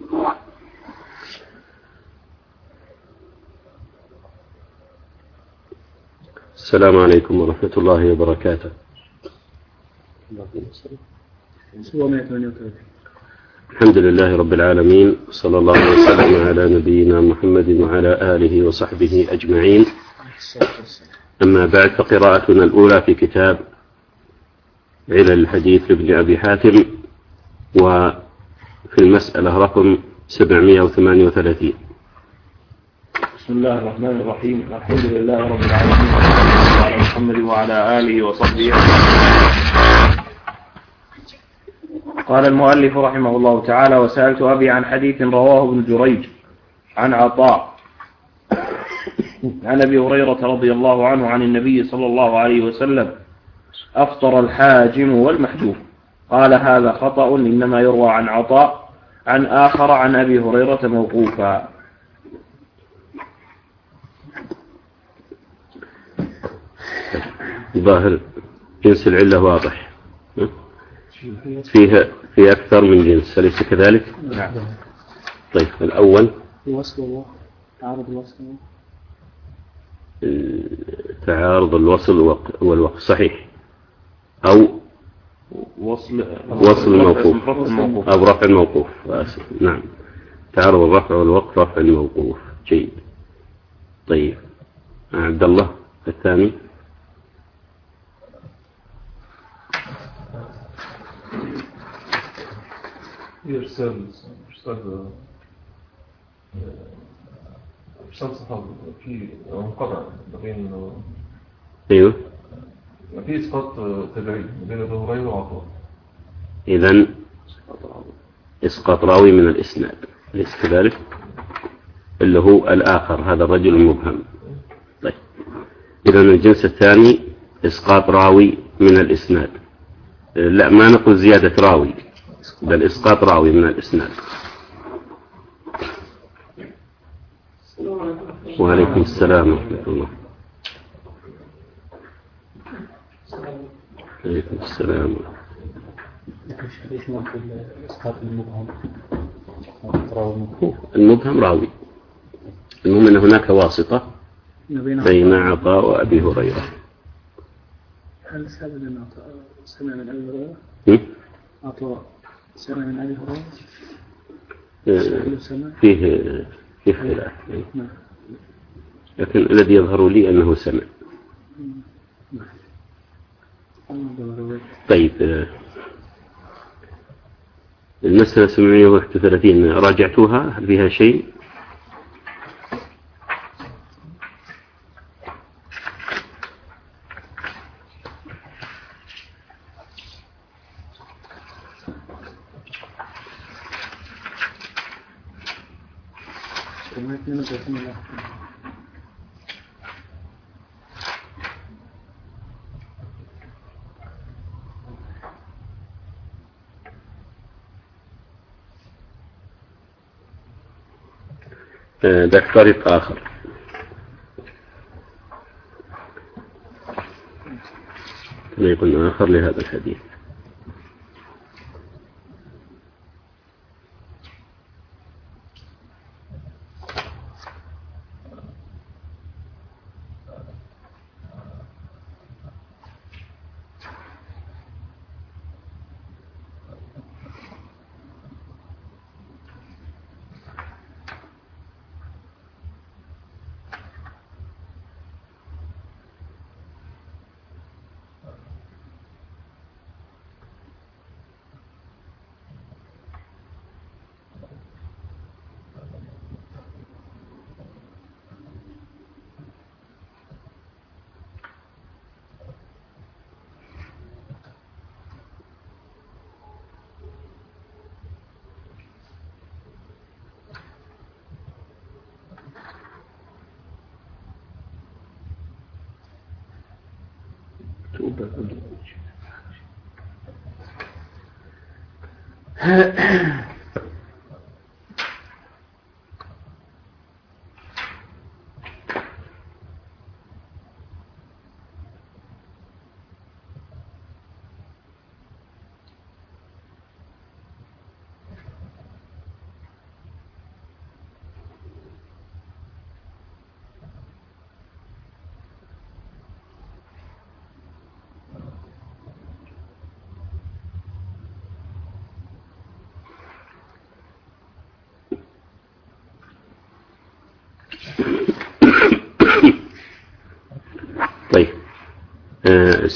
السلام عليكم ورحمة الله وبركاته. الحمد لله رب العالمين، صلى الله وسلم على نبينا محمد وعلى آله وصحبه أجمعين. أما بعد، فقراءتنا الأولى في كتاب علل الحديث لابن أبي حاتم، وفي المسألة رقم 738. بسم الله الرحمن الرحيم. الحمد لله رب العالمين، على محمد وعلى آله وصحبه. قال المؤلف رحمه الله تعالى: وسألت أبي عن حديث رواه ابن جريج عن عطاء عن أبي هريرة رضي الله عنه عن النبي صلى الله عليه وسلم: أفطر الحاجم والمحجوم. قال: هذا خطأ، إنما يروى عن عطاء عن آخر عن أبي هريرة موقوفا. ظاهر جنس العلة واضح، في أكثر من جنس، أليس كذلك؟ نعم. طيب، الأول تعارض الوصل والوقف، صحيح، أو وصل الموقوف أو رفع الموقوف. نعم، تعارض الرفع والوقف، رفع الموقوف. جيد. طيب، عبد الله الثاني. إرسال صحابي في منقطع بين، أيوه، في إسقاط تبعي بين أبي هريرة وعطاء. إذن إسقاط راوي من الإسناد، ليس كذلك؟ اللي هو الآخر، هذا الرجل المبهم. طيب، إذن الجنس الثاني إسقاط راوي من الإسناد. لا، ما نقول زيادة راوي، بل إسقاط راوي من الإسناد. وعليكم السلام ورحمة الله. عليكم السلام. المبهم راوي، المهم أن هناك واسطة بين عطاء وأبي هريرة. هل السبب أن عطاء سمع من أبي هريرة؟ عطاء سمع من أبي هريرة؟ فيه خلاف، لكن الذي يظهر لي أنه سمع. طيب، المسألة 731 راجعتوها، هل فيها شيء؟ ده طريق آخر. طريق آخر لهذا الحديث.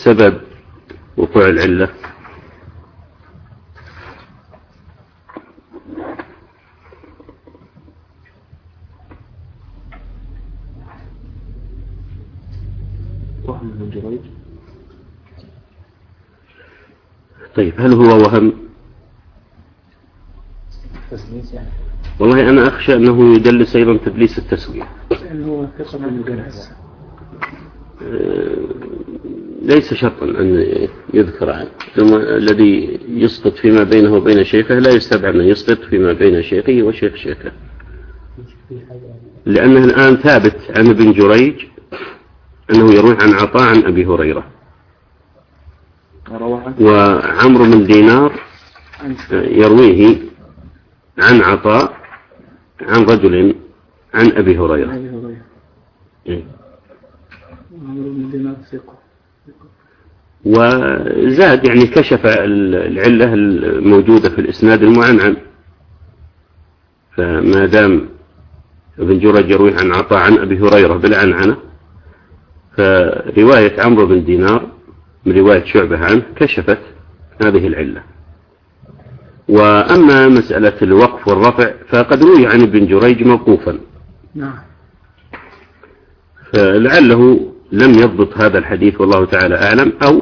سبب وقوع العلة؟ وهم من جريج. طيب هل هو وهم؟ والله أنا أخشى أنه يدلس أيضا تدليس التسوية. هو ثقة بالمدلس. ليس شرطا أن يذكر عنه، ثم الذي يسقط فيما بينه وبين شيخه لا يستبعد أن يسقط فيما بين شيخه وشيخ شيخه، لأنه الآن ثابت عن ابن جريج أنه يروي عن عطاء عن أبي هريرة، وعمرو بن دينار يرويه عن عطاء عن رجل عن أبي هريرة. عمرو بن دينار ثقة. وزاد يعني كشف العلة الموجودة في الإسناد المعنعن، فما دام ابن جريج يروي عن عطاء عن أبي هريرة بالعنعنة، فرواية عمرو بن دينار من رواية شعبة عنه كشفت هذه العلة. وأما مسألة الوقف والرفع فقد روي عن ابن جريج موقوفا، نعم، فلعله لم يضبط هذا الحديث والله تعالى أعلم، أو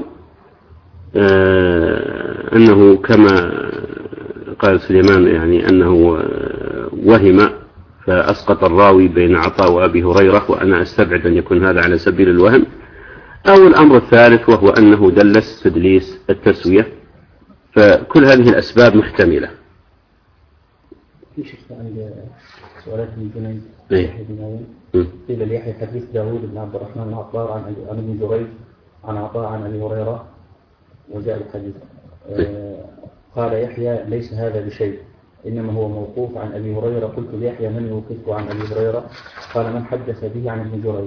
أنه كما قال سليمان يعني أنه وهم فأسقط الراوي بين عطاء وأبي هريرة، وأنا أستبعد أن يكون هذا على سبيل الوهم، أو الأمر الثالث وهو أنه دلس تدليس التسوية. فكل هذه الأسباب محتملة. في شيخ عند سؤالات من جنين يحيى بن عيين قيل ليحيى حديث داوود بن عبد الرحمن العطار عن ابن جريج عن عطاء عن أبي هريرة وجاء الحديث قال يحيى ليس هذا بشيء إنما هو موقوف عن أبي هريرة. قلت ليحيى من يوقفه عن أبي هريرة؟ قال من حدث به عن ابن جريج.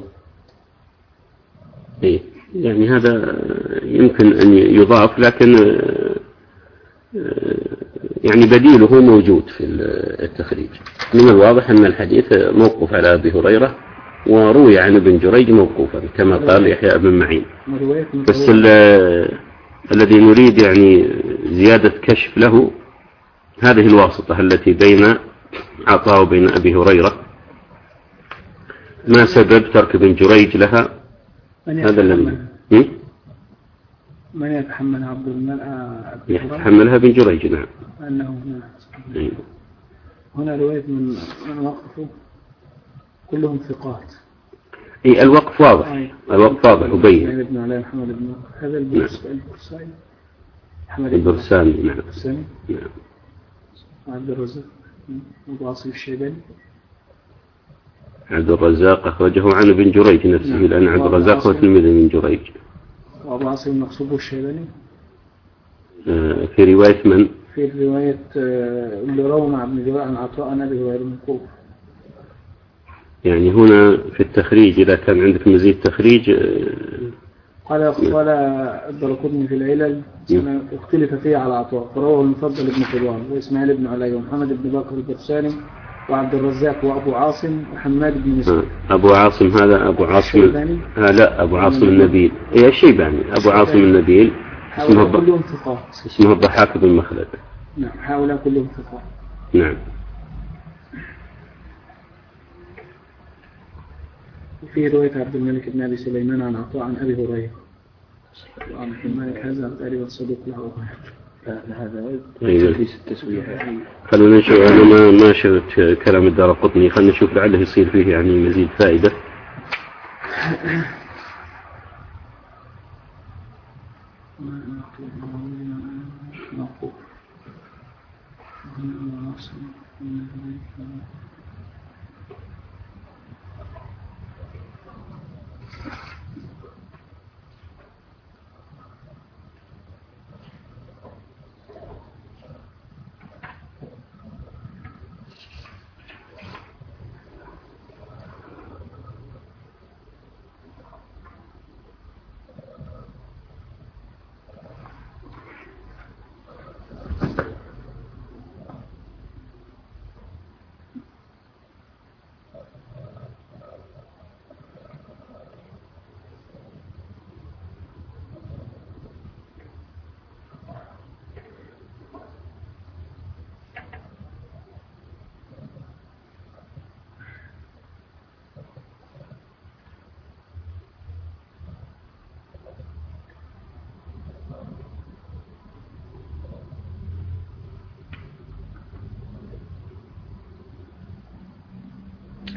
يعني هذا يمكن أن يضاف، لكن يعني بديله موجود في التخريج. من الواضح أن الحديث موقوف على أبي هريرة وروي عن ابن جريج موقوفا كما قال يحيى بن معين. بس الذي نريد يعني زيادة كشف له هذه الواسطة التي بين عطاء وبين أبي هريرة، ما سبب ترك ابن جريج لها؟ هذا الذي من يتحمل عبد الملأ يتحملها ابن جريج. نعم، أنه هنا رواية من وقفه كلهم ثقات. الوقف واضح، الوقف واضح وبين. ابن علي محمد بن هذا البرساني البرساني. نعم. نعم. عبد الرزاق أبو عاصم الشيباني. عبد الرزاق أخرجه عن ابن جريج نفسه، لأن عبد الرزاق هو تلميذ من جريج. وأبو عاصم المقصوب الشيباني في رواية من؟ في رواية اللي روى مع ابن جريج عن عطاء عن أبي هريرة موقوف. يعني هنا في التخريج إذا كان عندك مزيد تخريج قال الدرقطني في العلل اختلف فيه على عطاء، فرواه المفضل ابن قدوان وإسماعيل بن علي ومحمد بن بكر البرساني وعبد الرزاق وأبو عاصم وحماد بن مسلم. أبو عاصم هذا أبو عاصم لا أبو عاصم النبيل الشيباني. أبو عاصم النبيل اسمه الضحاك بن مخلد. نعم، هؤلاء كلهم ثقات. نعم. في رواية عبد الملك بن أبي سليمان عن عطاء عن أبي هريرة. عبد الملك هذا تقريبا صدوق له. هذا تدليس التسوية. خلونا نشوف، أنا ما شفت كلام الدارقطني، خلنا نشوف لعله يصير فيه يعني مزيد فائدة.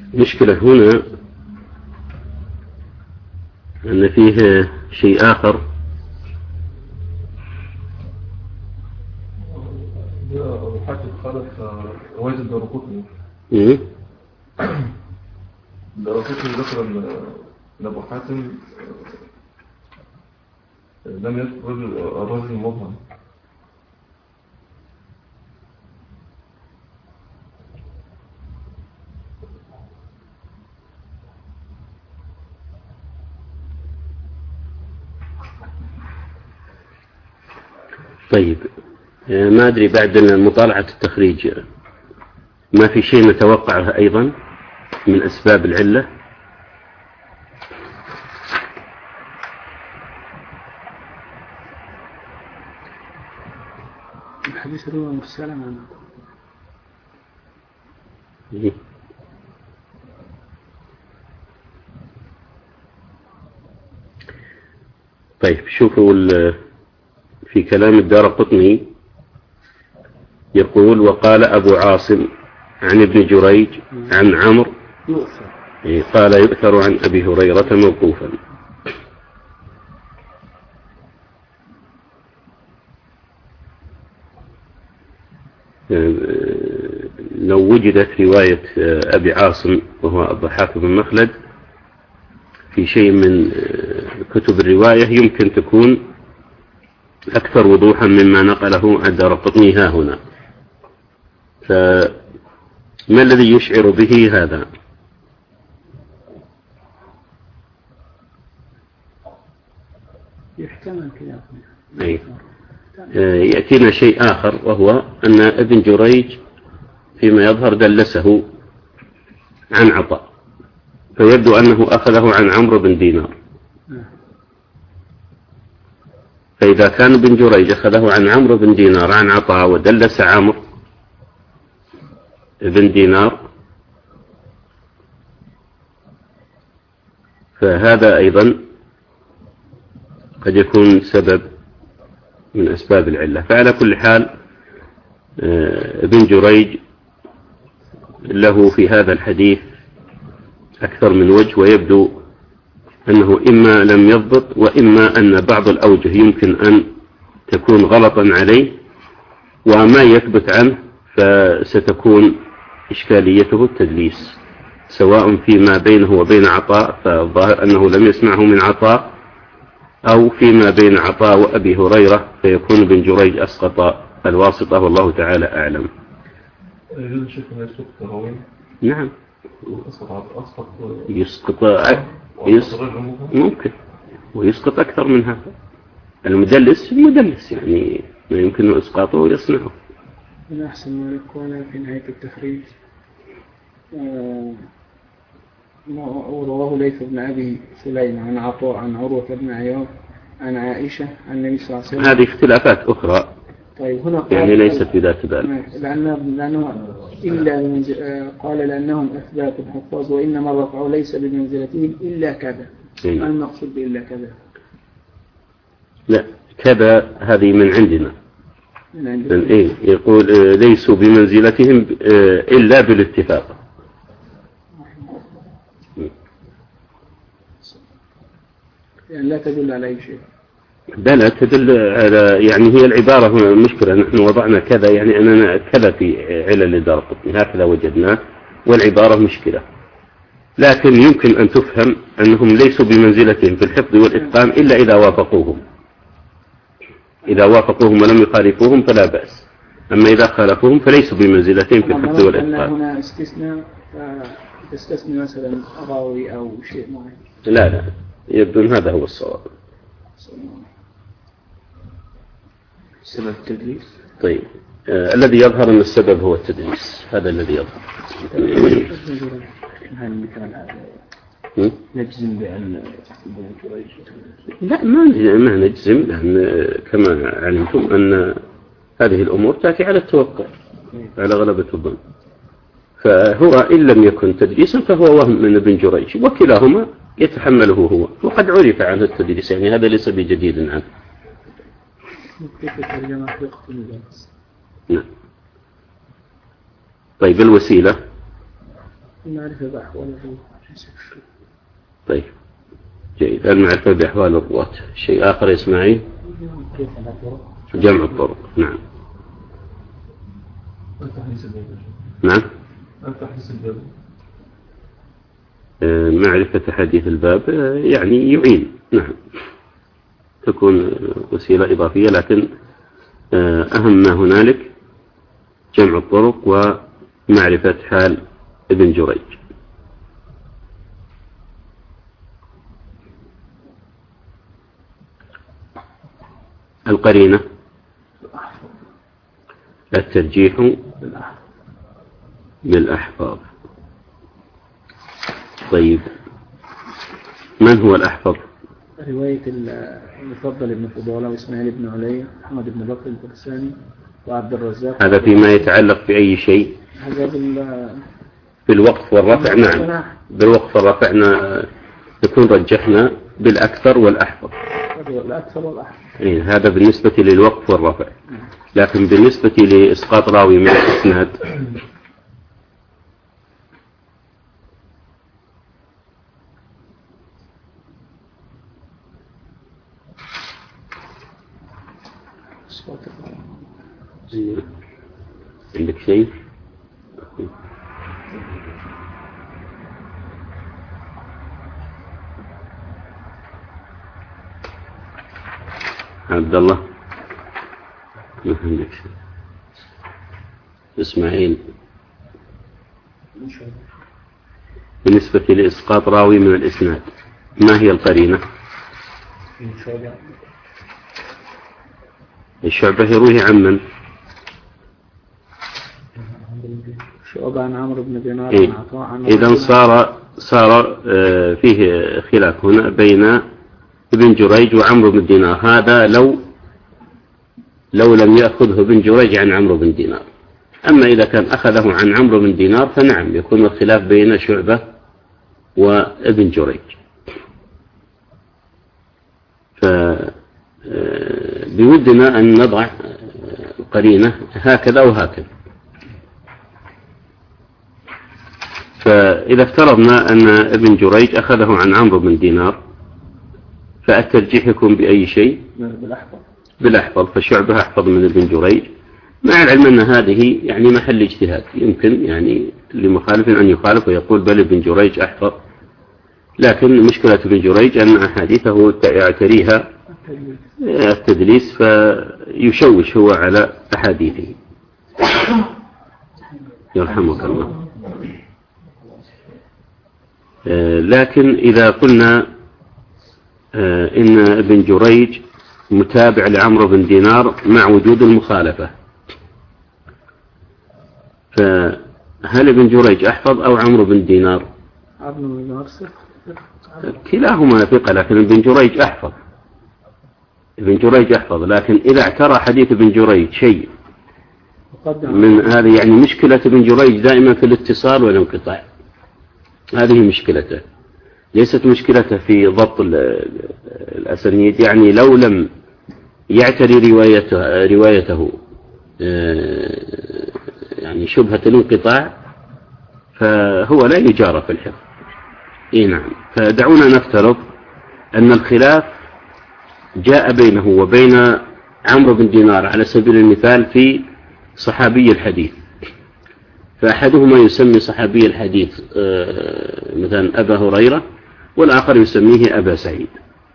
المشكلة هنا أن فيه شيء آخر. أبو حاتم خالف رواية الدارقطني. الدارقطني ذكر أن أبو حاتم لم يذكر الرجل المبهم. طيب ما أدري بعد مطالعة التخريج ما في شيء نتوقعه أيضا من أسباب العلة. الحديث رواه مرسلا عنه. طيب شوفوا في كلام الدارقطني يقول وقال أبو عاصم عن ابن جريج عن عمرو قال يؤثر عن أبي هريرة موقوفا. لو وجدت رواية أبي عاصم وهو الضحاك بن مخلد في شيء من كتب الرواية يمكن تكون أكثر وضوحا مما نقله الدارقطني ها هنا. فما الذي يشعر به هذا؟ يحتمل كذا. يأتينا شيء آخر وهو أن ابن جريج فيما يظهر دلسه عن عطاء، فيبدو أنه أخذه عن عمرو بن دينار. فإذا كان ابن جريج أخذه عن عمرو بن دينار عن عطاء ودلس عمرو بن دينار، فهذا أيضا قد يكون سبب من أسباب العلة. فعلى كل حال ابن جريج له في هذا الحديث أكثر من وجه، ويبدو أنه إما لم يضبط وإما أن بعض الأوجه يمكن أن تكون غلطا عليه، وما يثبت عنه فستكون إشكاليته التدليس، سواء فيما بينه وبين عطاء فالظاهر أنه لم يسمعه من عطاء، أو فيما بين عطاء وأبي هريرة فيكون ابن جريج أسقط الواسطة، والله تعالى أعلم. نعم يسقط ممكن ويسقط أكثر من هذا. المدلس مدلس يعني ما يمكن إسقاطه ويصنعه. من أحسن ما يكون في نهاية التخريج رواه ليث بن أبي سليم عن عطاء عن عروة بن عياض عن عائشة عن النبي صلى الله عليه وسلم. هذه اختلافات أخرى طيب هنا يعني ليست بذات بال، لأنه إلا قال لأنهم أثبات الحفاظ وإنما رفعوا ليس بمنزلتهم إلا كذا. ما المقصود بإلا كذا؟ لا كذا هذه من عندنا إيه يقول ليسوا بمنزلتهم إلا بالاتفاق. يعني لا تدل على أي شيء. لا تدل على يعني هي العبارة هنا المشكلة، نحن وضعنا كذا يعني أننا كذا في علل الدارقطني هكذا وجدناه، والعبارة مشكلة، لكن يمكن أن تفهم أنهم ليسوا بمنزلتهم في الحفظ والإتقان إلا إذا وافقوهم. إذا وافقوهم ولم يخالفوهم فلا بأس، أما إذا خالفوهم فليسوا بمنزلتهم في الحفظ والإتقان. هنا استثناء تستثني مثلا راوي أو شيء معين. لا يبدو أن هذا هو الصواب. سبب التدليس. طيب الذي يظهر أن السبب هو التدليس، هذا الذي يظهر. هل مثلا نجزم بأن لا ما نجزم، لأن كما علمتم أن هذه الأمور تأتي على التوقع على غلبة الظن، فهو إن لم يكن تدليسا فهو وهم من ابن جريج، وكلاهما يتحمله هو، وقد عرف عنه التدليس، يعني هذا ليس بجديد عنه. نعم. طيب الوسيلة المعرفة بأحوال الرواة. طيب جيد، المعرفة بأحوال الرواة. شيء آخر إسماعيل؟ جمع الطرق. نعم. نعم. معرفة حديث الباب يعني يعين. نعم، تكون وسيلة إضافية، لكن أهم ما هنالك جمع الطرق ومعرفة حال ابن جريج. القرينة الترجيح بالأحفاظ. طيب، من هو الأحفظ؟ رواية المفضل ابن فضالة وإسماعيل بن علي محمد بن بكر البرساني وعبد الرزاق. هذا فيما يتعلق بأي شيء؟ هذا بالوقف والرفع. نعم، بالوقف والرفع نكون رجحنا بالأكثر والأحفظ. الأكثر والأحفظ. هذا بالنسبة للوقف والرفع، لكن بالنسبة لإسقاط راوي من الإسناد عندك شيء؟ عبد الله ما عندك شيء؟ إسماعيل، بالنسبة لإسقاط راوي من الإسناد ما هي القرينة؟ الشعبة يرويه عن من؟ شعبة عن عمرو بن دينار عن عطاء عن. إذن صار فيه خلاف هنا بين ابن جريج وعمرو بن دينار. هذا لو لم يأخذه ابن جريج عن عمرو بن دينار. أما إذا كان أخذه عن عمرو بن دينار فنعم يكون الخلاف بين شعبة وابن جريج. بودنا أن نضع قرينة هكذا وهكذا. فإذا افترضنا أن ابن جريج أخذه عن عمرو بن دينار فالترجيح يكون بأي شيء؟ بالأحفظ. فشعبة أحفظ من ابن جريج، مع العلم أن هذه يعني محل اجتهاد، يمكن يعني لمخالف أن يخالف ويقول بل ابن جريج أحفظ. لكن مشكلة ابن جريج أن أحاديثه يعتريها التدليس فيشوش هو على أحاديثه. يرحمك الله. لكن إذا قلنا إن ابن جريج متابع لعمرو بن دينار مع وجود المخالفة، فهل ابن جريج أحفظ أو عمرو بن دينار؟ كلاهما ثقة، لكن ابن جريج أحفظ. ابن جريج أحفظ، لكن إذا اعترى حديث ابن جريج شيء من هذه، يعني مشكلة ابن جريج دائما في الاتصال والانقطاع. هذه مشكلته، ليست مشكلته في ضبط الأسانيد. يعني لو لم يعتري روايته يعني شبهة الانقطاع فهو لا يجارى في الحفظ. نعم. فدعونا نفترض أن الخلاف جاء بينه وبين عمرو بن دينار على سبيل المثال في صحابي الحديث، فأحدهما يسمي صحابي الحديث مثلا أبا هريرة، والآخر يسميه أبا سعيد.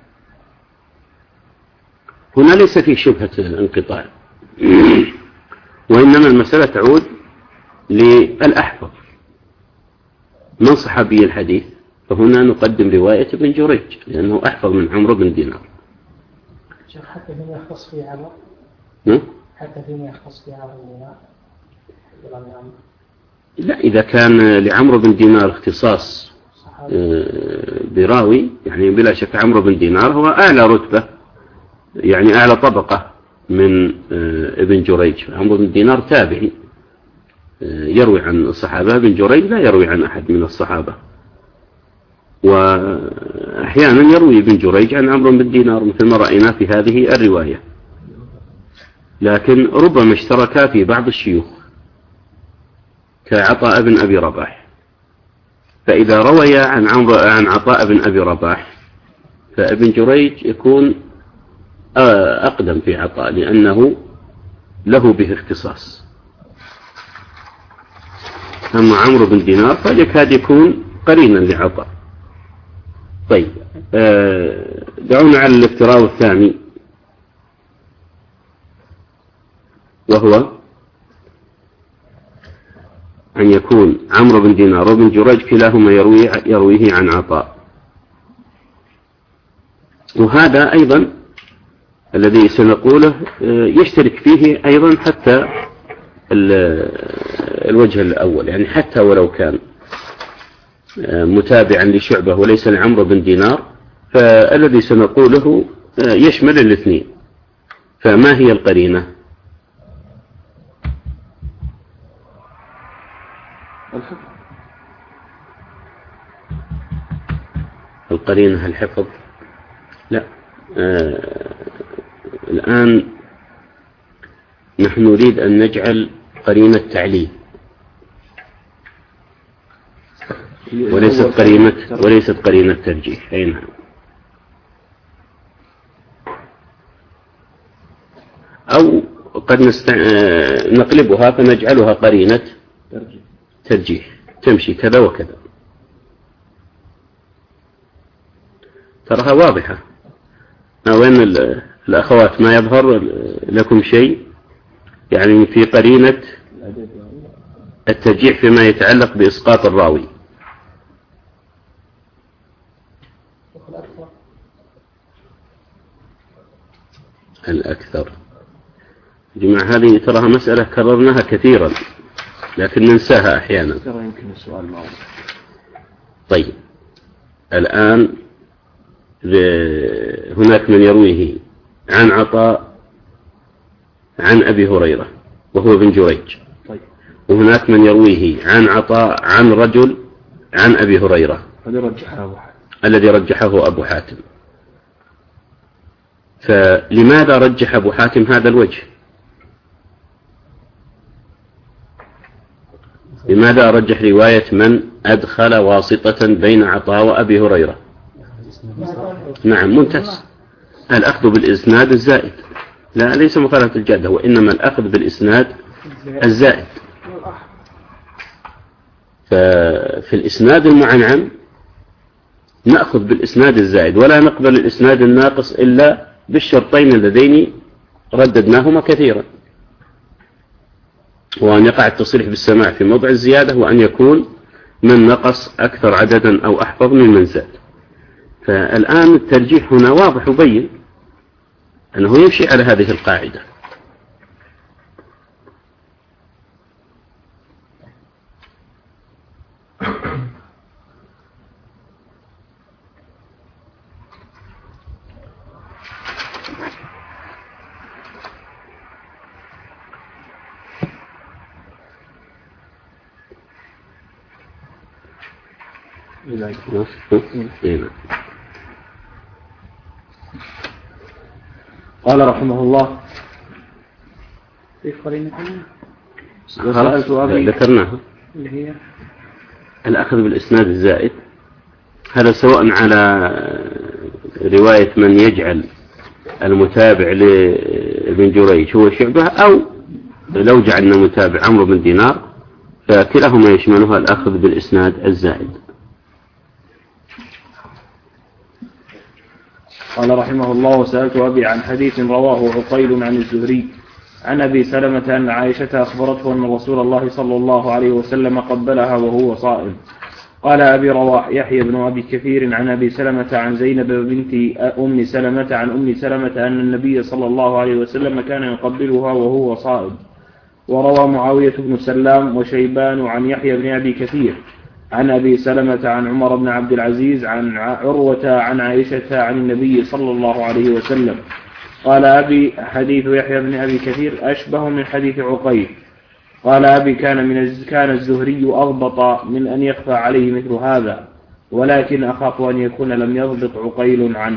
هنا ليس في شبهة انقطاع، وإنما المسألة تعود للأحفظ من صحابي الحديث، فهنا نقدم رواية ابن جريج لأنه أحفظ من عمرو بن دينار. حتى فيما يختص في عمرو، حتى فيما يختص في عمرو لا، إذا كان لعمرو بن دينار اختصاص براوي يعني بلا شك عمرو بن دينار هو أعلى رتبة، يعني أعلى طبقة من ابن جريج. عمرو بن دينار تابعي يروي عن الصحابة، ابن جريج لا يروي عن أحد من الصحابة، وأحيانا يروي ابن جريج عن عمرو بن دينار مثل ما رأينا في هذه الرواية. لكن ربما اشتركا في بعض الشيوخ كعطاء بن أبي رباح، فإذا روي عن عطاء بن أبي رباح فابن جريج يكون أقدم في عطاء لأنه له به اختصاص. أما عمرو بن دينار فيكاد يكون قرينا لعطاء. طيب دعونا على الافتراء الثاني، وهو أن يكون عمرو بن دينار وابن جريج كلاهما يرويه عن عطاء. وهذا أيضا الذي سنقوله يشترك فيه أيضا حتى الوجه الأول، يعني حتى ولو كان متابعا لشعبة وليس لعمرو بن دينار، فالذي سنقوله يشمل الاثنين. فما هي القرينة؟ القرينة الحفظ؟ لا. الآن نحن نريد أن نجعل قرينة تعليل وليست قرينة ترجيح. أي نعم. أو قد نقلبها فنجعلها قرينة ترجيح، تمشي كذا وكذا. تراها واضحة. وين الأخوات ما يظهر لكم شيء يعني في قرينة الترجيح فيما يتعلق بإسقاط الراوي؟ الأكثر. جماعة هذه تراها مسألة كررناها كثيرا لكن ننساها أحيانا. يمكن السؤال معه. طيب الآن هناك من يرويه عن عطاء عن أبي هريرة وهو ابن جريج. طيب. وهناك من يرويه عن عطاء عن رجل عن أبي هريرة الذي رجحه أبو حاتم. فلماذا رجح أبو حاتم هذا الوجه؟ لماذا رجح رواية من أدخل واسطة بين عطاء وأبي هريرة؟ نعم ممتاز. الأخذ بالإسناد الزائد، لا ليس مخالفة الجادة، وإنما الأخذ بالإسناد الزائد. ففي الإسناد المعنعن نأخذ بالإسناد الزائد ولا نقبل الإسناد الناقص إلا بالشرطين اللذين رددناهما كثيرا، وأن يقع التصريح بالسماع في موضع الزيادة، وأن يكون من نقص أكثر عددا أو أحفظ من زاد. فالآن الترجيح هنا واضح وبين أنه يمشي على هذه القاعدة. قال رحمه الله في قرينة ذكرناها اللي هي الأخذ بالإسناد الزائد، هذا سواء على رواية من يجعل المتابع لابن جريج هو شعبة، أو لو جعلنا متابع عمرو بن دينار، فكلاهما يشملها الأخذ بالإسناد الزائد. قال رحمه الله: وسألت أبي عن حديث رواه عقيل عن الزهري عن أبي سلمة أن عائشة أخبرته أن رسول الله صلى الله عليه وسلم قبلها وهو صائم. قال أبي رواح يحيى بن أبي كثير عن أبي سلمة عن زينب بنت أم سلمة عن أم سلمة أن النبي صلى الله عليه وسلم كان يقبلها وهو صائم. وروى معاوية بن سلام وشيبان عن يحيى بن أبي كثير عن أبي سلمة عن عمر بن عبد العزيز عن عروة عن عائشة عن النبي صلى الله عليه وسلم. قال أبي: حديث يحيى بن أبي كثير أشبه من حديث عقيل. قال أبي: كان الزهري أضبط من أن يخفى عليه مثل هذا، ولكن أخاف أن يكون لم يضبط عقيل عنه.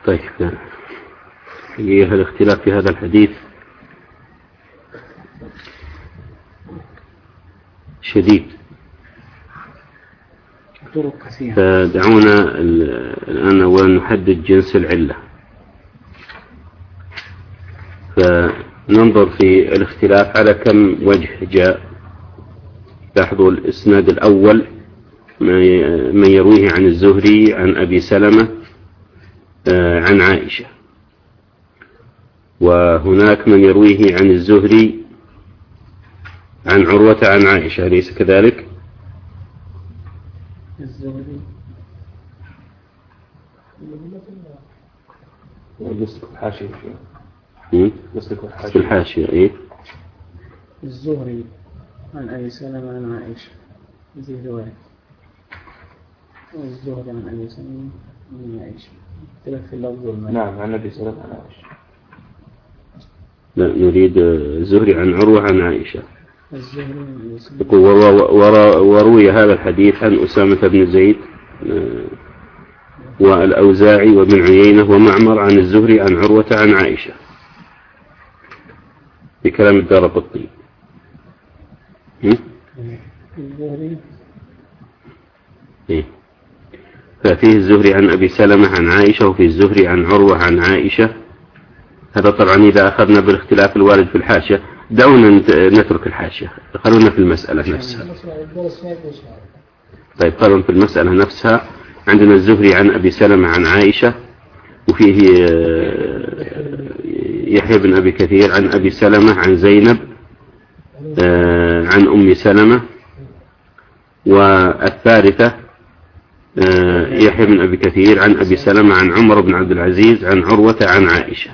طيب الاختلاف في هذا الحديث شديد، فدعونا الآن أولا نحدد جنس العلة، فننظر في الاختلاف على كم وجه جاء. لاحظوا الإسناد الأول من يرويه عن الزهري عن أبي سلمة عن عائشة، وهناك من يرويه عن الزهري عن عروة عن عائشة، أليس كذلك؟ الزهري قصدك الحاشية في الحاشية إيه؟ الزهري عن أبي سلمة عن عائشة، هذه رواية. الزهري عن أبي سلمة عن عائشة، اختلاف في اللفظ والمعنى. نعم، عن أبي سلمة عن عائشة. لا، نريد الزهري عن عروة عن عائشة. الزهري وروي هذا الحديث عن أسامة بن زيد والأوزاعي وابن عيينة ومعمر عن الزهري عن عروة عن عائشة بكلام الدارقطني. الزهري إيه؟ ففيه الزهري عن أبي سلمة عن عائشة، وفيه الزهري عن عروة عن عائشة. هذا طبعا إذا أخذنا بالاختلاف الوارد في الحاشية. دعونا نترك الحاشية، خلونا في المسألة نفسها. طيب، خلونا في المسألة نفسها. عندنا الزهري عن أبي سلمة عن عائشة، وفيه يحيى بن أبي كثير عن أبي سلمة عن زينب عن أم سلمة، والثالثة يحيى بن أبي كثير عن أبي سلمة عن عمر بن عبد العزيز عن عروة عن عائشة.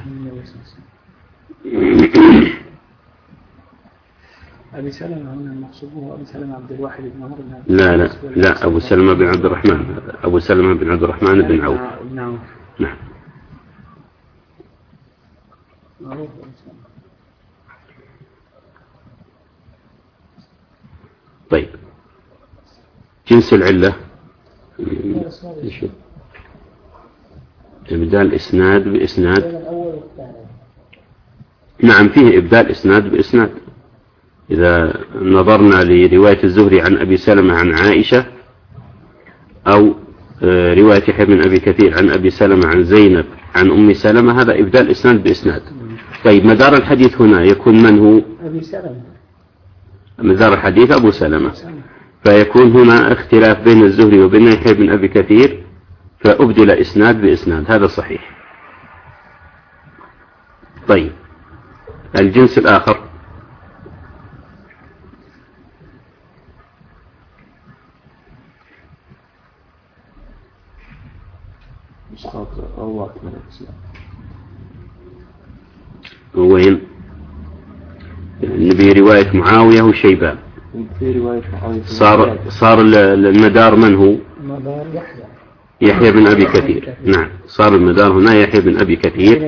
أبي سلمة هنا المقصود هو أبي سلمة عبد الواحد بن عمر بن عبد لا لا لا، أبو سلمة بن عبد الرحمن، أبو سلمة بن عبد الرحمن بن عوف. نعم. نعم. طيب، جنس العلة إبدال إسناد بإسناد. نعم، فيه إبدال إسناد بإسناد. إذا نظرنا لرواية الزهري عن أبي سلمة عن عائشة، أو رواية يحيى بن أبي كثير عن أبي سلمة عن زينب عن أم سلمة، هذا إبدال إسناد بإسناد. طيب، مدار الحديث هنا يكون من هو؟ أبي سلمة. مدار الحديث أبو سلمة، فيكون هنا اختلاف بين الزهري وبين يحيى بن أبي كثير، فأبدل إسناد بإسناد، هذا صحيح. طيب، الجنس الآخر وين؟ نبي رواية معاوية وشيبان. في رواية معاوية صار المدار من هو؟ مدار يحيى بن أبي كثير. نعم، صار المدار هنا يحيى بن أبي كثير،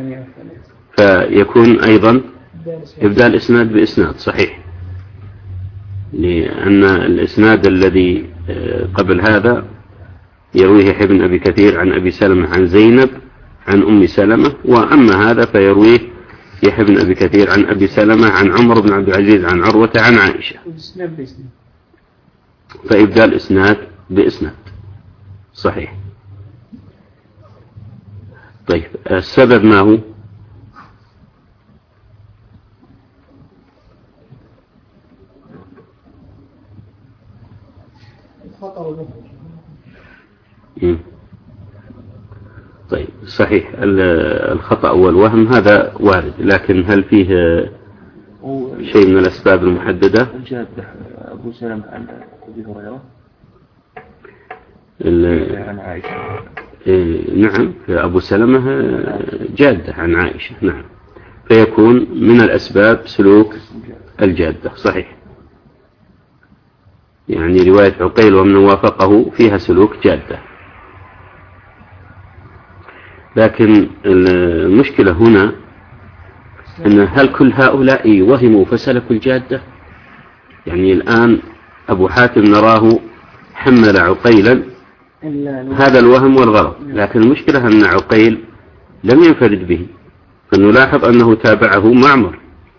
فيكون أيضا إبدال إسناد بإسناد. صحيح، لأن الإسناد الذي قبل هذا يرويه يحيى بن أبي كثير عن أبي سلمة عن زينب عن أم سلمة، وأما هذا فيرويه يحيى بن أبي كثير عن أبي سلمة عن عمر بن عبد العزيز عن عروة عن عائشة، فإبدال إسناد بإسناد. صحيح. طيب، السبب ما هو؟ طيب، صحيح، الخطأ والوهم هذا وارد، لكن هل فيه شيء من الأسباب المحددة؟ أبو سلمة عن أبي هريرة عن عائشة. نعم، أبو سلمة جادة عن عائشة. نعم، فيكون من الأسباب سلوك الجادة. صحيح، يعني رواية عقيل ومن وافقه فيها سلوك جادة. لكن المشكلة هنا أن هل كل هؤلاء وهموا فسلكوا الجادة؟ يعني الآن أبو حاتم نراه حمل عقيلا هذا الوهم والغلط، لكن المشكلة أن عقيل لم ينفرد به، فنلاحظ أنه تابعه معمر،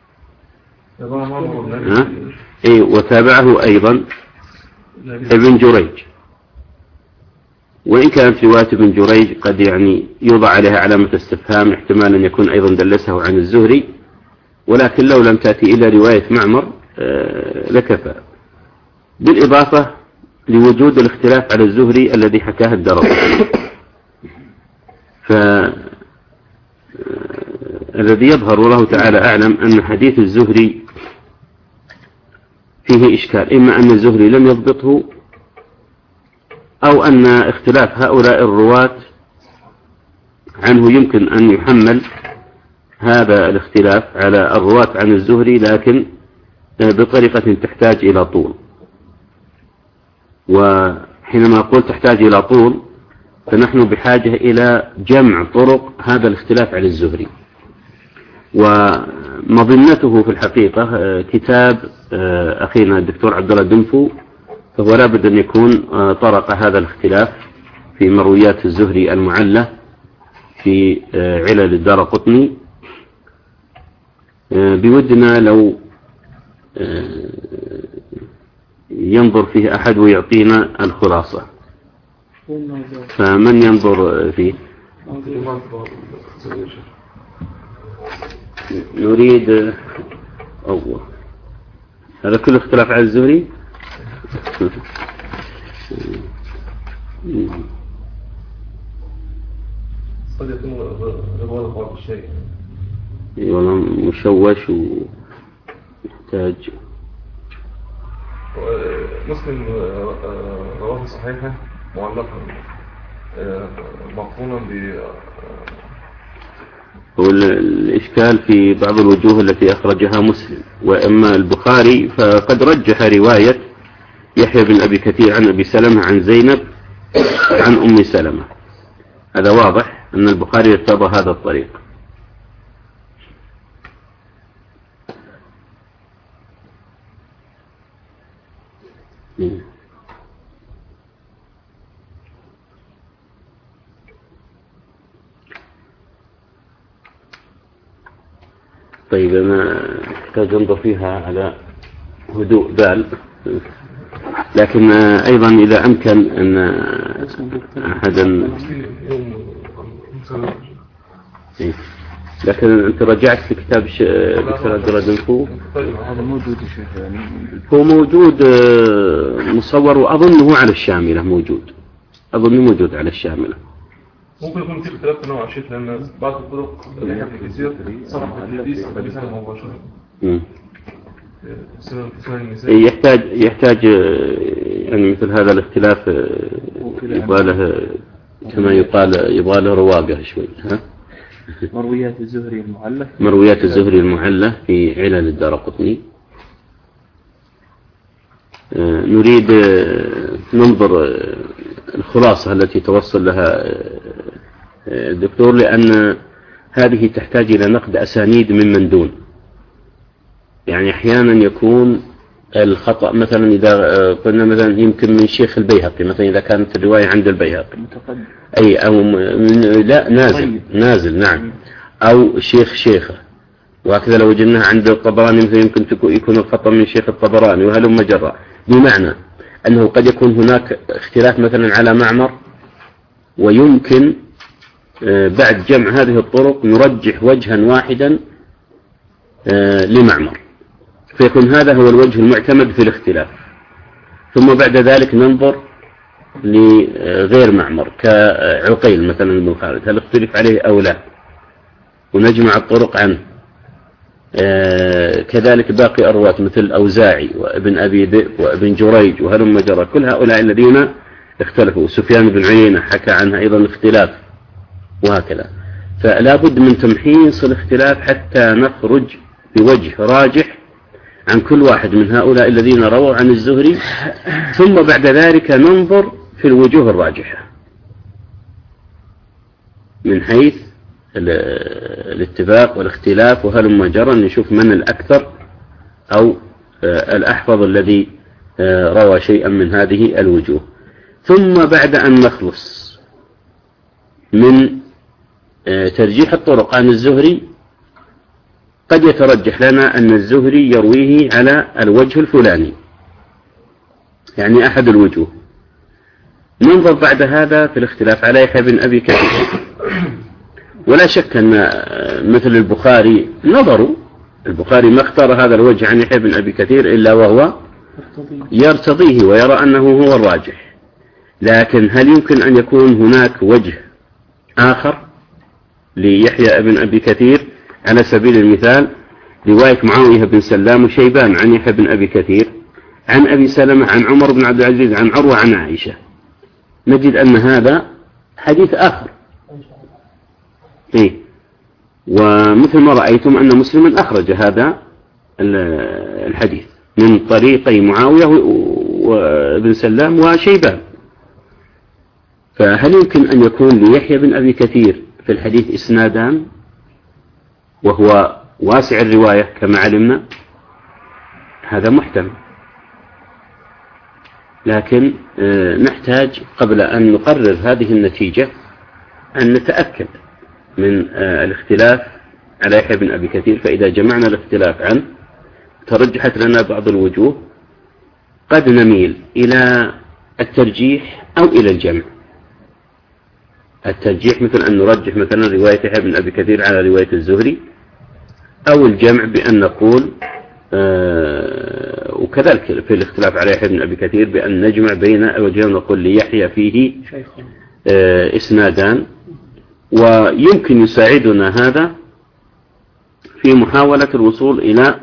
وتابعه أيضا ابن جريج، وإن كانت رواية ابن جريج قد يعني يوضع عليها علامة استفهام، احتمال أن يكون أيضا دلسه عن الزهري، ولكن لو لم تأتي إلى رواية معمر لكفى، بالإضافة لوجود الاختلاف على الزهري الذي حكاه الدرقطني. فالذي يظهر والله تعالى أعلم أن حديث الزهري فيه إشكال، إما أن الزهري لم يضبطه، أو أن اختلاف هؤلاء الرواة عنه يمكن أن يحمل هذا الاختلاف على الرواة عن الزهري، لكن بطريقة تحتاج إلى طول. وحينما أقول تحتاج إلى طول فنحن بحاجة إلى جمع طرق هذا الاختلاف على الزهري، ومظنته في الحقيقة كتاب أخينا الدكتور عبد الله دنفو، فهو لابد أن يكون طرق هذا الاختلاف في مرويات الزهري المعلة في علل الدارقطني. بودنا لو ينظر فيه أحد ويعطينا الخلاصة، فمن ينظر فيه؟ نريد أول هذا كل اختلاف على الزهري. قد يكون غير بعض الشيء والله مشوش ويحتاج. مسلم رواه صحيحة معلقا مقرونا ب هو الإشكال في بعض الوجوه التي أخرجها مسلم، وأما البخاري فقد رجح رواية يحيى بن أبي كثير عن أبي سلمة عن زينب عن أم سلمة. هذا واضح أن البخاري ارتضى هذا الطريق. طيب أنا أحتاج أنظر فيها على هدوء بال، لكن أيضا إذا أمكن أن أحدا لكن أنت رجعت في كتاب دكتور عبد الله دنفو، هذا موجود شيخ يعني هو موجود مصور، وأظنه على الشاملة موجود، أظنه موجود على الشاملة. ممكن يكون في اختلاف نوع شيء، لأن بعض الطرق اللي هي كثير صرح الحديث بلسان مباشرة. يحتاج يعني مثل هذا الاختلاف يباله كما يقال يباله رواقه شوي. ها؟ مرويات الزهري المعلة، مرويات الزهري المعلة في علل الدارقطني. نريد ننظر الخلاصة التي توصل لها الدكتور، لأن هذه تحتاج إلى نقد أسانيد من دون. يعني أحيانا يكون الخطأ مثلا إذا قلنا مثلا يمكن من شيخ البيهقي، مثلا إذا كانت الرواية عند البيهقي أي أو لا نازل نعم، أو شيخه، وهكذا لو وجدناها عند الطبراني مثلا يمكن يكون الخطأ من شيخ الطبراني وهلم جرى، بمعنى أنه قد يكون هناك اختلاف مثلا على معمر، ويمكن بعد جمع هذه الطرق نرجح وجها واحدا لمعمر، فيكون هذا هو الوجه المعتمد في الاختلاف، ثم بعد ذلك ننظر لغير معمر كعقيل مثلا بن خالد، هل اختلف عليه أو لا، ونجمع الطرق عنه. كذلك باقي أرواة مثل أوزاعي وابن أبي ذئب وابن جريج وهلم جرى، كل هؤلاء الذين اختلفوا. سفيان بن عيينة حكى عنها أيضا اختلاف، وهكذا. فلا بد من تمحيص الاختلاف حتى نخرج بوجه راجح عن كل واحد من هؤلاء الذين رووا عن الزهري، ثم بعد ذلك ننظر في الوجوه الراجحة من حيث الاتفاق والاختلاف وهلم جرى، نشوف من الأكثر أو الأحفظ الذي روى شيئا من هذه الوجوه. ثم بعد أن نخلص من ترجيح الطرق عن الزهري قد يترجح لنا أن الزهري يرويه على الوجه الفلاني، يعني أحد الوجوه. ننظر بعد هذا في الاختلاف على يحيى بن أبي كثير. ولا شك أن مثل البخاري نظروا، البخاري ما اختار هذا الوجه عن يحيى بن أبي كثير إلا وهو يرتضيه ويرى أنه هو الراجح. لكن هل يمكن أن يكون هناك وجه آخر ليحيى بن أبي كثير؟ على سبيل المثال رواية معاوية بن سلام وشيبان عن يحيى بن أبي كثير عن أبي سلمة عن عمر بن عبد العزيز عن عروة عن عائشة، نجد أن هذا حديث آخر. إيه؟ ومثل ما رأيتم أن مسلما أخرج هذا الحديث من طريقي معاوية وابن سلام وشيبان. فهل يمكن أن يكون ليحيى بن أبي كثير في الحديث إسنادان وهو واسع الرواية كما علمنا؟ هذا محتمل، لكن نحتاج قبل أن نقرر هذه النتيجة أن نتأكد من الاختلاف على يحيى بن أبي كثير. فإذا جمعنا الاختلاف عنه ترجحت لنا بعض الوجوه، قد نميل إلى الترجيح أو إلى الجمع. الترجيح مثل أن نرجح مثلا رواية يحيى بن أبي كثير على رواية الزهري، أو الجمع بأن نقول وكذلك في الاختلاف على يحيى بن أبي كثير بأن نجمع بين وجهين ونقول ليحيى فيه إسنادان. ويمكن يساعدنا هذا في محاولة الوصول إلى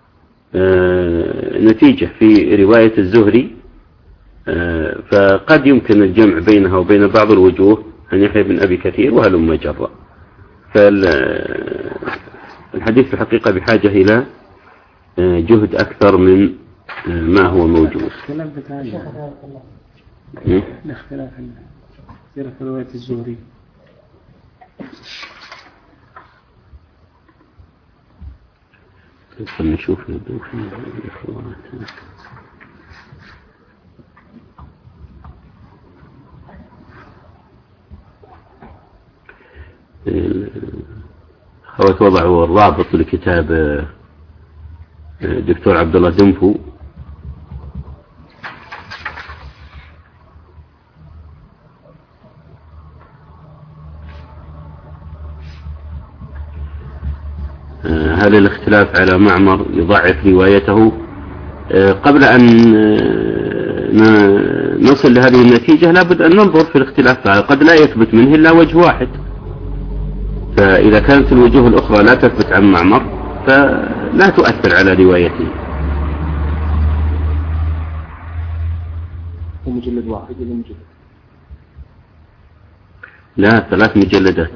نتيجة في رواية الزهري، فقد يمكن الجمع بينها وبين بعض الوجوه عن يحيى بن أبي كثير وهلم جرا. فالحديث في الحقيقة بحاجة إلى جهد أكثر من ما هو موجود. الاختلاف في رواية الزهري نشوف خوات وضعوا الرابط لكتاب دكتور عبد الله دنفو هل الاختلاف على معمر يضعف روايته؟ قبل أن نصل لهذه النتيجة لابد أن ننظر في الاختلاف، قد لا يثبت منه إلا وجه واحد، فإذا كانت الوجوه الأخرى لا تثبت عن معمر فلا تؤثر على روايته. مجلد واحد ولا مجلد؟ لا، 3 مجلدات.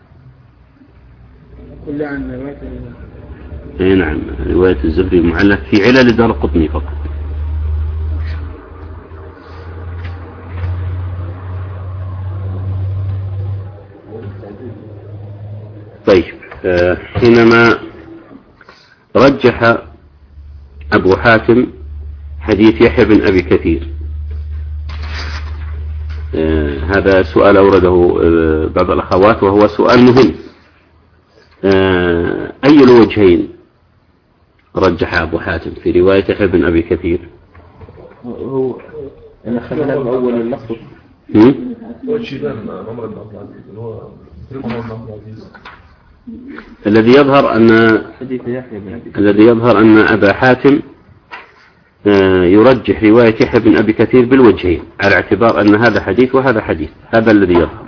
كل عن رواية اي نعم، رواية الزهري معلق في علل الدارقطني فقط. طيب، حينما رجح أبو حاتم حديث يحيى بن أبي كثير، هذا سؤال أورده بعض الأخوات وهو سؤال مهم. أي الوجهين رجح أبو حاتم في رواية يحيى بن أبي كثير؟ هو أنا خلينا الأول اللفظ الذي يظهر أن أبا حاتم يرجح رواية يحيى بن أبي كثير بالوجهين على اعتبار أن هذا حديث وهذا حديث، هذا الذي يظهر.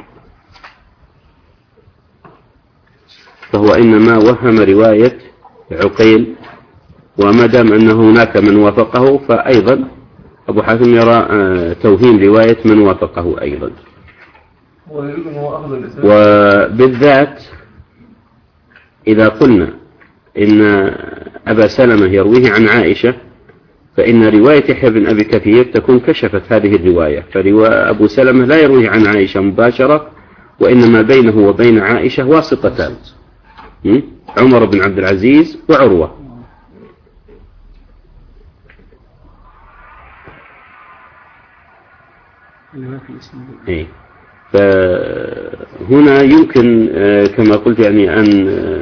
فهو إنما وهم رواية عقيل، وما دام أن هناك من وافقه فأيضا أبو حاتم يرى توهيم رواية من وافقه أيضا. وبالذات إذا قلنا إن أبا سلمة يرويه عن عائشة فإن رواية يحيى بن أبي كثير تكون كشفت هذه الرواية، فأبو سلمة لا يرويه عن عائشة مباشرة، وإنما بينه وبين عائشة واسطتان، عمر بن عبد العزيز وعروة. إيه؟ فهنا يمكن كما قلت يعني أن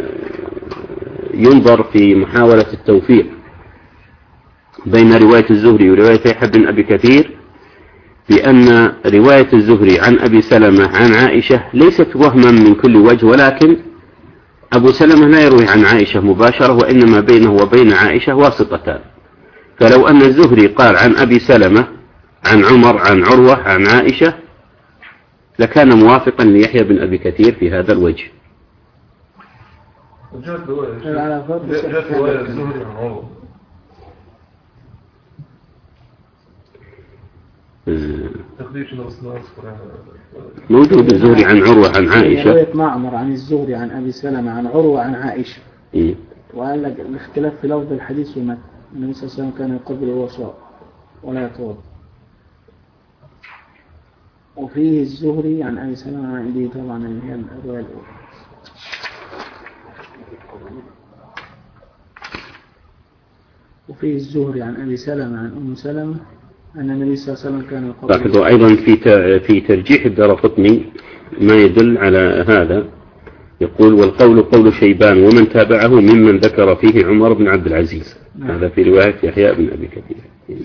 ينظر في محاولة التوفيق بين رواية الزهري ورواية يحيى بن أبي كثير، بأن رواية الزهري عن أبي سلمة عن عائشة ليست وهما من كل وجه، ولكن أبو سلمة لا يروي عن عائشة مباشرة، وإنما بينه وبين عائشة واسطتان. فلو أن الزهري قال عن أبي سلمة عن عمر عن عروة عن عائشة لكان موافقا ليحيى بن أبي كثير في هذا الوجه. جاءت رواية الزهري عن عروة. موجود الزهري عن عروة عن عائشة. رواية معمر عن الزهري عن أبي سلمة عن عروة عن عائشة. وقال لك الاختلاف في لفظ الحديث والمتن. النبي صلى الله عليه وسلم كان يقبل الوصاء ولا يتوضا. وفيه الزهري عن أبي سلمة عن أبي طبعا اللي هي الرواية الأولى. وفيه الزهري عن أبي سلمة عن أم سلمة أن النبي صلى الله عليه وسلم كان يقبل. لاحظوا أيضا في ترجيح الدارقطني ما يدل على هذا. يقول والقول قول شيبان ومن تابعه ممن ذكر فيه عمر بن عبد العزيز. هذا في رواية يحيى بن أبي كثير.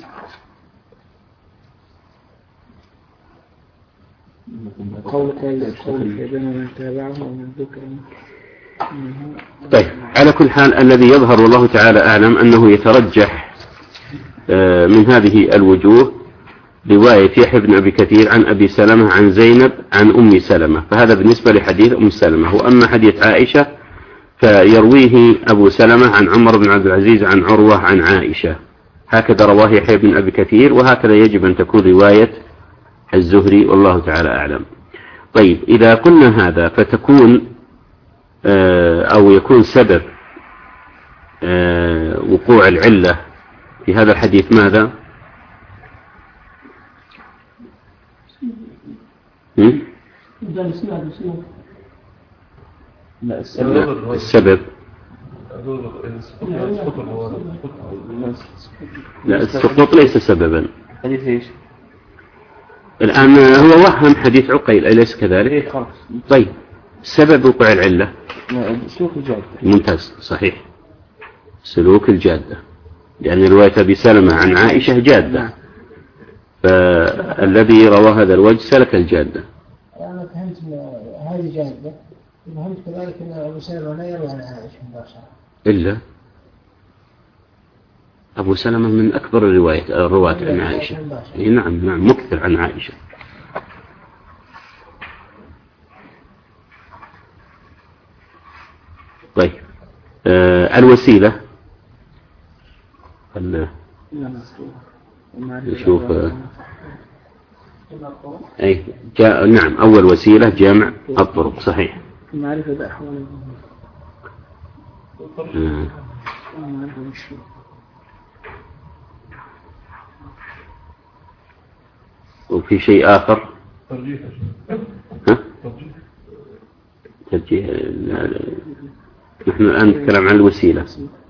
قول شيبان ومن تابعه ومن ذكر. طيب على كل حال الذي يظهر والله تعالى أعلم أنه يترجح من هذه الوجوه رواية يحيى بن أبي كثير عن أبي سلمة عن زينب عن أم سلمة، فهذا بالنسبة لحديث أم سلمة. وأما حديث عائشة فيرويه أبو سلمة عن عمر بن عبد العزيز عن عروة عن عائشة، هكذا رواه يحيى بن أبي كثير، وهكذا يجب أن تكون رواية الزهري والله تعالى أعلم. طيب إذا قلنا هذا فتكون أو يكون سبب وقوع العلة في هذا الحديث ماذا؟ السبب لا السقوط ليس سببا. حديث ايش؟ الآن هو وهم حديث عقيل أليس كذلك؟ طيب سبب وقوع العلة سلوك الجادة. ممتاز صحيح، سلوك الجادة، لأن رواية أبي سلمة عن عائشة جادة، فالذي روى هذا الوجه سلك الجادة. أنا فهمت هذه جادة، فهمت كذلك أن أبو سلمة لا يروي عن عائشة مباشرة. إلا أبو سلمة من أكبر الرواة عن عائشة. نعم مكثر عن عائشة. طيب الوسيلة نشوف أي نعم أول وسيلة جمع الطرق صحيح. معرفة بأحوال وفي شيء آخر ترجيح. نحن الآن نتكلم عن الوسيلة.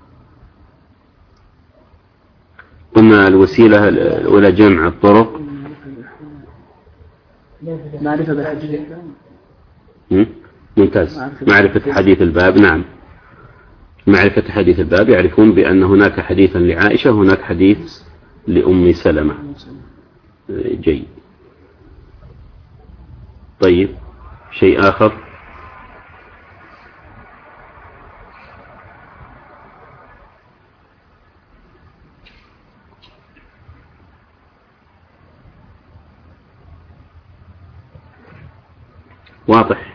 قلنا الوسيلة الأولى جمع الطرق. معرفة بالحديث. ممتاز. معرفة حديث الباب. نعم معرفة حديث الباب، يعرفون بأن هناك حديثا لعائشة وهناك حديث لأم سلمة. جيد. طيب شيء آخر. واضح.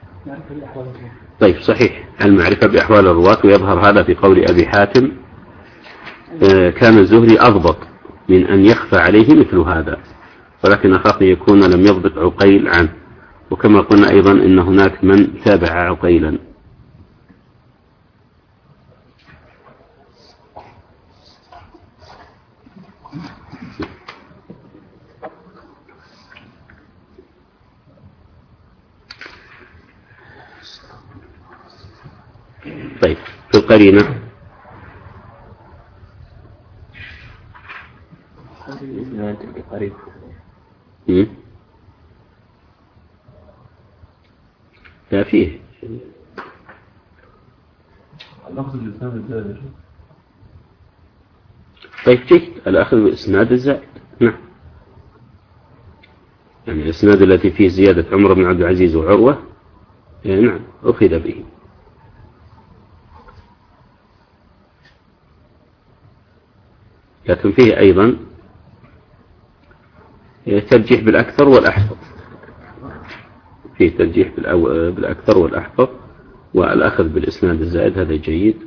طيب صحيح المعرفة بأحوال الرواة، ويظهر هذا في قول أبي حاتم كان الزهري أضبط من أن يخفى عليه مثل هذا، ولكن أخاف أن يكون لم يضبط عقيل عنه. وكما قلنا أيضا إن هناك من تابع عقيلا. طيب في القرينة قريب. فيه الأخذ الإسناد الزائد. طيب جيد، الأخذ بالإسناد الزائد. نعم، يعني الإسناد التي فيه زيادة عمر بن عبد العزيز وعروة نعم أخذ به. لكن فيه أيضا ترجيح بالأكثر والأحفظ، فيه ترجيح بالأكثر والأحفظ، والأخذ بالإسناد الزائد هذا جيد.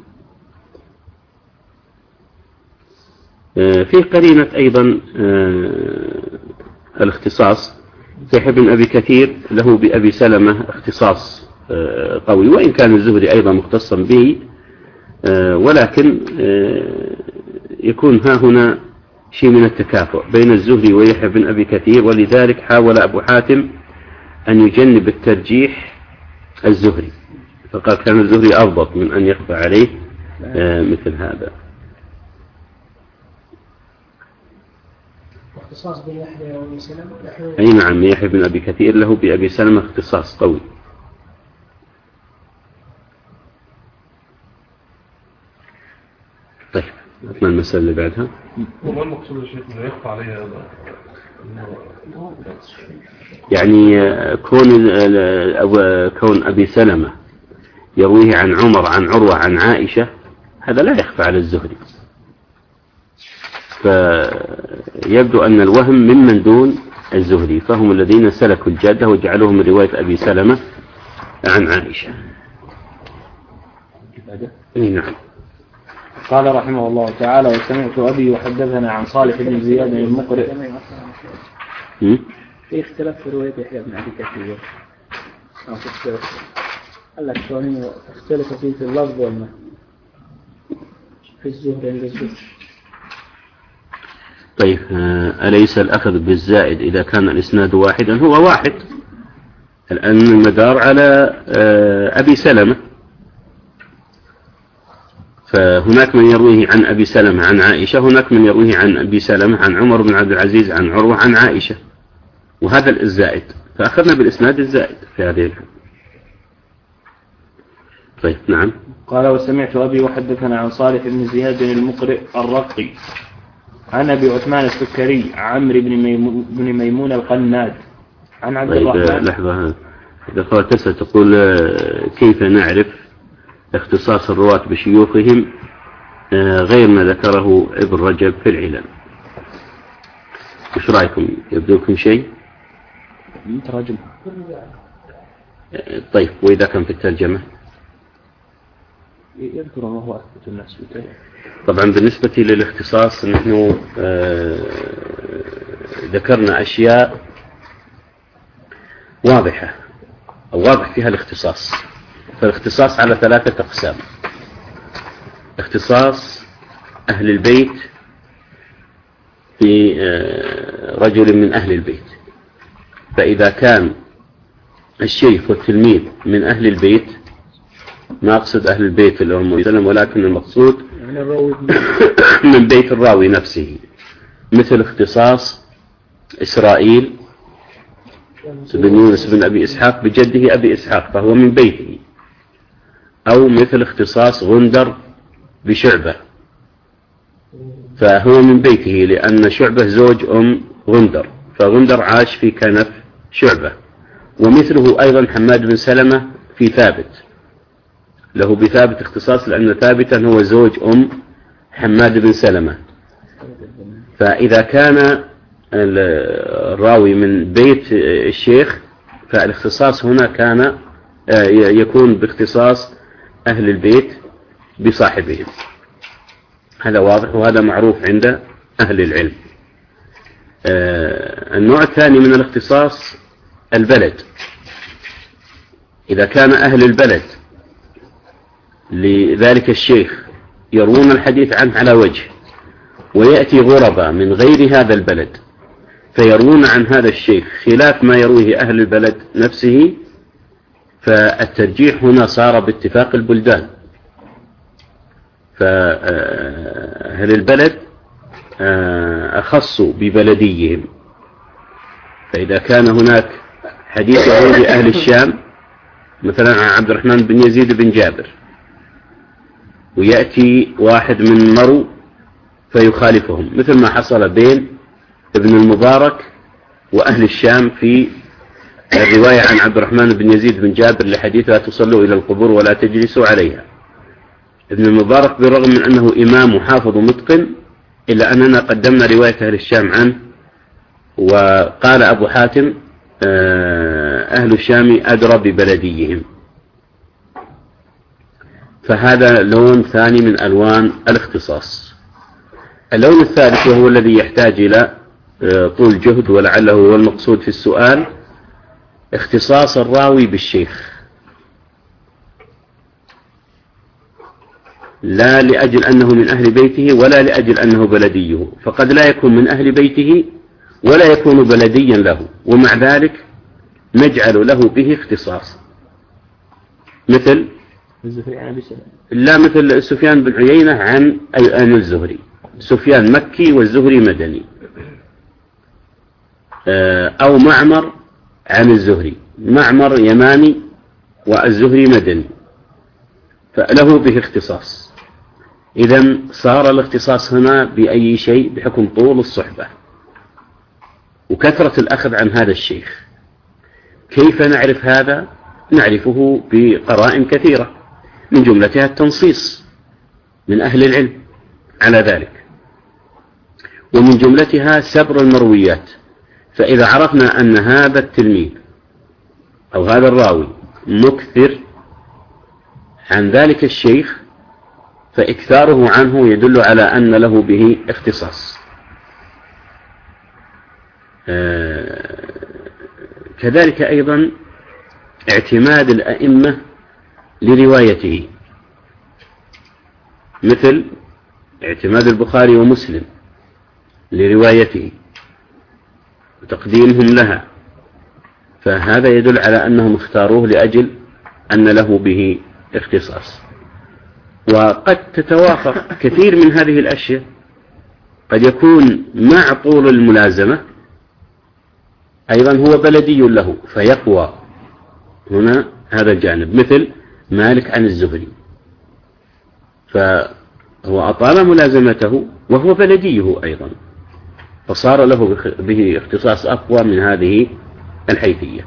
فيه قرينة أيضا الاختصاص. يحيى بن أبي كثير له بأبي سلمة اختصاص قوي، وإن كان الزهري أيضا مختصا به، ولكن يكون ها هنا شيء من التكافؤ بين الزهري ويحيى بن أبي كثير، ولذلك حاول أبو حاتم أن يجنب الترجيح الزهري، فقال كان الزهري أضبط من أن يخفى عليه مثل هذا. اختصاص بين يحيى وأبي سلمة. أي نعم، يحيى بن أبي كثير له بأبي سلمة اختصاص قوي. طيب ما المسألة اللي بعدها؟ وما المقصود يا شيخ إنه يخفى عليه هذا؟ يعني كون أبي سلمة يرويه عن عمر عن عروة عن عائشة، هذا لا يخفى على الزهري، فيبدو أن الوهم ممن دون الزهري، فهم الذين سلكوا الجادة وجعلوهم من رواية أبي سلمة عن عائشة. نعم. قال رحمه الله تعالى: وسمعت أبي وحدثنا عن صالح بن زياد المقرئ. في اختلاف في رواية يحيى بن أبي كثير، قال لك شوانين اختلف فيه في اللفظ والمعنى في الزهر عند الزهر. طيب أليس الأخذ بالزائد إذا كان الإسناد واحدا؟ هو واحد، الآن المدار على أبي سلمة، فهناك من يرويه عن أبي سلمة عن عائشة، هناك من يرويه عن أبي سلمة عن عمر بن عبد العزيز عن عروة عن عائشة، وهذا الزائد، فأخذنا بالإسناد الزائد في هذه الحالة. طيب نعم. قال: وسمعت أبي وحدثنا عن صالح بن زياد المقرئ الرقي عن أبي عثمان السكري عمرو بن ميمون القناد عن عبد الرحمن. لحظة، إذا قلت تقول كيف نعرف اختصاص الرواة بشيوخهم غير ما ذكره ابن رجب في العلل؟ وش رأيكم؟ يبدو لكم شيء؟ ترجم. طيب، وإذا كان في الترجمة يذكر ما هو أثبت الناس في. طبعا بالنسبة للاختصاص نحن ذكرنا أشياء واضحة أو واضح فيها الاختصاص. فالاختصاص على 3 أقسام: اختصاص أهل البيت في رجل من أهل البيت، فإذا كان الشيخ والتلميذ من أهل البيت، ما أقصد أهل البيت اللي هم وسلم، ولكن المقصود من بيت الراوي نفسه، مثل اختصاص إسرائيل بن يونس بن أبي إسحاق بجده أبي إسحاق فهو من بيته، أو مثل اختصاص غندر بشعبة فهو من بيته، لأن شعبة زوج غندر، فغندر عاش في كنف شعبة. ومثله أيضا حماد بن سلمة في ثابت، له بثابت اختصاص لأن ثابتا هو زوج حماد بن سلمة. فإذا كان الراوي من بيت الشيخ فالاختصاص هنا كان يكون باختصاص أهل البيت بصاحبهم، هذا واضح وهذا معروف عند أهل العلم. النوع الثاني من الاختصاص البلد، إذا كان أهل البلد لذلك الشيخ يروون الحديث عنه على وجه، ويأتي غرباء من غير هذا البلد فيروون عن هذا الشيخ خلاف ما يرويه أهل البلد نفسه، فالترجيح هنا صار باتفاق البلدان، فأهل البلد أخصوا مثلا عن عبد الرحمن بن يزيد بن جابر، ويأتي واحد من مرو فيخالفهم، مثل ما حصل بين ابن المبارك وأهل الشام في الرواية عن عبد الرحمن بن يزيد بن جابر لحديث لا تصلوا إلى القبور ولا تجلسوا عليها. ابن المبارك بالرغم من أنه إمام وحافظ متقن إلا أننا قدمنا رواية أهل الشام عنه، وقال أبو حاتم أهل الشام أدرى ببلديهم. فهذا لون ثاني من ألوان الاختصاص. اللون الثالث وهو الذي يحتاج إلى طول جهد ولعله هو المقصود في السؤال، اختصاص الراوي بالشيخ، لا لأجل أنه من أهل بيته ولا لأجل أنه بلديه، فقد لا يكون من أهل بيته ولا يكون بلديا له، ومع ذلك نجعل له به اختصاص، مثل لا مثل سفيان بن عيينة عن الزهري، سفيان مكي والزهري مدني، أو معمر عن الزهري، معمر يماني والزهري مدني، فله به اختصاص. إذن صار الاختصاص هنا بأي شيء؟ بحكم طول الصحبة وكثرة الأخذ عن هذا الشيخ. كيف نعرف هذا؟ نعرفه بقرائن كثيرة، من جملتها التنصيص من أهل العلم على ذلك، ومن جملتها سبر المرويات. فإذا عرفنا أن هذا التلميذ أو هذا الراوي مكثر عن ذلك الشيخ، فإكثاره عنه يدل على أن له به اختصاص. كذلك أيضا اعتماد الأئمة لروايته، مثل اعتماد البخاري ومسلم لروايته وتقديمهم لها، فهذا يدل على أنهم اختاروه لأجل أن له به اختصاص. وقد تتوافق كثير من هذه الأشياء، قد يكون مع طول الملازمة أيضا هو بلدي له فيقوى هنا هذا الجانب، مثل مالك عن الزهري، فهو أطال ملازمته وهو بلديه أيضا، فصار له به اختصاص أقوى من هذه الحيثية.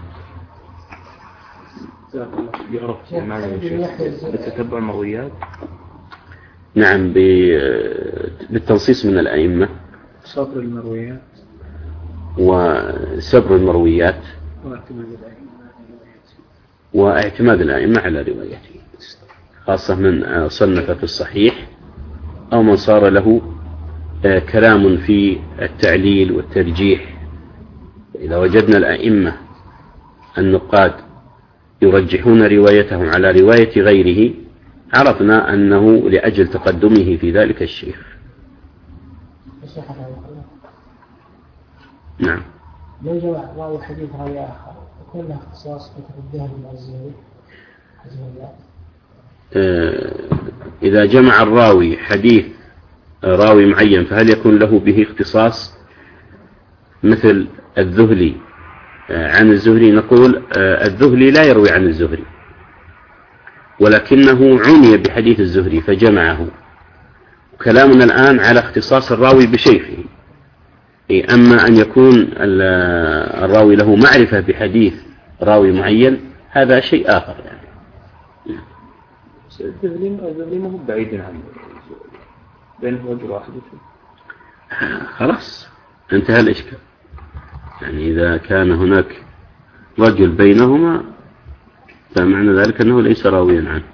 بتتبع المرويات؟ نعم، بالتنصيص من الأئمة، صبر المرويات وسبر المرويات واعتماد الأئمة على روايته، خاصة من صنف في الصحيح أو من صار له كلام في التعليل والترجيح. إذا وجدنا الأئمة النقاد يرجحون روايتهم على رواية غيره، عرفنا أنه لأجل تقدمه في ذلك الشيخ. نعم. لو جمع راوي حديث راوي آخر يكون له اختصاص مثل الذهبي مع الزهري. إذا جمع الراوي حديث راوي معين فهل يكون له به اختصاص؟ مثل الذهلي عن الزهري، نقول الذهلي لا يروي عن الزهري ولكنه عني بحديث الزهري فجمعه. كلامنا الآن على اختصاص الراوي بشيخه، أما أن يكون الراوي له معرفة بحديث راوي معين هذا شيء آخر يعني. الذهلي ما هو بعيد عنه، بينه رجل واحد. خلاص انتهى الإشكال. يعني إذا كان هناك رجل بينهما فمعنى ذلك أنه ليس راويا عنه.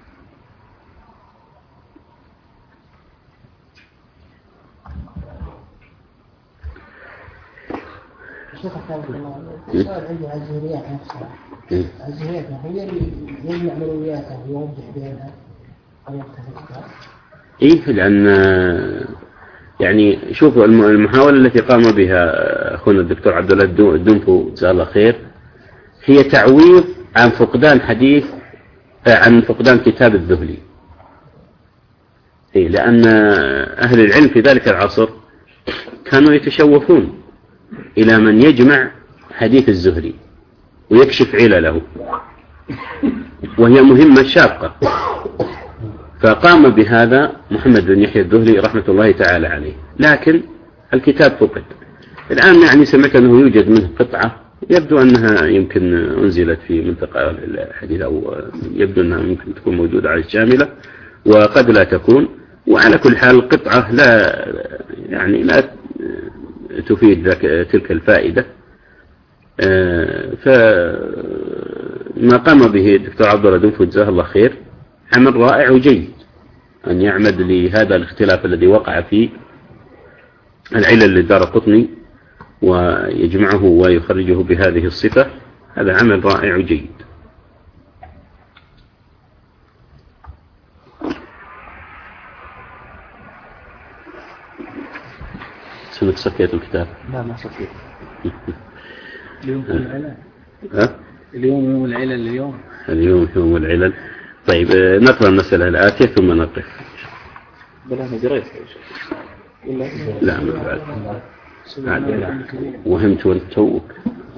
الشيخ السؤال عندي على الزهريات نفسها. الزهريات هي اللي يجمع مروياتها ويوضح بينها أو يختلف؟ إيه، لأن يعني شوفوا المحاولة التي قام بها أخونا الدكتور عبد الله الدنفو جزاه الله خير هي تعويض عن فقدان حديث عن فقدان كتاب الذهلي. إيه، لأن أهل العلم في ذلك العصر كانوا يتشوفون إلى من يجمع حديث الزهري ويكشف علله، وهي مهمة شاقة، فقام بهذا محمد بن يحيى الذهلي رحمة الله تعالى عليه، لكن الكتاب فقد. الآن يعني سمعت أنه يوجد منه قطعة يبدو أنها يمكن أنزلت في منطقة الحديث، أو يبدو أنها ممكن تكون موجودة على الشاملة وقد لا تكون. وعلى كل حال القطعة لا تفيد تلك الفائدة. فما قام به الدكتور عبد الله دنفو جزاه الله خير عمل رائع وجيد، أن يعمد لهذا الاختلاف الذي وقع فيه العلل للدارقطني ويجمعه ويخرجه بهذه الصفة، هذا عمل رائع وجيد. سنك صكيت الكتاب؟ لا ما صكيت. اليوم يوم العلل. اليوم يوم العلل. اليوم يوم العلل. طيب نقرأ المسألة الآتية ثم نقف. بلا مجريت لا من بعد. وهمت وانت توك.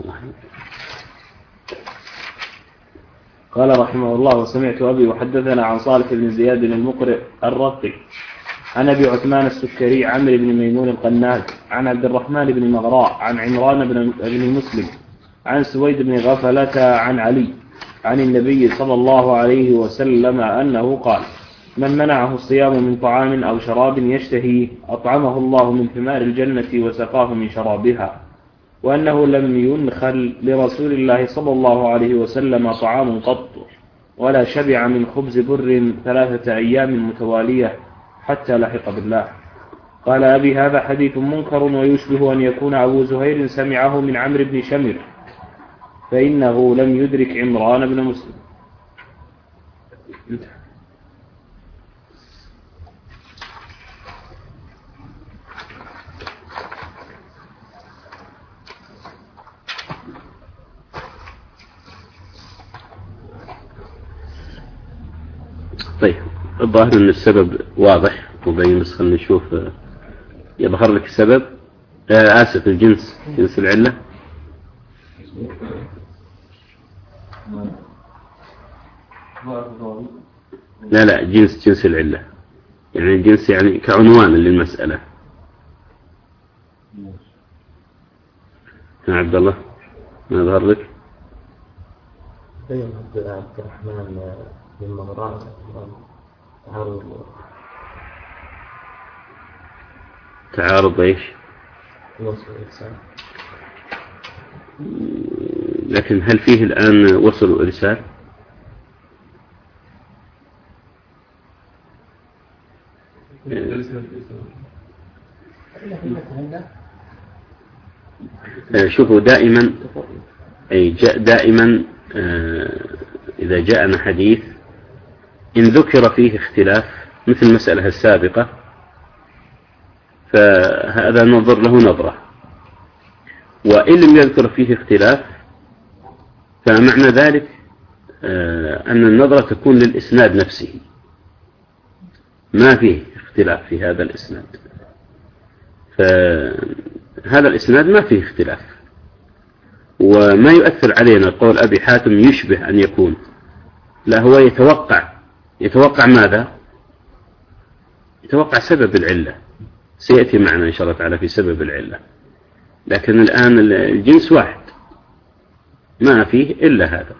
قال رحمه الله: وسمعت أبي وحدثنا عن صالح بن زياد المقرئ الرقي عن أبي عثمان السكري عمرو بن ميمون القناج عن عبد الرحمن بن مغراء عن عمران بن مسلم عن سويد بن غفلة عن علي عن النبي صلى الله عليه وسلم أنه قال: من منعه الصيام من طعام أو شراب يشتهيه أطعمه الله من ثمار الجنة وسقاه من شرابها، وأنه لم ينخل لرسول الله صلى الله عليه وسلم طعام قط ولا شبع من خبز بر 3 أيام متوالية حتى لحق بالله. قال أبي: هذا حديث منكر ويشبه أن يكون أبو زهير سمعه من عمرو بن شمر، فإنه لم يدرك عمران بن مسلم. طيب الظاهر أن السبب واضح وبين، بس خلنا نشوف يظهر لك السبب. آسف، الجنس، جنس العلة. لا جنس العلة، يعني الجنس يعني كعنوان للمسألة. يا عبد الله ما يظهر لك؟ عبد الرحمن بن مغراء تعارض ايش؟ لكن هل فيه الآن وصل وإرسال؟ شوفوا دائما دائما إذا جاءنا حديث إن ذكر فيه اختلاف مثل المسألة السابقة فهذا ننظر له نظرة، وإن لم يذكر فيه اختلاف فمعنى ذلك أن النظرة تكون للإسناد نفسه، ما فيه اختلاف في هذا الإسناد، فهذا الإسناد ما فيه اختلاف. وما يؤثر علينا قول أبي حاتم يشبه أن يكون، لا هو يتوقع ماذا؟ يتوقع سبب العلة، سيأتي معنا إن شاء الله تعالى في سبب العلة. لكن الآن الجنس واحد ما فيه إلا هذا.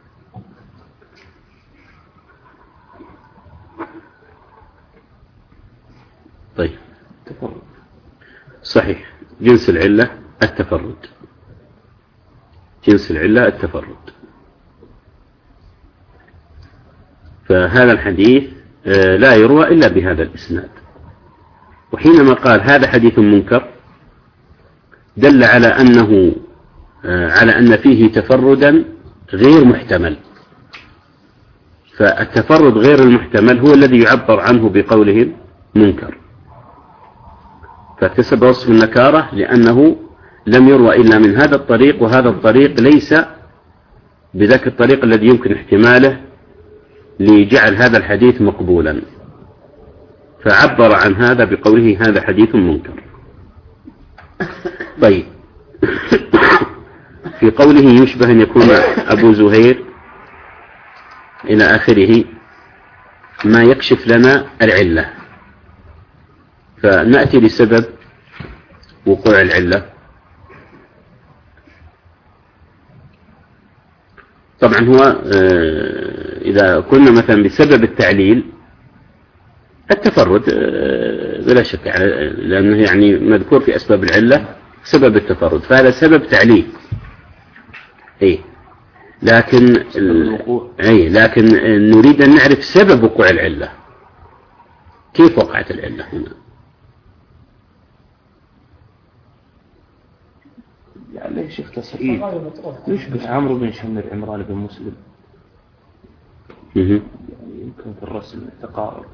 طيب صحيح، جنس العلة التفرد، جنس العلة التفرد. فهذا الحديث لا يروى إلا بهذا الإسناد. وحينما قال هذا حديث منكر دل على أن فيه تفردا غير محتمل. فالتفرد غير المحتمل هو الذي يعبر عنه بقولهم منكر، فاكتسب وصف النكارة لأنه لم يروى إلا من هذا الطريق، وهذا الطريق ليس بذاك الطريق الذي يمكن احتماله لجعل هذا الحديث مقبولا، فعبر عن هذا بقوله هذا حديث منكر. طيب في قوله يشبه أن يكون أبو زهير، إلى آخره ما يكشف لنا العلة، فنأتي لسبب وقوع العلة. طبعا هو إذا كنا مثلا بسبب التعليل التفرد بلا شك، لأنه يعني مذكور في أسباب العلة سبب التفرد، فهذا سبب تعليل. لكن نريد أن نعرف سبب وقوع العلة، كيف وقعت العلة هنا. يعني يا شيخ تسعيد يشبه عمرو بن شمر عمران بن مسلم، يعني يمكن في الرسم التقارب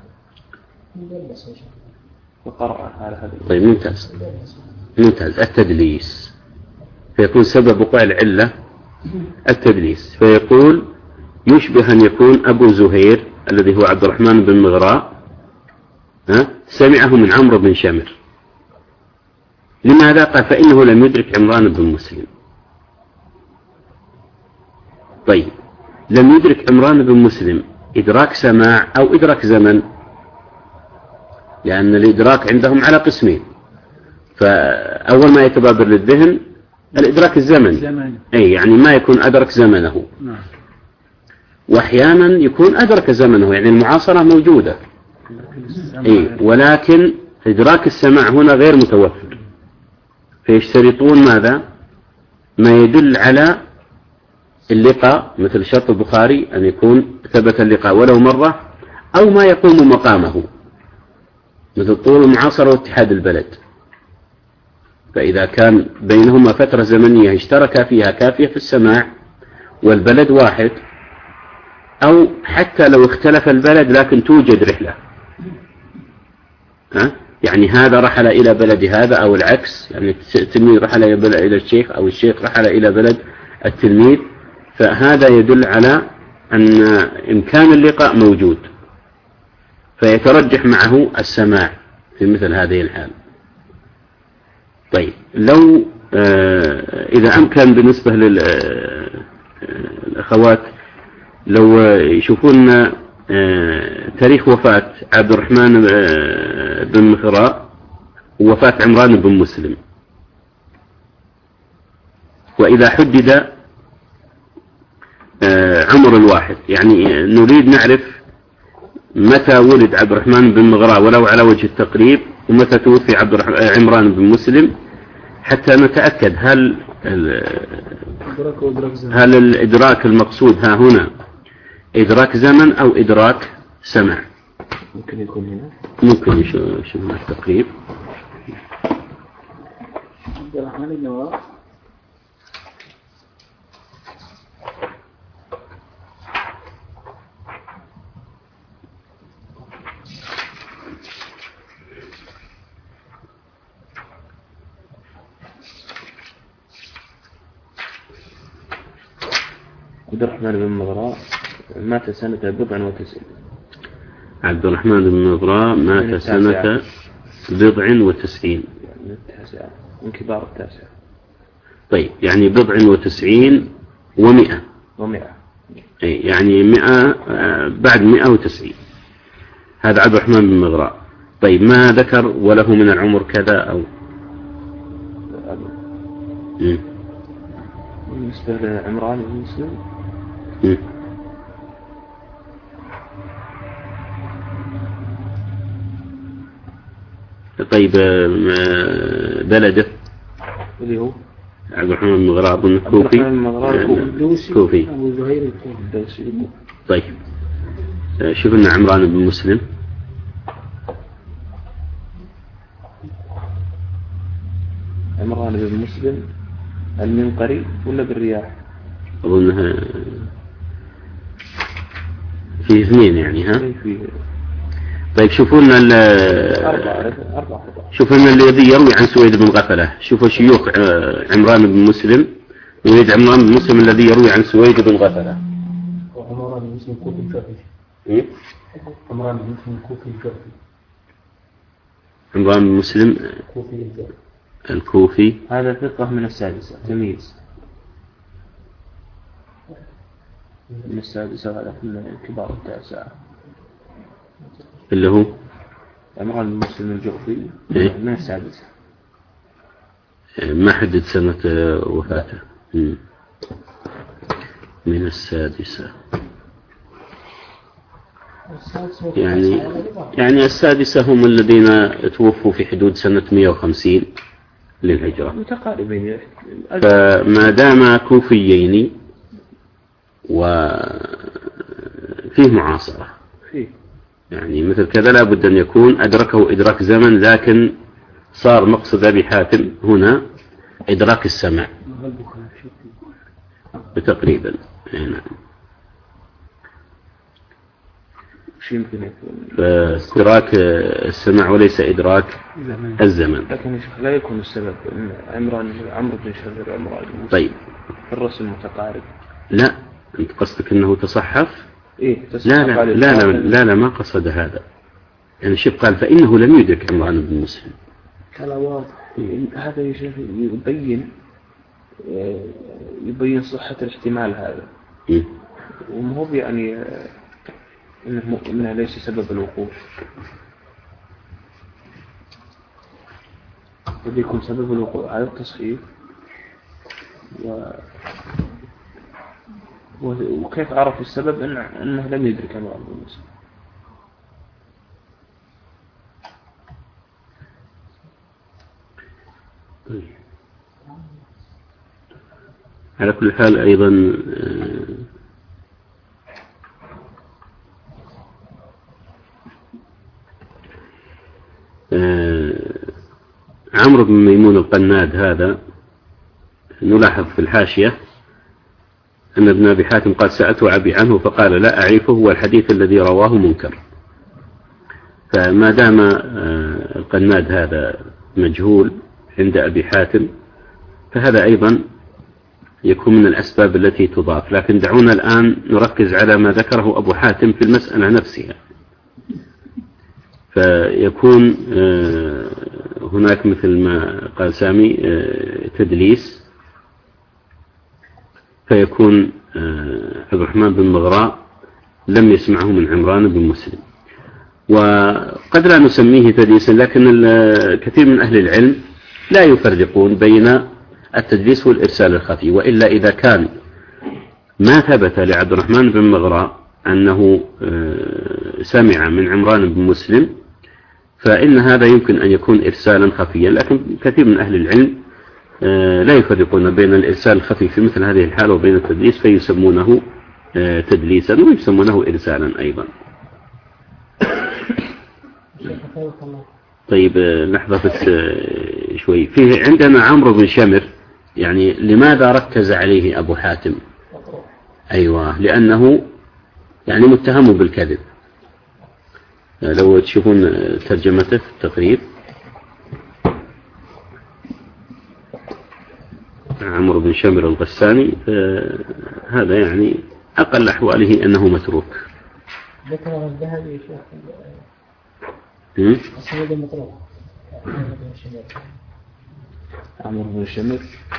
وقرأ على هذا. طيب ممتاز. التدليس، فيكون سبب وقوع العلة التدليس، فيقول يشبه أن يكون أبو زهير الذي هو عبد الرحمن بن مغراء سمعه من عمرو بن شمر. لماذا؟ قال فإنه لم يدرك عمران بن مسلم. طيب لم يدرك عمران بن مسلم إدراك سماع أو إدراك زمن؟ لأن الإدراك عندهم على قسمين، فأول ما يتبادر للذهن الإدراك الزمني، يعني ما يكون أدرك زمنه، وأحيانا يكون أدرك زمنه، يعني المعاصرة موجودة، ولكن إدراك السماع هنا غير متوفر، فيشترطون ماذا؟ ما يدل على اللقاء، مثل شرط البخاري أن يكون ثبت اللقاء ولو مرة، أو ما يقوم مقامه مثل طول المعاصرة واتحاد البلد. فإذا كان بينهما فترة زمنية اشترك فيها كافية في السماع والبلد واحد، أو حتى لو اختلف البلد لكن توجد رحلة، يعني هذا رحل إلى بلد هذا أو العكس، يعني التلميذ رحل إلى الشيخ أو الشيخ رحل إلى بلد التلميذ، فهذا يدل على أن إمكان اللقاء موجود، فيترجح معه السماع في مثل هذه الحال. طيب لو إذا أمكن بالنسبة للأخوات لو يشوفون تاريخ وفاة عبد الرحمن بن مغراء ووفاة عمران بن مسلم، وإذا حدد عمر الواحد، يعني نريد نعرف متى ولد عبد الرحمن بن مغراء ولو على وجه التقريب، ومتى توفي عمران بن مسلم، حتى نتأكد هل الإدراك المقصود ها هنا إدراك زمن أو إدراك سمع. ممكن يكون هنا، ممكن يشوفنا التقريب. عبد الرحمن بن مغراء عبد الرحمن بن مغراء مات سنة 94. عبد الرحمن بن مغراء مات سنة 94، من كبار التاسعة. طيب يعني 94 و100، يعني 100 بعد 190. هذا عبد الرحمن بن مغراء. طيب ما ذكر وله من العمر كذا أو بالنسبة لعمران بن مسلم طيب بلده اللي هو عبد الرحمن بن مغراء بن كوفي. أبو زهير الدوسي. طيب شوف لنا عمران بن مسلم. عمران بن مسلم المنقري ولا بالرياح؟ أظنها في اثنين يعني ها. طيب شوفوا لنا الذي يروي عن سويد بن غفلة. شوفوا شيوخ عمران بن مسلم، ويد عمران بن مسلم الذي يروي عن سويد بن غفلة. عمران بن مسلم كوفي الجرفي. عمران بن مسلم كوفي الجرفي. عمران بن مسلم الكوفي. هذا ثقة من السادسة، تمييز. من السادسة هذا من كبار التاسعة اللي هو عمران بن مسلم الجعفي إيه؟ من السادسة. ما حدد سنة وفاته. من السادسة يعني السادسة هم الذين توفوا في حدود سنة 150 للهجرة متقاربين. فما دام كوفيين وفيه معاصرة يعني مثل كذا لا بد أن يكون أدركه إدراك زمن، لكن صار مقصد أبي حاتم هنا إدراك السمع تقريبا. نعم. فإدراك السمع وليس إدراك الزمن. لكن لا يكون السبب عمرو بن شهر عمران طيب في الرسم المتقارب. لا أنت قصدك أنه تصحف؟ إيه لا لا لا لا, لا لا ما قصد هذا. يعني شوف قال فإنه لم يدرك عمران بن مسلم. كلا واضح. هذا يبين صحة الاحتمال هذا. وما هو يعني إنه ليس سبب الوقوع. قد يكون سبب الوقوع على التصحيح وكيف عرف السبب أنه لم يدرك عمران بن مسلم. على كل حال أيضا عمرو بن ميمون القناد هذا نلاحظ في الحاشية أن ابن أبي حاتم قال سألت أبي عنه فقال لا أعرفه والحديث الذي رواه منكر. فما دام القناد هذا مجهول عند أبي حاتم فهذا أيضا يكون من الأسباب التي تضاف. لكن دعونا الآن نركز على ما ذكره أبو حاتم في المسألة نفسها. فيكون هناك مثل ما قال سامي تدليس، فيكون عبد الرحمن بن مغراء لم يسمعه من عمران بن مسلم. وقد لا نسميه تدليسا، لكن الكثير من أهل العلم لا يفرقون بين التدليس والإرسال الخفي. وإلا إذا كان ما ثبت لعبد الرحمن بن مغراء أنه سمع من عمران بن مسلم فإن هذا يمكن أن يكون إرسالا خفيا. لكن كثير من أهل العلم لا يفرقون بين الإرسال الخفي في مثل هذه الحالة وبين التدليس، فيسمونه تدليسا ويسمونه إرسالا أيضا. طيب لحظة بس شوي. فيه عندنا عمرو بن شمر، يعني لماذا ركز عليه أبو حاتم؟ أيوة لأنه يعني متهم بالكذب. لو تشوفون ترجمته في التقريب عمرو بن شمر الغساني، هذا يعني أقل أحواله أنه متروك. ذكر الذهبي شيخ السيد المطروح عمرو بن شمر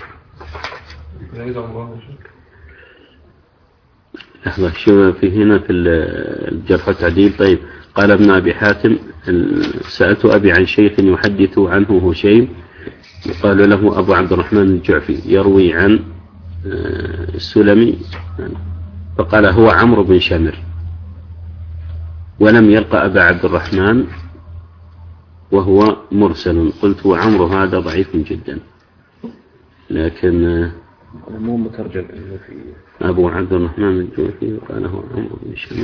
لحظة شو في هنا في الجرح والتعديل. طيب قال ابن أبي حاتم سألت أبي عن شيخ يحدث عنه هشيم يقال له أبو عبد الرحمن الجعفي يروي عن السلمي، فقال هو عمرو بن شمر ولم يلقى أبا عبد الرحمن وهو مرسل. قلت وعمرو هذا ضعيف جدا، لكن مو مترجم في أبو عبد الرحمن الجوفي قال هو عمرو بن شمر.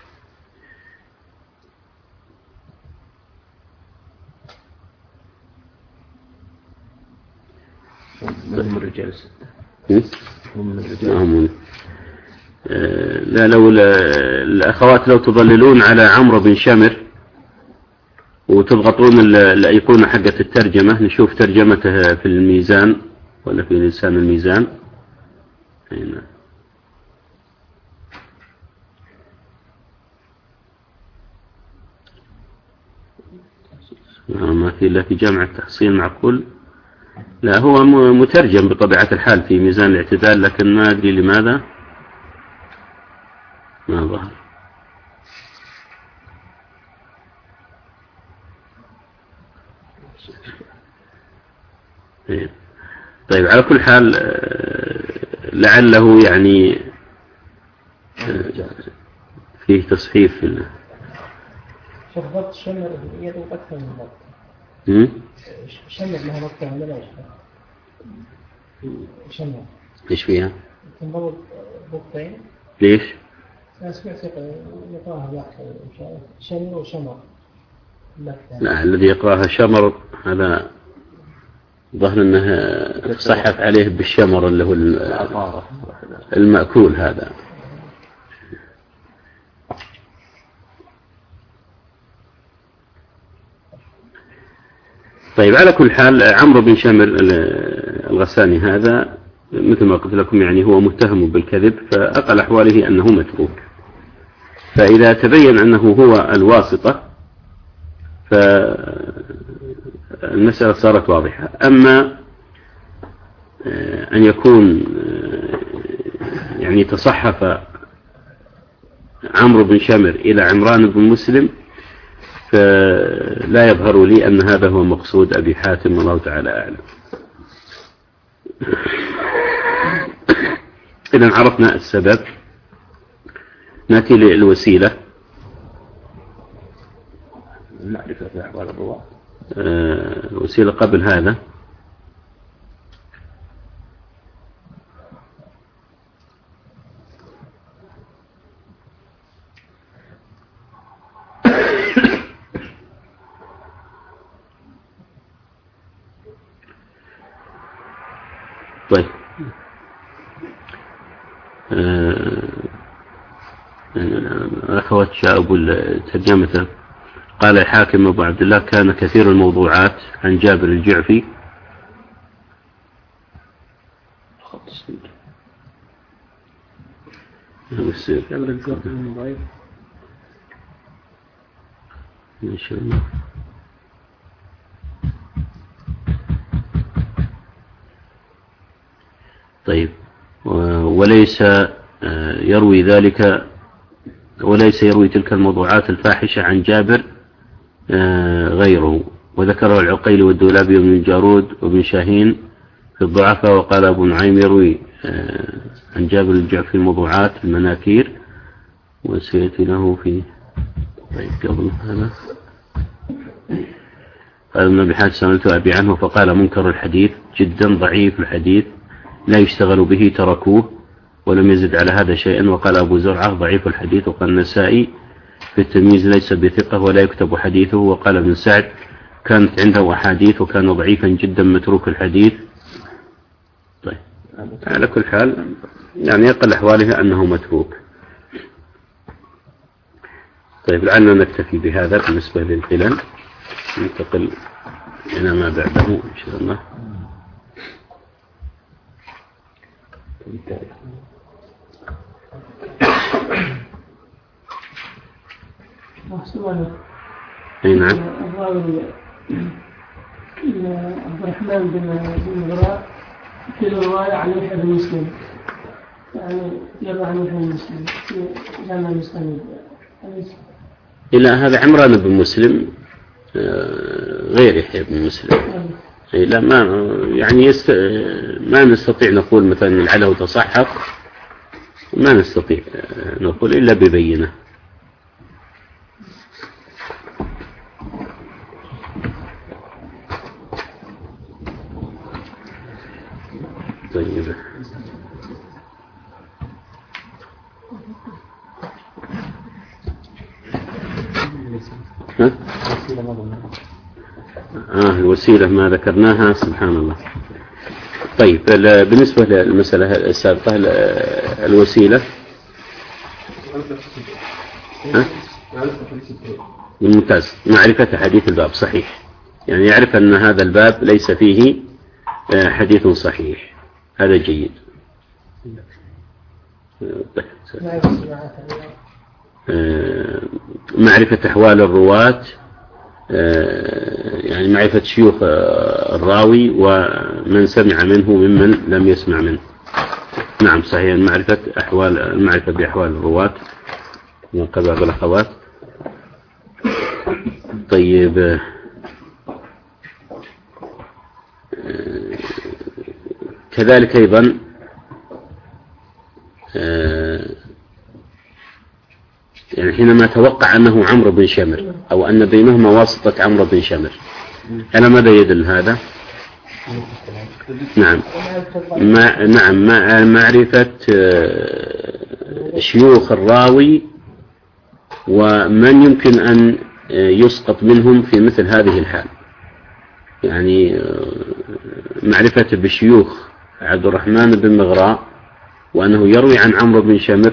هم الرجال الستة. هم الرجال. لا لو الأخوات لو تضللون على عمرو بن شمر وتضغطون الأيقونة حقة الترجمة نشوف ترجمته في الميزان ولا في لسان الميزان. هنا ما في إلا في جامع التحصيل معقول. لا هو مترجم بطبيعة الحال في ميزان الاعتدال، لكن ما أدري لماذا ما ظهر. طيب على كل حال لعله يعني فيه تصحيف شوف ضبط الشمر يدو أكثر من ضبط. شمر لها ضبط ولا لا يشبه؟ شمر. إيش فيها؟ تنضبط ضبطين. ليش؟ أسمع يقراها واحد إن شاء الله شمر وشمر. لا الذي يقراها شمر هذا ظهر أنه صحف عليه بالشمر اللي هو المأكول هذا. طيب على كل حال عمرو بن شمر الغساني هذا مثل ما قلت لكم يعني هو متهم بالكذب، فأقل أحواله أنه متروك. فإذا تبين أنه هو الواسطة فالمسألة صارت واضحة. أما أن يكون يعني تصحف عمرو بن شمر إلى عمران بن مسلم فلا يظهر لي أن هذا هو مقصود أبي حاتم والله تعالى أعلم. إذا عرفنا السبب، نأتي للوسيلة. المعرفة في أحوال الرواة. الوسيلة قبل هذا طيب أخوات شعب الترجمة قال الحاكم أبو عبد الله كان كثير الموضوعات عن جابر الجعفي جابر الجعفي من ضعيف إن شاء الله. طيب وليس يروي ذلك وليس يروي تلك الموضوعات الفاحشة عن جابر غيره، وذكره العقيلي والدولابي وابن الجارود وابن شاهين في الضعفاء. وقال أبو نعيم يروي عن جابر الجعفي الموضوعات المناكير وسيأتي له في طيب قبل هذا. قال ابن أبي حاتم سألت أبي عنه فقال منكر الحديث جدا ضعيف الحديث لا يشتغل به تركوه ولم يزد على هذا شيئا. وقال أبو زرعة ضعيف الحديث. وقال النسائي في التمييز ليس بثقة ولا يكتب حديثه. وقال ابن سعد كانت عنده أحاديث وكان ضعيفا جدا متروك الحديث. طيب على كل حال يعني أقل أحواله أنه متروك. طيب لعلنا نكتفي بهذا بالنسبة للعلل، ننتقل إلى ما بعده إن شاء الله. أي نعم. عبد الرحمن بن براء في الرواية عن يحيى بن مسلم، يعني يروى عن يحيى بن مسلم في جامع المسلمين. إلى هذا عمران بن مسلم غير يحيى بن مسلم. لا ما يعني ما نستطيع نقول مثلا لعله تصحف، ما نستطيع نقول إلا ببينة. طيب الوسيلة ما ذكرناها سبحان الله. طيب بالنسبة للمسألة السابقة الوسيلة ممتاز، معرفة حديث الباب صحيح، يعني يعرف أن هذا الباب ليس فيه حديث صحيح، هذا جيد. معرفة أحوال الرواة، يعني معرفة شيوخ الراوي ومن سمع منه ممن لم يسمع منه. نعم صحيح، المعرفة بأحوال الرواة ينقل بعض الأخوات. طيب كذلك أيضا يعني حينما توقع أنه عمرو بن شمر أو أن بينهما واسطة عمرو بن شمر، على ماذا يدل هذا؟ نعم معرفة شيوخ الراوي ومن يمكن أن يسقط منهم في مثل هذه الحال، يعني معرفة بشيوخ عبد الرحمن بن مغراء وأنه يروي عن عمرو بن شمر،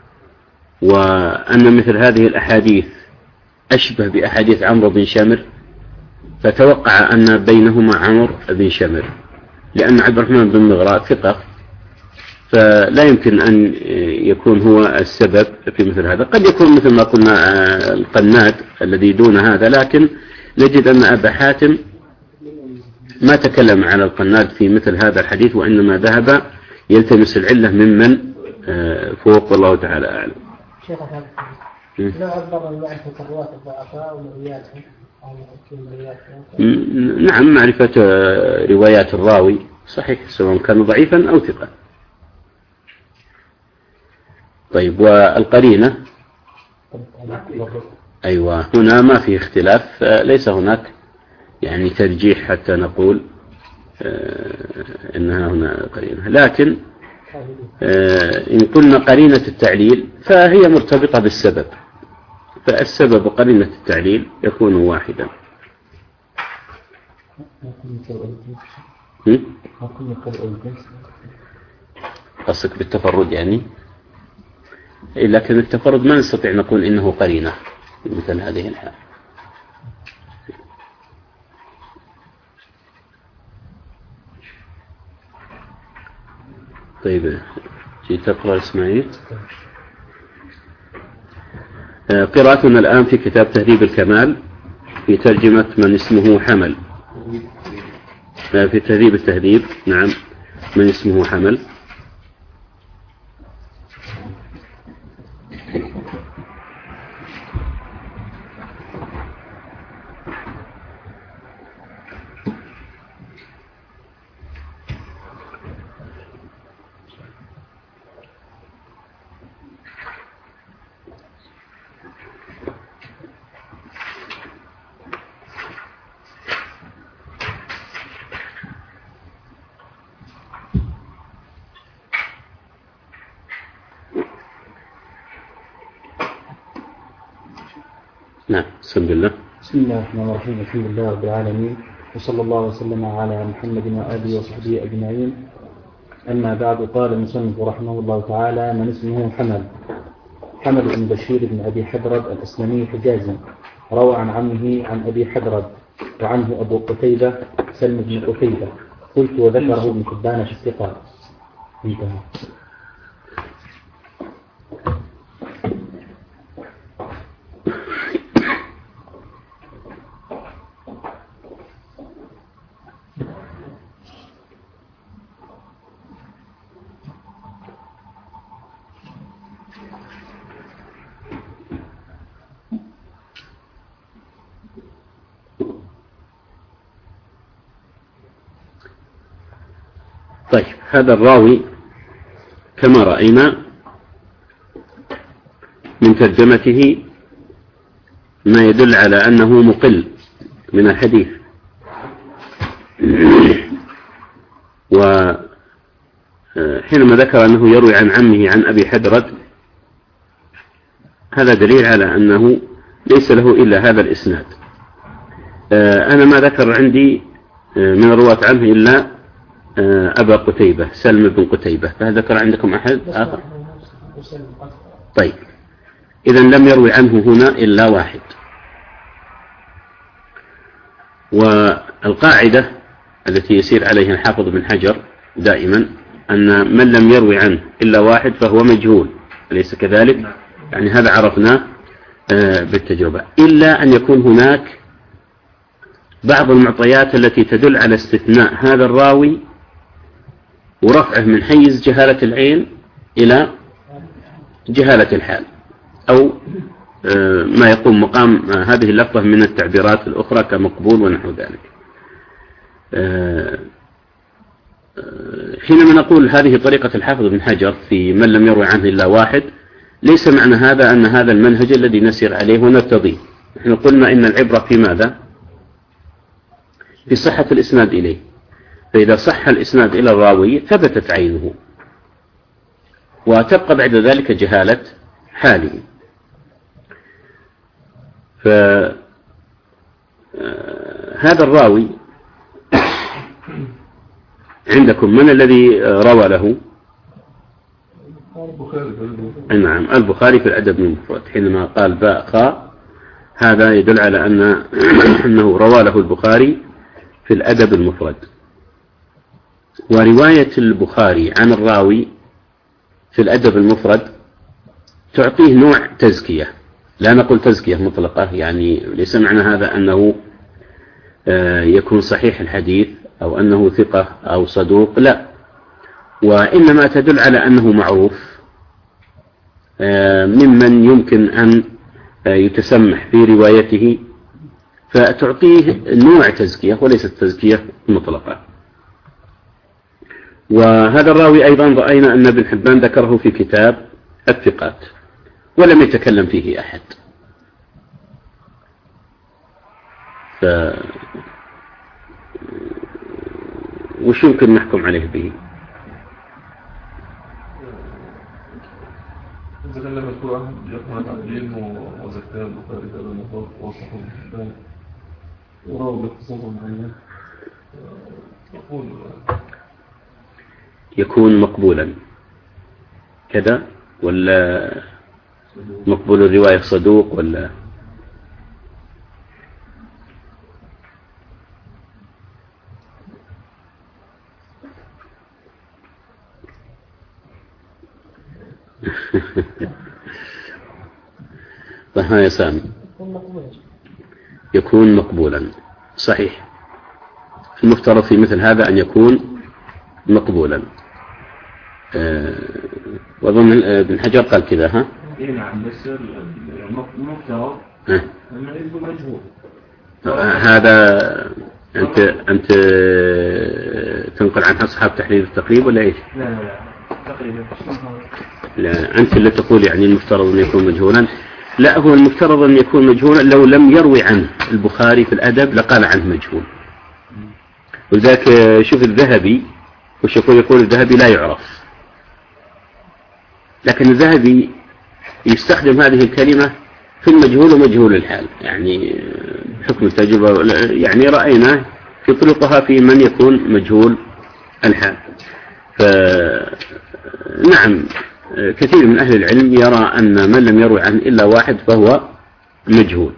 وأن مثل هذه الأحاديث أشبه بأحاديث عمرو بن شمر، فتوقع أن بينهما عمرو بن شمر، لأن عبد الرحمن بن مغراء ثقة، فلا يمكن أن يكون هو السبب في مثل هذا. قد يكون مثل ما قلنا القناد الذي دون هذا، لكن نجد أن أبا حاتم ما تكلم عن القناد في مثل هذا الحديث، وإنما ذهب يلتمس العلة ممن فوق، والله تعالى أعلم. شيخ لو عبر المعرفة الرواة الضعفاء ومروياتهم نعم، معرفة روايات الراوي صحيح سواء كان ضعيفا أو ثقة. طيب والقرينة؟ أيوة، هنا ما في اختلاف، ليس هناك يعني ترجيح حتى نقول إنها هنا قرينة، لكن إن قلنا قرينة التعليل فهي مرتبطة بالسبب، فالسبب قرينة التعليل يكون واحدا. قصدك بالتفرد يعني؟ لكن التفرد ما نستطيع نقول إنه قرينة مثل هذه الحال. طيب جيت تقرأ إسماعيل. قراءتنا الآن في كتاب تهذيب الكمال في ترجمة من اسمه حمل، في تهذيب التهذيب، نعم، من اسمه حمل. نعم، بسم الله. بسم الله الرحمن الرحيم، الحمد لله رب العالمين، وصلى الله وسلم على محمد وآله وصحبه أجمعين. أما بعد، قال المصنف رحمه الله تعالى: من اسمه حمل بن بشير بن أبي حدرد الأسلمي حجازي، روى عن عمه عن أبي حدرد، وعنه أبو قتيبة سلم بن قتيبة. قلت وذكره ابن حبان في الثقات. انتهى. طيب، هذا الراوي كما رأينا من ترجمته ما يدل على أنه مقل من الحديث، وحينما ذكر أنه يروي عن عمه عن أبي حدرد، هذا دليل على أنه ليس له إلا هذا الإسناد. أنا ما ذكر عندي من الرواة عنه إلا أبا قتيبة سلم بن قتيبة، فهل ذكر عندكم أحد آخر؟ طيب، إذن لم يروي عنه هنا إلا واحد. والقاعدة التي يسير عليها الحافظ بن حجر دائما أن من لم يروي عنه إلا واحد فهو مجهول، أليس كذلك؟ يعني هذا عرفناه بالتجربة، إلا أن يكون هناك بعض المعطيات التي تدل على استثناء هذا الراوي ورفعه من حيز جهالة العين إلى جهالة الحال. أو ما يقوم مقام هذه اللفظة من التعبيرات الأخرى كمقبول ونحو ذلك. حينما نقول هذه طريقة الحافظ بن حجر في من لم يروي عنه إلا واحد، ليس معنى هذا أن هذا المنهج الذي نسير عليه ونرتضيه. نحن قلنا إن العبرة في ماذا؟ في صحة الإسناد إليه، فإذا صح الإسناد إلى الراوي ثبتت عينه، وتبقى بعد ذلك جهالة حاله. فهذا الراوي عندكم من الذي روى له؟ نعم، البخاري في الأدب المفرد. حينما قال باء خاء هذا يدل على أنه روى له البخاري في الأدب المفرد. ورواية البخاري عن الراوي في الأدب المفرد تعطيه نوع تزكية، لا نقول تزكية مطلقة، يعني ليس معنى هذا أنه يكون صحيح الحديث أو أنه ثقة أو صدوق، لا، وإنما تدل على أنه معروف ممن يمكن أن يتسمح في روايته، فتعطيه نوع تزكية وليست تزكية مطلقة. وهذا الراوي أيضا رأينا أن ابن حبان ذكره في كتاب الثقات ولم يتكلم فيه أحد. وش يمكن نحكم عليه به؟ إذا كان لما يكون واحد يقنع تعليم وزكاة البخاري هذا المفروض وصفه ابن حبان وروى باختصاص معين يكون مقبولا كذا، ولا مقبول الرواية صدوق، ولا فها يا سامي؟ يكون مقبولا، صحيح. المفترض في مثل هذا أن يكون مقبولا. وأظن ابن حجر قال كذا. ها؟ نعم، بس المفترض أنه يكون مجهول. هذا أنت تنقل عن أصحاب تحرير التقريب ولا إيش؟ لا تقريبا. لا، أنت اللي تقول يعني المفترض أن يكون مجهولا. لا، هو المفترض أن يكون مجهولا لو لم يروي عنه البخاري في الأدب لقال عنه مجهول. وذاك شوف الذهبي وش يقول الذهبي لا يعرف، لكن الذهبي يستخدم هذه الكلمة في المجهول ومجهول الحال، يعني حكم التجربة، يعني رأينا في طرقها في من يكون مجهول الحال. فنعم، كثير من أهل العلم يرى أن من لم يروي عنه إلا واحد فهو مجهول،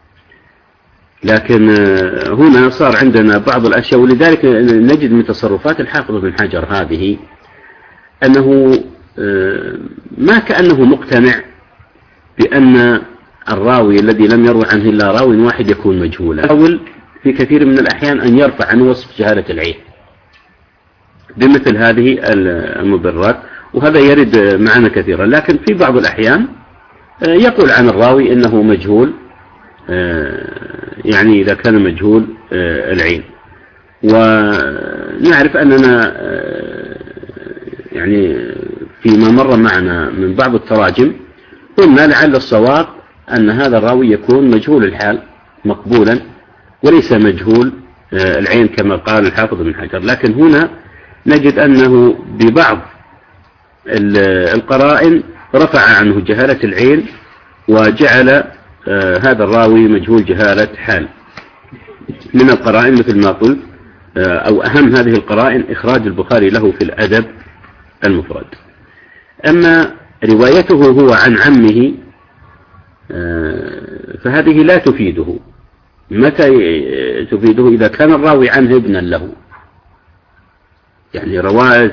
لكن هنا صار عندنا بعض الأشياء، ولذلك نجد من تصرفات الحافظ بن حجر هذه أنه ما كأنه مقتنع بأن الراوي الذي لم يروي عنه إلا راوي واحد يكون مجهولا. يحاول في كثير من الأحيان أن يرفع عنه وصف جهالة العين بمثل هذه المبررات، وهذا يرد معنا كثيرا. لكن في بعض الأحيان يقول عن الراوي إنه مجهول، يعني إذا كان مجهول العين. ونعرف أننا يعني فيما مر معنا من بعض التراجم قلنا لعل الصواب أن هذا الراوي يكون مجهول الحال مقبولا وليس مجهول العين كما قال الحافظ بن حجر. لكن هنا نجد أنه ببعض القرائن رفع عنه جهالة العين وجعل هذا الراوي مجهول جهالة حال. من القرائن مثل ما قلت، أو أهم هذه القرائن إخراج البخاري له في الأدب المفرد. أما روايته هو عن عمه فهذه لا تفيده. متى تفيده؟ إذا كان الراوي عنه ابنا له، يعني رواية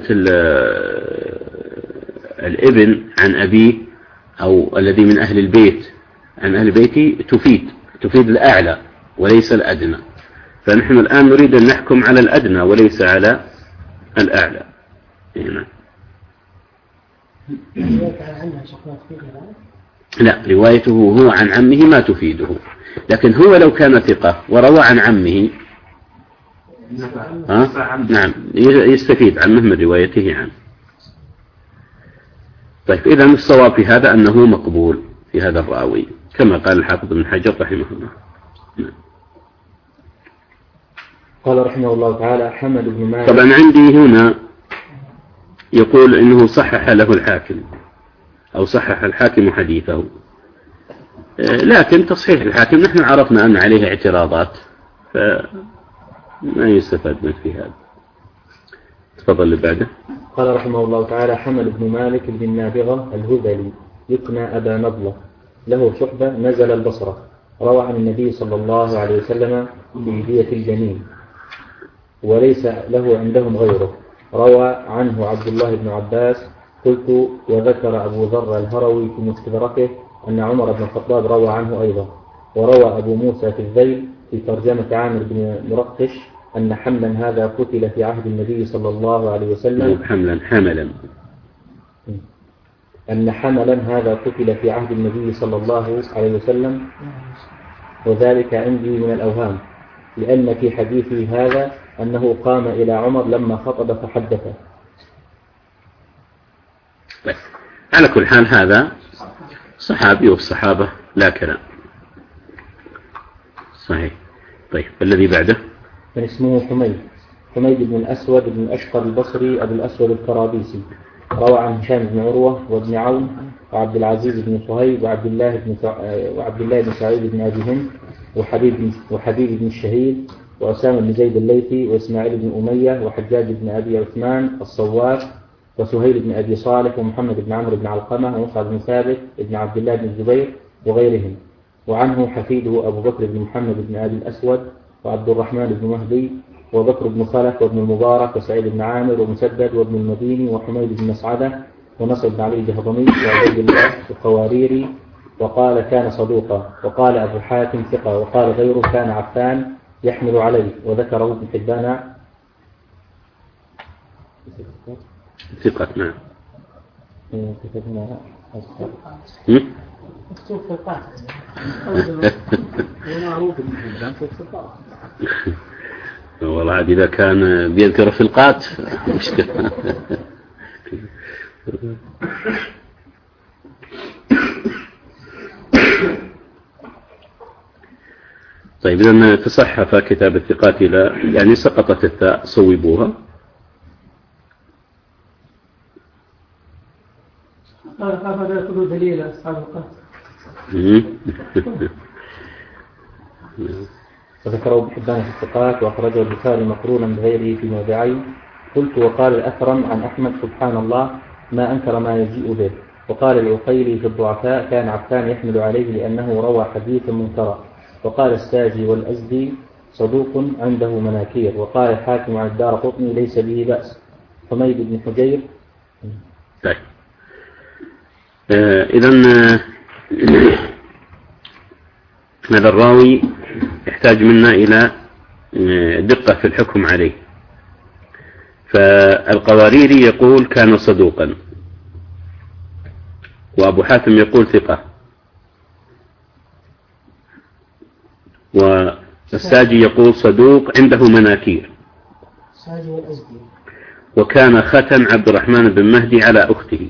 الابن عن أبيه أو الذي من أهل البيت عن أهل بيتي تفيد الأعلى وليس الأدنى. فنحن الآن نريد أن نحكم على الأدنى وليس على الأعلى. هنا لا، روايته هو عن عمه ما تفيده، لكن هو لو كان ثقة وروى عن عمه نعم يستفيد عنه من روايته عنه. طيب إذا الصواب في هذا أنه مقبول في هذا الراوي كما قال الحافظ بن حجر رحمه الله. قال رحمه الله تعالى حمد بن مالك. طبعا عندي هنا يقول إنه صحح له الحاكم أو صحح الحاكم حديثه، لكن تصحيح الحاكم نحن عرفنا أن عليه اعتراضات فما يستفاد منه في هذا. تفضل اللي بعده. قال رحمه الله تعالى حمد بن مالك بن النابغة الهذلي يكنى أبا نضلة له شعبة نزل البصرة، روى عن النبي صلى الله عليه وسلم في دية الجنين وليس له عندهم غيره، روى عنه عبد الله بن عباس. قلت وذكر أبو ذر الهروي في مستدركه أن عمر بن الخطاب روى عنه أيضا، وروى أبو موسى في الذيل في ترجمة عامر بن مرقش أن حملا هذا قتل في عهد النبي صلى الله عليه وسلم. أن حملا هذا قتل في عهد النبي صلى الله عليه وسلم، وذلك عندي من الأوهام، لأن في حديثي هذا أنه قام إلى عمر لما خطب فحدثه. على كل حال هذا صحابي والصحابة لا كلام صحيح. طيب الذي بعده من اسمه حميد بن الأسود بن الأشقر البصري أبو الأسود الكرابيسي، روى عن هشام بن عروة وابن عون وعبد العزيز بن صهيب وعبد الله بن سعيد بن أبي هند وحبيب بن الشهيد وأسامة بن زيد الليثي وإسماعيل بن أمية وحجاج بن أبي عثمان الصواف وسهيل بن أبي صالح ومحمد بن عمرو بن علقمة ومصعب بن ثابت بن عبد الله بن الزبير وغيرهم. وعنه حفيده أبو بكر بن محمد بن أبي الأسود وعبد الرحمن بن مهدي وبكر بن خلف وابن المبارك وسعيد بن عامر ومسدد وابن المديني وحميد بن مسعدة ونصر بن علي الجهضمي وعبد الله القواريري، وقال كان صدوقا. وقال أبو حاتم ثقة، وقال غيره كان عفان يحمل عليه، وذكره ابن حبان ثقة. نعم مكتوب في القاعدة. والله عاد إذا كان بيذكر في القات مشكلة. طيب إذا تصحف كتاب الثقات إلى يعني سقطت الثاء صوبوها. هذا يكون دليل أصحاب القات. وذكره ابن حبان في الثقات وأخرجه البخاري مقرونا بغيره في موضعين. قلت وقال الأكرم عن أحمد سبحان الله ما أنكر ما يجيء به. وقال العقيلي في الضعفاء كان عفان يحمل عليه لأنه روى حديثا منكرا. وقال الساجي والأزدي صدوق عنده مناكير. وقال الحاكم عن الدارقطني ليس به بأس. حميد بن حجير. طيب إذن هذا الراوي يحتاج منا إلى دقة في الحكم عليه. فالقواريري يقول كان صدوقا، وأبو حاتم يقول ثقة، والساجي يقول صدوق عنده مناكير، وكان ختن عبد الرحمن بن مهدي على أخته،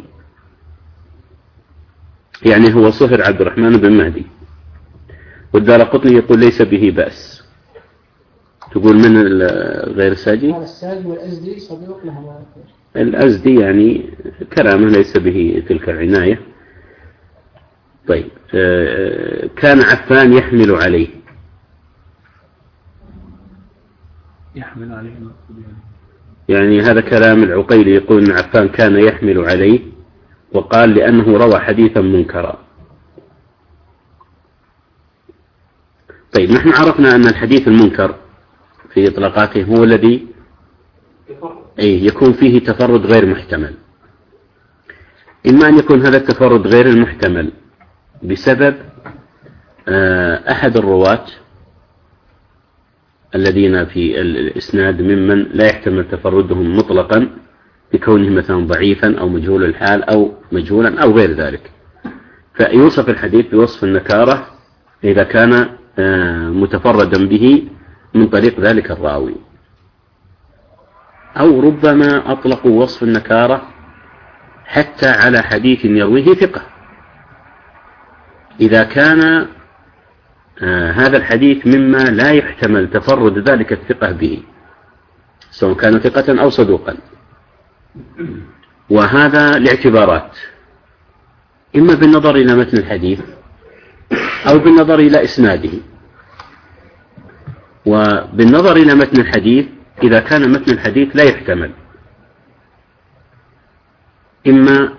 يعني هو صهر عبد الرحمن بن مهدي. والدارقطني يقول ليس به بأس. تقول من غير الساجي؟ الساجي والأزدي صدوق لهما. الأزدي يعني كلامه ليس به تلك العناية. طيب كان عفان يحمل عليه. يحمل عليه يعني هذا كلام العقيلي يقول أن عفان كان يحمل عليه، وقال لأنه روى حديثا منكرا. طيب نحن عرفنا أن الحديث المنكر في إطلاقاته هو الذي يكون فيه تفرد غير محتمل. إما أن يكون هذا التفرد غير المحتمل بسبب أحد الرواة الذين في الإسناد ممن لا يحتمل تفردهم مطلقا بكونه مثلا ضعيفا أو مجهول الحال أو مجهولا أو غير ذلك، فيوصف الحديث بوصف النكارة إذا كان متفردا به من طريق ذلك الراوي. أو ربما أطلقوا وصف النكارة حتى على حديث يرويه ثقة، إذا كان هذا الحديث مما لا يحتمل تفرد ذلك الثقة به، سواء كان ثقة أو صدوقا. وهذا لاعتبارات، إما بالنظر إلى متن الحديث أو بالنظر إلى إسناده. وبالنظر إلى متن الحديث إذا كان متن الحديث لا يحتمل، إما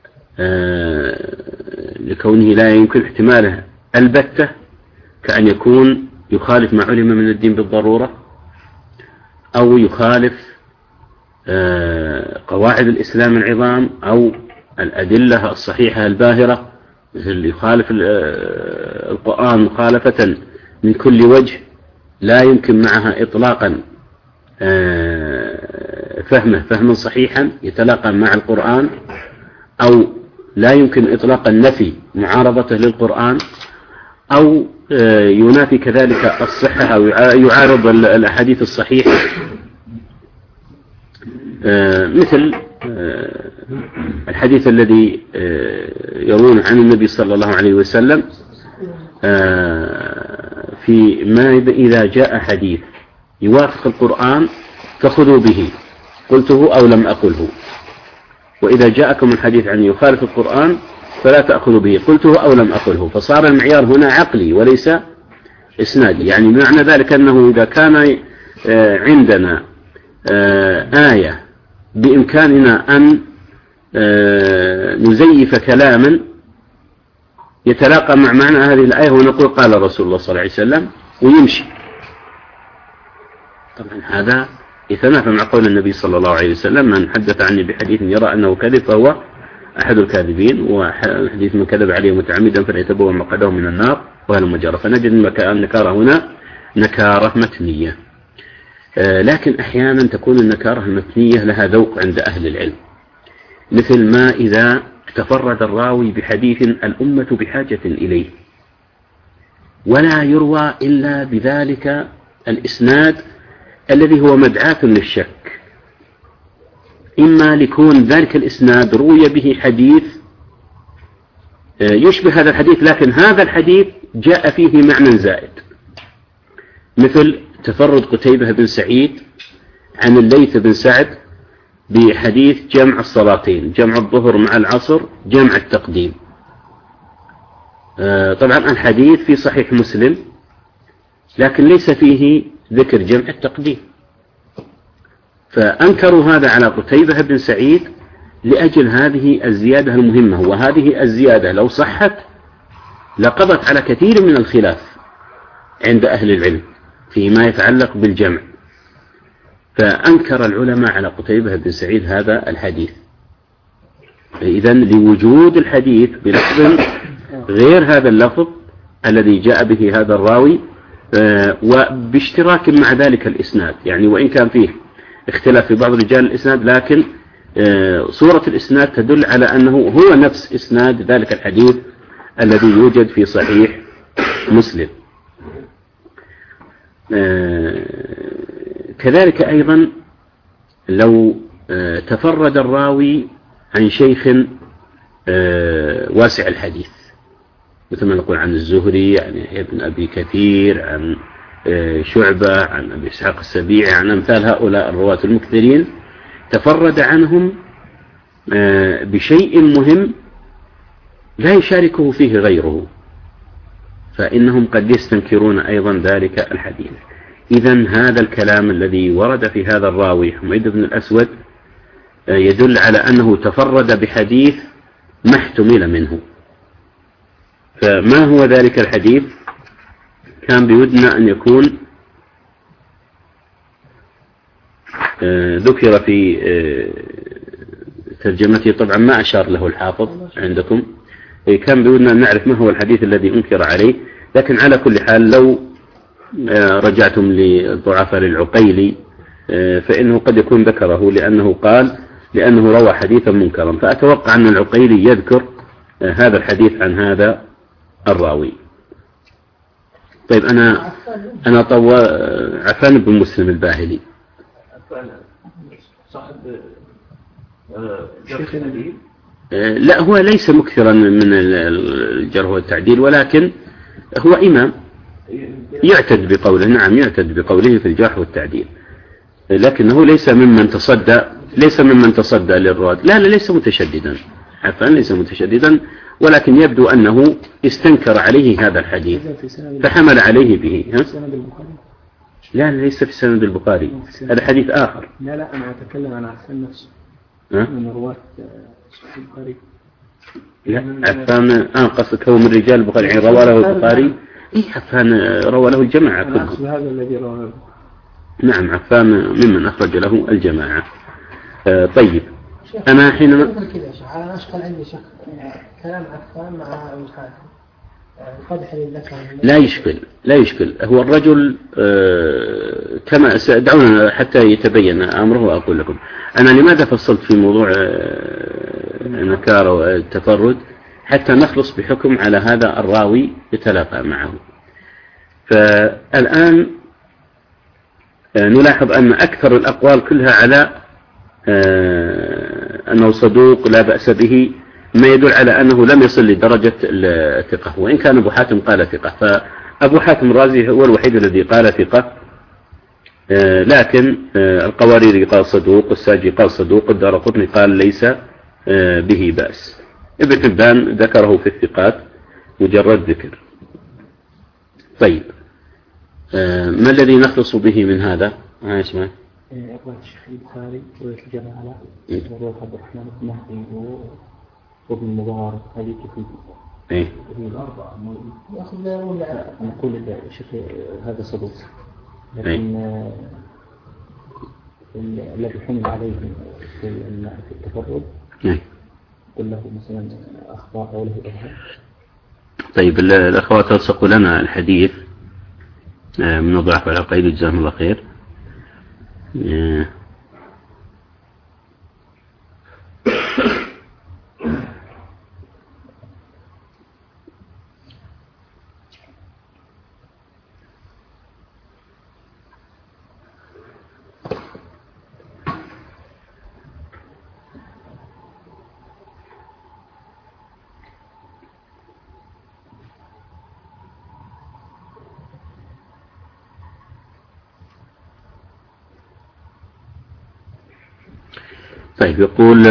لكونه لا يمكن احتماله البتة، كأن يكون يخالف ما علم من الدين بالضرورة، أو يخالف قواعد الإسلام العظام أو الأدلة الصحيحة الباهرة، مثل يخالف القرآن مخالفة من كل وجه لا يمكن معها إطلاقا فهما صحيحا يتلاقى مع القرآن، أو لا يمكن إطلاق النفي معارضته للقرآن، أو ينافي كذلك الصحة أو يعارض الأحاديث الصحيحة، مثل الحديث الذي يروون عن النبي صلى الله عليه وسلم في ما إذا جاء حديث يوافق القرآن فخذوا به قلته أو لم أقله، وإذا جاءكم الحديث عن يخالف القرآن فلا تأخذوا به قلته أو لم أقله. فصار المعيار هنا عقلي وليس إسنادي. يعني معنى ذلك أنه إذا كان عندنا آية بإمكاننا أن نزيف كلاما يتلاقى مع معنى هذه الآية ونقول قال رسول الله صلى الله عليه وسلم ويمشي، طبعا هذا يتنافى مع قول النبي صلى الله عليه وسلم: من حدث عني بحديث يرى أنه كذب فهو أحد الكاذبين، وحديث من كذب عليه متعمدا فليتبوأ مقعده من النار وهل مجرى. فنجد النكارة هنا نكارة متنية، لكن أحيانا تكون النكارة المتنية لها ذوق عند أهل العلم، مثل ما إذا تفرد الراوي بحديث الأمة بحاجة إليه ولا يروى إلا بذلك الإسناد الذي هو مدعاة للشك، إما لكون ذلك الإسناد روي به حديث يشبه هذا الحديث، لكن هذا الحديث جاء فيه معنى زائد، مثل تفرد قتيبة بن سعيد عن الليث بن سعد بحديث جمع الصلاتين، جمع الظهر مع العصر، جمع التقديم. طبعا الحديث في صحيح مسلم لكن ليس فيه ذكر جمع التقديم، فأنكروا هذا على قتيبة بن سعيد لأجل هذه الزيادة المهمة، وهذه الزيادة لو صحت لقضت على كثير من الخلاف عند أهل العلم فيما يتعلق بالجمع، فأنكر العلماء على قتيبة بن سعيد هذا الحديث. إذن لوجود الحديث بلفظ غير هذا اللفظ الذي جاء به هذا الراوي، وباشتراك مع ذلك الإسناد، يعني وإن كان فيه اختلاف في بعض رجال الإسناد لكن صورة الإسناد تدل على أنه هو نفس إسناد ذلك الحديث الذي يوجد في صحيح مسلم. كذلك أيضا لو تفرد الراوي عن شيخ واسع الحديث، مثل ما نقول عن الزهري، عن يحيى بن أبي كثير، عن شعبة، عن أبي إسحاق السبيعي، عن أمثال هؤلاء الرواة المكثرين، تفرد عنهم بشيء مهم لا يشاركه فيه غيره، فإنهم قد يستنكرون أيضا ذلك الحديث. إذن هذا الكلام الذي ورد في هذا الراوي حميد بن الأسود يدل على أنه تفرد بحديث ما احتمل منه. فما هو ذلك الحديث؟ كان بودنا أن يكون ذكر في ترجمته، طبعا ما أشار له الحافظ عندكم، كان بودنا أن نعرف ما هو الحديث الذي أنكر عليه، لكن على كل حال لو رجعتم للضعفاء للعقيلي فإنه قد يكون ذكره، لأنه قال لأنه روى حديثا منكرا، فأتوقع أن العقيلي يذكر هذا الحديث عن هذا الراوي. طيب أنا عفان بن مسلم الباهلي صاحب لا هو ليس مكثرا من الجرح والتعديل، ولكن هو إمام يعتد بقوله، نعم يعتد بقوله في الجرح والتعديل، لكنه ليس ممن تصدى للرد. لا ليس متشددا، عفان ليس متشددا، ولكن يبدو أنه استنكر عليه هذا الحديث فحمل عليه به. لا ليس في سند البخاري، هذا حديث آخر. لا أنا أتكلم عن عفان نفسه من رواة البخاري. لا عفان قصدك هو من رجال البخاري، يعني روى له البخاري. عفان روى له الجماعة كلهم. هذا الذي رواه. نعم عفان ممن أخرج له الجماعة. طيب أنا حينما أنا أشكل عندي شك كلام عفان مع الحاكم قدح للذكر. لا يشكل هو الرجل كما دعونا حتى يتبين أمره وأقول لكم أنا لماذا فصلت في موضوع النكارة والتفرد حتى نخلص بحكم على هذا الراوي يتلاقى معه. فالآن نلاحظ أن أكثر الأقوال كلها على أنه صدوق لا بأس به، ما يدل على أنه لم يصل لدرجة الثقة، وإن كان أبو حاتم قال ثقة، فأبو حاتم الرازي هو الوحيد الذي قال ثقة، لكن القواريري قال صدوق، الساجي قال صدوق، الدارقطني قال ليس به بأس، ابن حبان ذكره في الثقات مجرد ذكر. طيب ما الذي نخلص به من هذا؟ اسمع أقوال الشيخ البخاري ويتجمع على رواية عبد الرحمن بن مهدي وابن المبارك هذه كيف هي الأربعة نقول الشيخ هذا صدوق، لكن الذي حمل عليه في التفرد قل له مثلا أخطاء أو له إرهاب. طيب الأخوات تلصقوا لنا الحديث من الضعف والعقيد جزاهم الله خير. طيب يقول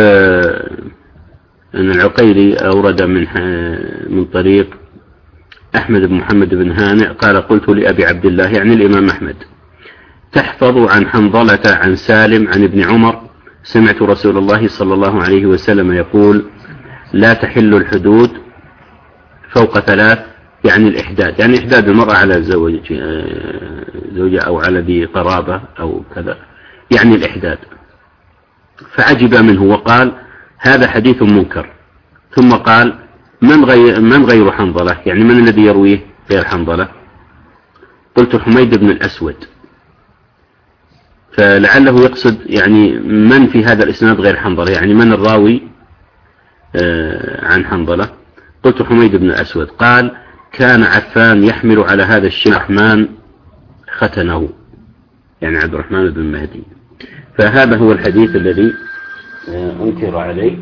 أن العقيلي أورد من طريق أحمد بن محمد بن هانئ قال قلت لأبي عبد الله يعني الإمام أحمد تحفظ عن حنظلة عن سالم عن ابن عمر سمعت رسول الله صلى الله عليه وسلم يقول لا تحل الحدود فوق 3 يعني الإحداد، يعني إحداد المرأة على زوجة أو على ذي قرابة أو كذا، يعني الإحداد. فعجب منه وقال هذا حديث منكر، ثم قال من غير حنظلة، يعني من الذي يرويه غير حنظلة؟ قلت حميد بن الأسود، فلعله يقصد يعني من في هذا الإسناد غير حنظلة، يعني من الراوي عن حنظلة. قلت حميد بن الأسود. قال كان عفان يحمل على هذا الشيء الرحمن ختنه، يعني عبد الرحمن بن مهدي. فهذا هو الحديث الذي أنكر عليه.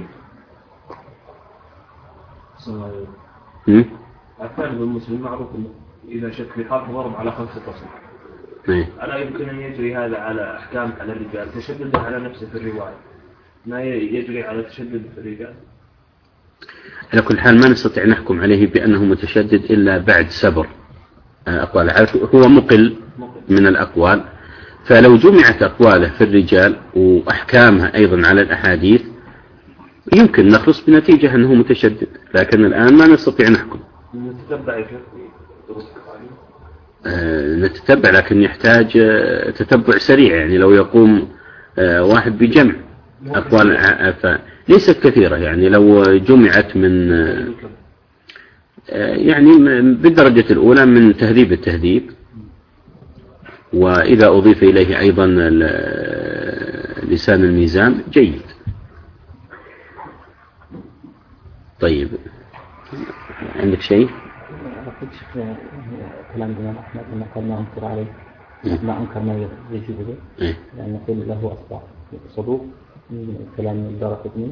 عفان بن مسلم معروف إذا شك في حرف ضرب على 5 أصل. ألا يمكن أن يجري هذا على أحكام على الرجال تشدد على نفسه في الرواية، ما يجري على تشدد في الرجال؟ على كل حال ما نستطيع نحكم عليه بأنه متشدد إلا بعد سبر أقوال، هو مقل من الأقوال، فلو جمعت أقواله في الرجال وأحكامها أيضا على الأحاديث يمكن نخلص بنتيجة أنه متشدد، لكن الآن ما نستطيع نحكم. نتتبع لكن يحتاج تتبع سريع، يعني لو يقوم واحد بجمع أقوال ليست كثيرة، يعني لو جمعت من يعني بالدرجة الأولى من تهذيب التهذيب، وإذا أضيف إليه أيضا لسان الميزان جيد. طيب عندك شيء؟ كلام الإمام أحمد أنه قد ما أنكر عليه ما أنكر ما يجي به لأن نقول له أصبح صدوق من كلام الدارقطني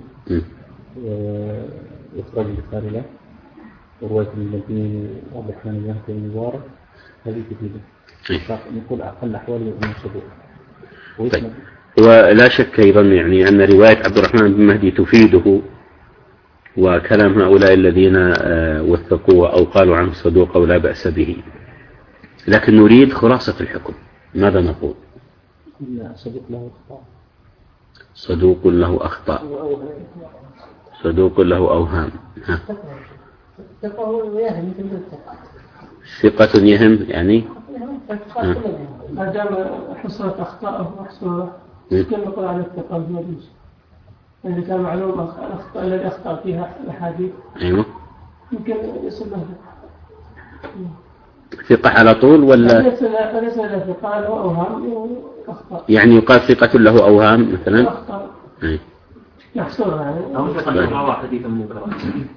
وإخراج البخاري له ورواية المديني وعبد الرحمن بن مهدي المبارك هذه جديدة نقول أقل أحوال من صدوق. طيب. ولا شك أيضا يعني أن رواية عبد الرحمن بن مهدي تفيده وكلام هؤلاء الذين وثقوه أو قالوا عنه صدوق أو لا بأس به، لكن نريد خلاصة الحكم. ماذا نقول؟ صدوق له أخطاء، صدوق له أخطاء، صدوق له أوهام. ثقة يهم يعني ما دام حصلت أخطاءه وحصلت كم نقول على الثقة المجوز إذا كان معلوم الأخطاء الذي أخطأ فيها الأحاديث أيوة يمكن يصل له ثقة على طول ولا ليس له ثقة له أوهام أخطاء، يعني يقال ثقة له أوهام مثلا أخطاء يحصلها يعني أو ثقة روى حديثا منكرا،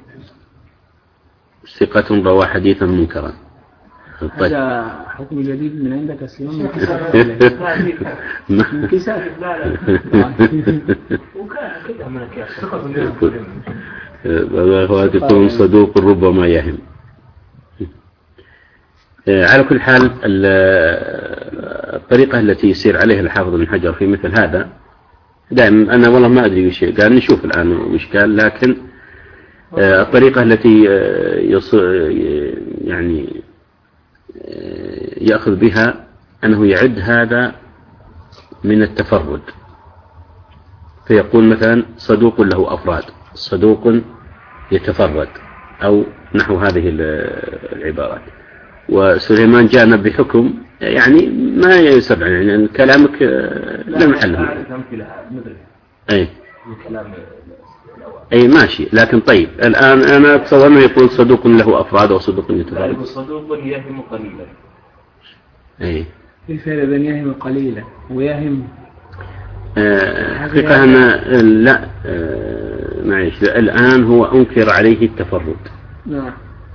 ثقة روى حديثا منكرا. هذا حكم جديد من عندك أسلام من كساد هو تكون صدوق ربما يهم. على كل حال الطريقة التي يسير عليها الحافظ بن حجر في مثل هذا دائما أنا والله ما أدري وش قال، نشوف الآن وش قال، لكن الطريقة التي يعني يأخذ بها أنه يعد هذا من التفرد، فيقول مثلا صدوق له أفراد، صدوق يتفرد أو نحو هذه العبارات. وسليمان جاءنا بحكم يعني ما يسبع، يعني كلامك لا محل له. أي ماشي، لكن طيب الآن أنا أتصور أنه يقول صدوق له أفراد أو صدوق يتفرد. صدوق يهم قليلا. أي. في فرق بين يهم قليلا ويهم. حقيقة أنا لا معيش الآن هو أنكر عليه التفرد. نعم.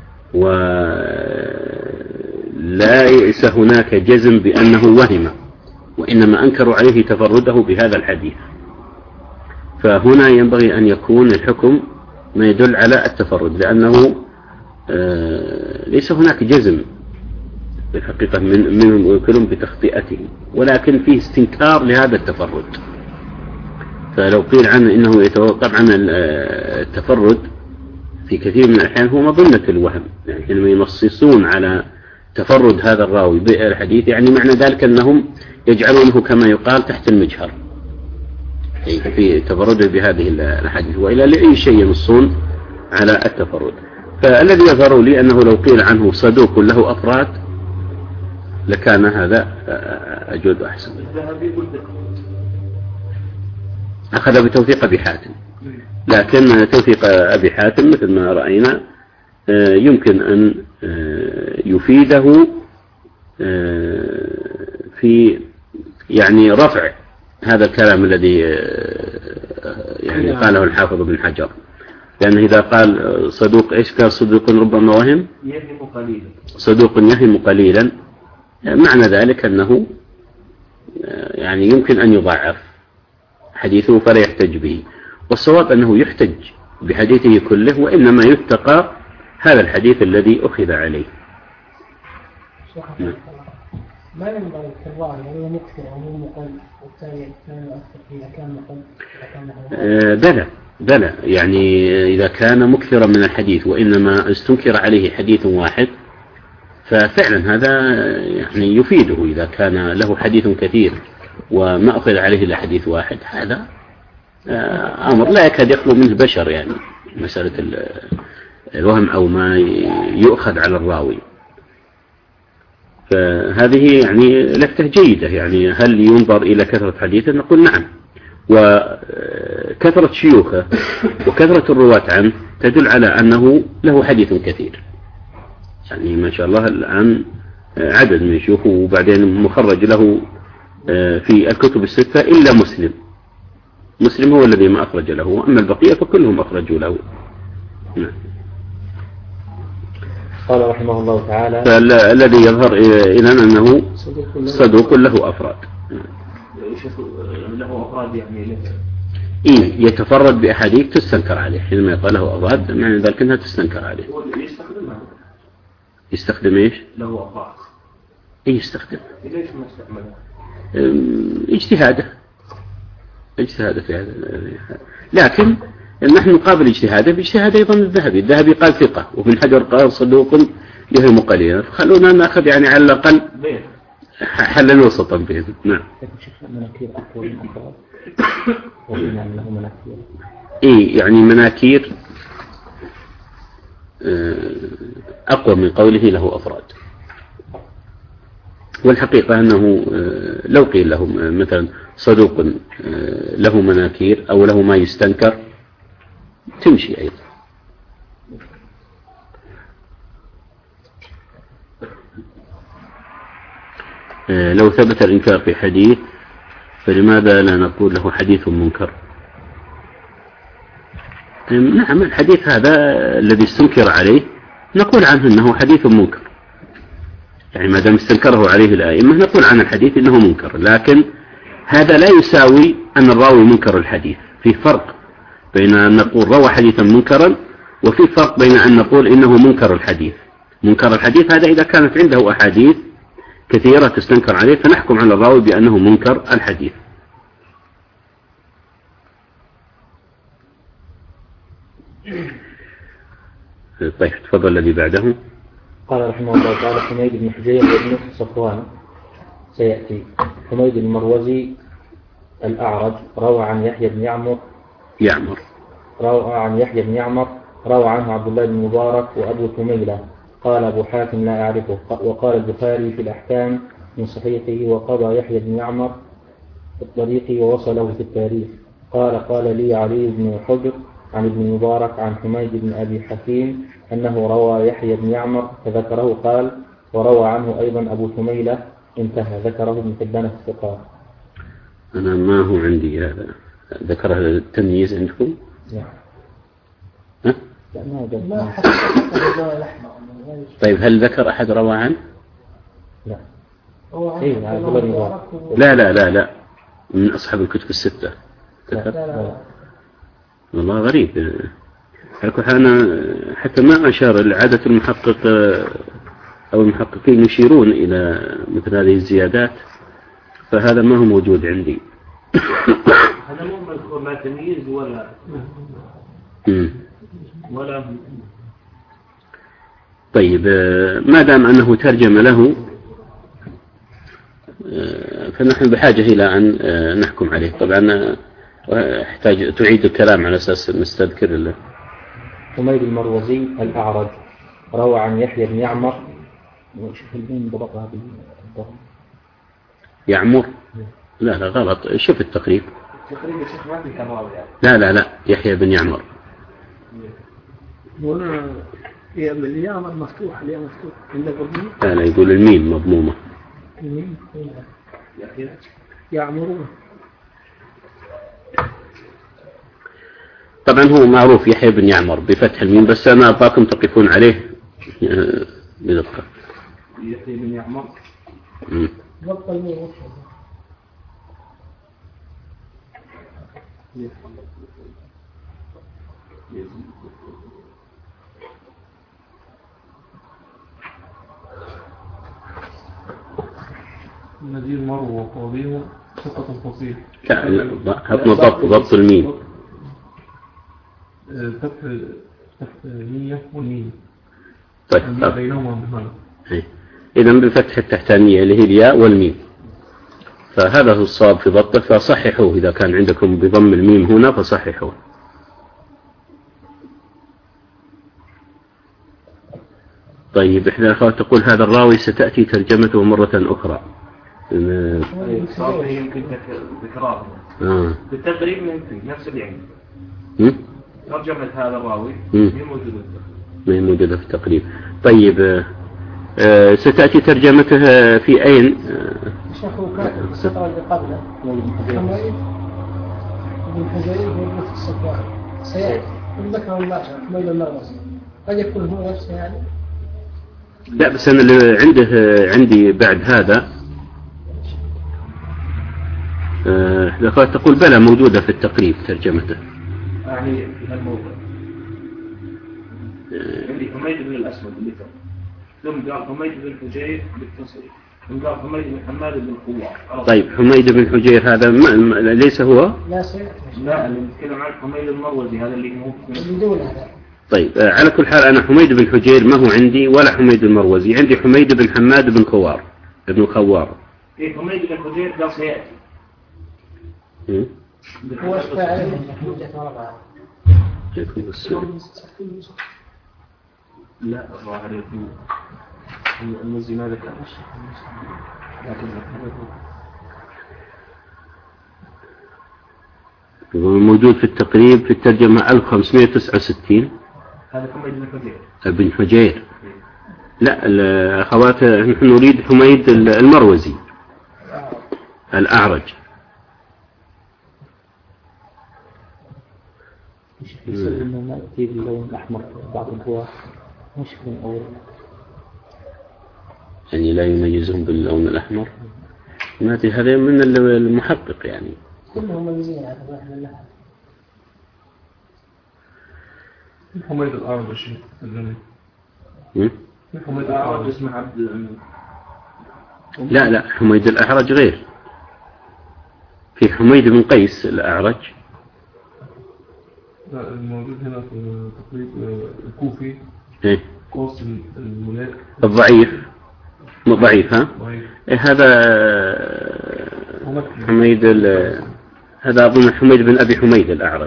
وليس هناك جزم بأنه وهم، وإنما أنكروا عليه تفرده بهذا الحديث. فهنا ينبغي أن يكون الحكم ما يدل على التفرد، لأنه ليس هناك جزم في الحقيقة منهم وكلهم بتخطئته، ولكن فيه استنكار لهذا التفرد. فلو قيل عنه إنه طبعا التفرد في كثير من الأحيان هو مظنة الوهم، يعني حينما ينصصون على تفرد هذا الراوي بالحديث يعني معنى ذلك أنهم يجعلونه كما يقال تحت المجهر في تفرده بهذه الحديث، وإلى لأي شيء ينصون على التفرد. فالذي يظهر لي أنه لو قيل عنه صدوق له أفراد لكان هذا أجود أحسن. أخذ بتوثيق أبي حاتم، لكن توثيق أبي حاتم مثل ما رأينا يمكن أن يفيده في يعني رفع هذا الكلام الذي يعني قاله الحافظ بن حجر، لأنه إذا قال صدوق إيش قال صدوق ربما وهم يهم قليلا، صدوق يهم قليلا، معنى ذلك أنه يعني يمكن أن يضعف حديثه فلا يحتج به. والصواب أنه يحتج بحديثه كله، وإنما يتقى هذا الحديث الذي أخذ عليه. ما ينبغي الكرار يعني هو مكثر أو هو مقل والتالي كان يؤثر إذا كان مقل. بلى يعني إذا كان مكثرا من الحديث وإنما استنكر عليه حديث واحد ففعلا هذا يعني يفيده. إذا كان له حديث كثير وما أخذ عليه إلا حديث واحد هذا أمر لا يكاد يخلو منه بشر، يعني مسألة الوهم أو ما يؤخذ على الراوي. فهذه يعني لفتة جيدة، يعني هل ينظر إلى كثرة حديثه؟ نقول نعم، وكثرة شيوخه وكثرة الرواة عنه تدل على أنه له حديث كثير، يعني ما شاء الله الآن عدد من شيوخه، وبعدين مخرج له في الكتب الستة إلا مسلم هو الذي ما أخرج له، أما البقية فكلهم أخرجوا له. نعم. قال رحمه الله تعالى فالذي يظهر إذن أنه صدوق له أفراد. له أفراد يعني إيه يتفرد بأحاديث تستنكر عليه. حينما يقال له أفراد معنى ذلك أنها تستنكر عليه. يستخدم إيش؟ له أفراد. إيه يستخدم؟ ليش ما استعمله؟ اجتهاده في هذا. لكن نحن نقابل اجتهاده باجتهاد أيضا الذهبي قال ثقة، وابن حجر قال صدوق يهم قليلا، فخلونا نأخذ يعني على الأقل حلا وسطا بهم. نعم. مناكير أقوى من أفراد وبما له مناكير. إيه يعني مناكير أقوى من قوله له أفراد. والحقيقة أنه لو قيل له مثلا صدوق له مناكير أو له ما يستنكر تمشي أيضا. لو ثبت الإنكار في حديث فلماذا لا نقول له حديث منكر؟ نعم الحديث هذا الذي استنكر عليه نقول عنه أنه حديث منكر، يعني ما دام استنكره عليه الآئمة نقول عن الحديث أنه منكر، لكن هذا لا يساوي أن الراوي منكر الحديث. في فرق بين أن نقول روى حديثا منكرا وفي فرق بين أن نقول إنه منكر الحديث. منكر الحديث هذا إذا كانت عنده أحاديث كثيرة تستنكر عليه فنحكم على الراوي بأنه منكر الحديث. طيب تفضل الذي بعده. قال رحمه الله تعالى حميد بن حجير وابن صفوان سيأتي. حميد المروزي الأعرج روى عن يحيى بن يعمر روى عنه عبد الله بن مبارك وأبو ثميلة. قال أبو حاتم لا أعرفه. وقال البخاري في الأحكام من صحيحه وقضى يحيى بن يعمر في الطريق ووصله في التاريخ. قال لي علي بن حجر عن ابن مبارك عن حميد بن أبي حكيم أنه روى يحيى بن يعمر فذكره. قال وروى عنه أيضا أبو ثميلة انتهى. ذكره ابن حبان في الثقات. أنا ما هو عندي هذا. ذكره التمييز عندكم؟ نعم. ها؟ ما حسب طيب هل ذكر أحد روى عنه؟ لا. لا من أصحاب الكتب الستة. لا. والله غريب. أنا حتى ما أشار العادة المحقق أو المحققين يشيرون إلى مثل هذه الزيادات، فهذا ما هو موجود عندي. هذا مو مذكور لا تمييز ولا طيب ما دام أنه ترجم له فنحن بحاجة إلى أن نحكم عليه. طبعا أحتاج تعيد الكلام على أساس نستذكر له. حميد المروزي الأعرج روى عن يحيى بن يعمر. شوف البين ضبطها بالضبط. يعمر؟ لا غلط. شوف التقريب. التقريب يا شيخ ما في كراوي لا يحيى بن يعمر. هنا الياء مفتوح الياء مفتوح عندك مضموم؟ لا يقول الميم مضمومة. الميم يعمرون. طبعا هو معروف يحيى بن يعمر بفتح الميم، بس أنا أباكم تقفون عليه بدقة. يحيى بن يعمر ضبط الميم. النذير مر وقاضيه ثقة فصيح. لا ضبط الميم. فتح مية والميم. طيب بينهما بمعنى. إذا بفتح التحتانية اللي هي الياء والميم، فهذا هو الصواب في ضبطه، فصححوه إذا كان عندكم بضم الميم هنا فصححوه. طيب إحدى الأخوات تقول هذا الراوي ستأتي ترجمته مرة أخرى. صار يمكن تكرار. بالتدريب يمكن نفس العين. ترجمة هذا الراوي هي موجودة في التقريب. طيب ستأتي ترجمته في أين؟ شيخه كاتب السطر اللي قبله ابن حجير وابن الصفوان سيأتي ذكر الله حميد المروزي قد يكون هو نفسه يعني لا بس أنا اللي عندي بعد هذا لقد تقول بلى موجودة في التقريب ترجمته. يعني في الموضوع عندي حميد بن الأسود اللي ثم قال حميد بن حجير بالتصريف ثم قال حميد بن حماد بن الخوار. طيب حميد بن حجير هذا ليس هو؟ لا اللي نتكلم عن حميد المروزي هذا اللي مو بدون هذا. طيب على كل حال أنا حميد بن حجير ما هو عندي ولا حميد المروزي، عندي حميد بن حماد بن خوار ابن خوار. إيه حميد بن حجير قال سيأتي. هو فاعل لا الظاهر المزي ما ذكر لكن موجود في التقريب في الترجمة 1569. هذا حميد بن حجير. بن حجير. لا الأخوات نحن نريد حميد المروزي الأعرج. إنه ما يأتي باللون الأحمر بعض الأنواع مش من أول. يعني لا يميزهم باللون الأحمر. ما أدري هذا من المحقق يعني. كلهم مميزين على واحد الله. حميد الأعرج شيء الجميل. حميد الأعرج اسمه عبد. لا حميد الأعرج غير. في حميد بن قيس الأعرج. لا الموجود هنا في تقريب الكوفي. إيه. قوس الملاك. الضعيف. ضعيف ها؟ ضعيف. إيه هذا حميد هذا أظن حميد بن أبي حميد الأعرج.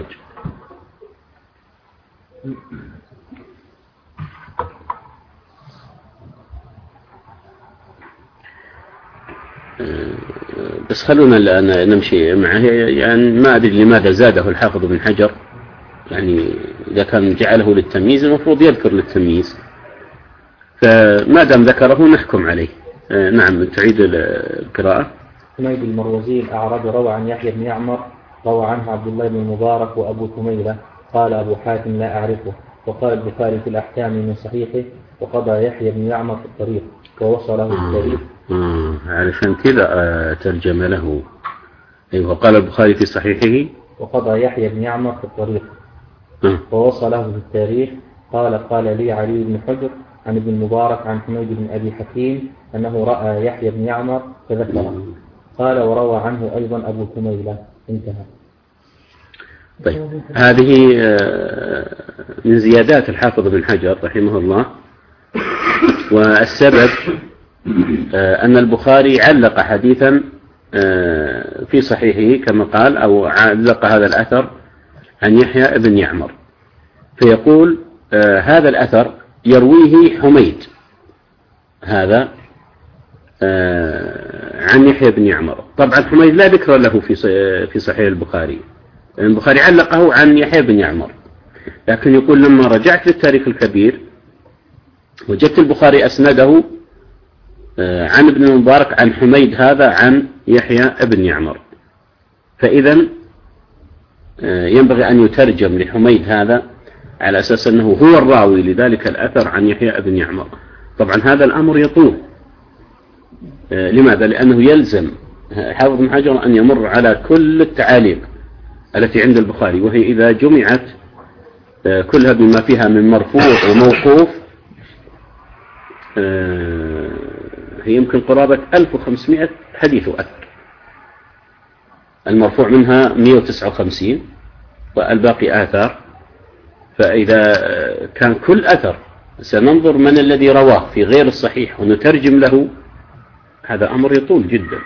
بس خلونا الآن نمشي معه، يعني ما أدري لماذا زاده الحافظ بن حجر، يعني إذا كان جعله للتمييز المفروض يذكر للتمييز، فما دام ذكره نحكم عليه. نعم تعيد القراءة. حميد المروزي الأعرج روى عن يحيى بن يعمر روى عنه عبد الله بن المبارك وأبو ثميلة قال أبو حاتم لا أعرفه. وقال البخاري في الأحكام من صحيحه وقضى يحيى بن يعمر في الطريق ووصله التاريخ. علشان كذا ترجم له. أيوه قال البخاري في صحيحه وقضى يحيى بن يعمر في الطريق ووصله في التاريخ. قال لي علي بن حجر عن ابن المبارك عن حميد بن أبي حكيم أنه رأى يحيى بن يعمر فذكره. قال وروى عنه أيضا أبو ثميلة. انتهى. طيب هذه من زيادات الحافظ بن حجر رحمه الله. والسبب أن البخاري علق حديثا في صحيحه كما قال، أو علق هذا الأثر عن يحيى بن يعمر، فيقول هذا الأثر يرويه حميد هذا عن يحيى بن يعمر. طبعا حميد لا ذكر له في صحيح البخاري، البخاري علقه عن يحيى بن يعمر، لكن يقول لما رجعت للتاريخ الكبير وجدت البخاري أسنده عن ابن المبارك عن حميد هذا عن يحيى بن يعمر، فإذا ينبغي أن يترجم لحميد هذا على أساس أنه هو الراوي لذلك الأثر عن يحيى بن يعمر. طبعا هذا الأمر يطول. لماذا؟ لأنه يلزم حافظ بن حجر أن يمر على كل التعاليق التي عند البخاري، وهي إذا جمعت كلها بما فيها من مرفوع وموقوف هي يمكن قرابة 1500 حديث وأثر. المرفوع منها 159 والباقي آثار. فإذا كان كل أثر سننظر من الذي رواه في غير الصحيح ونترجم له، هذا أمر يطول جدا.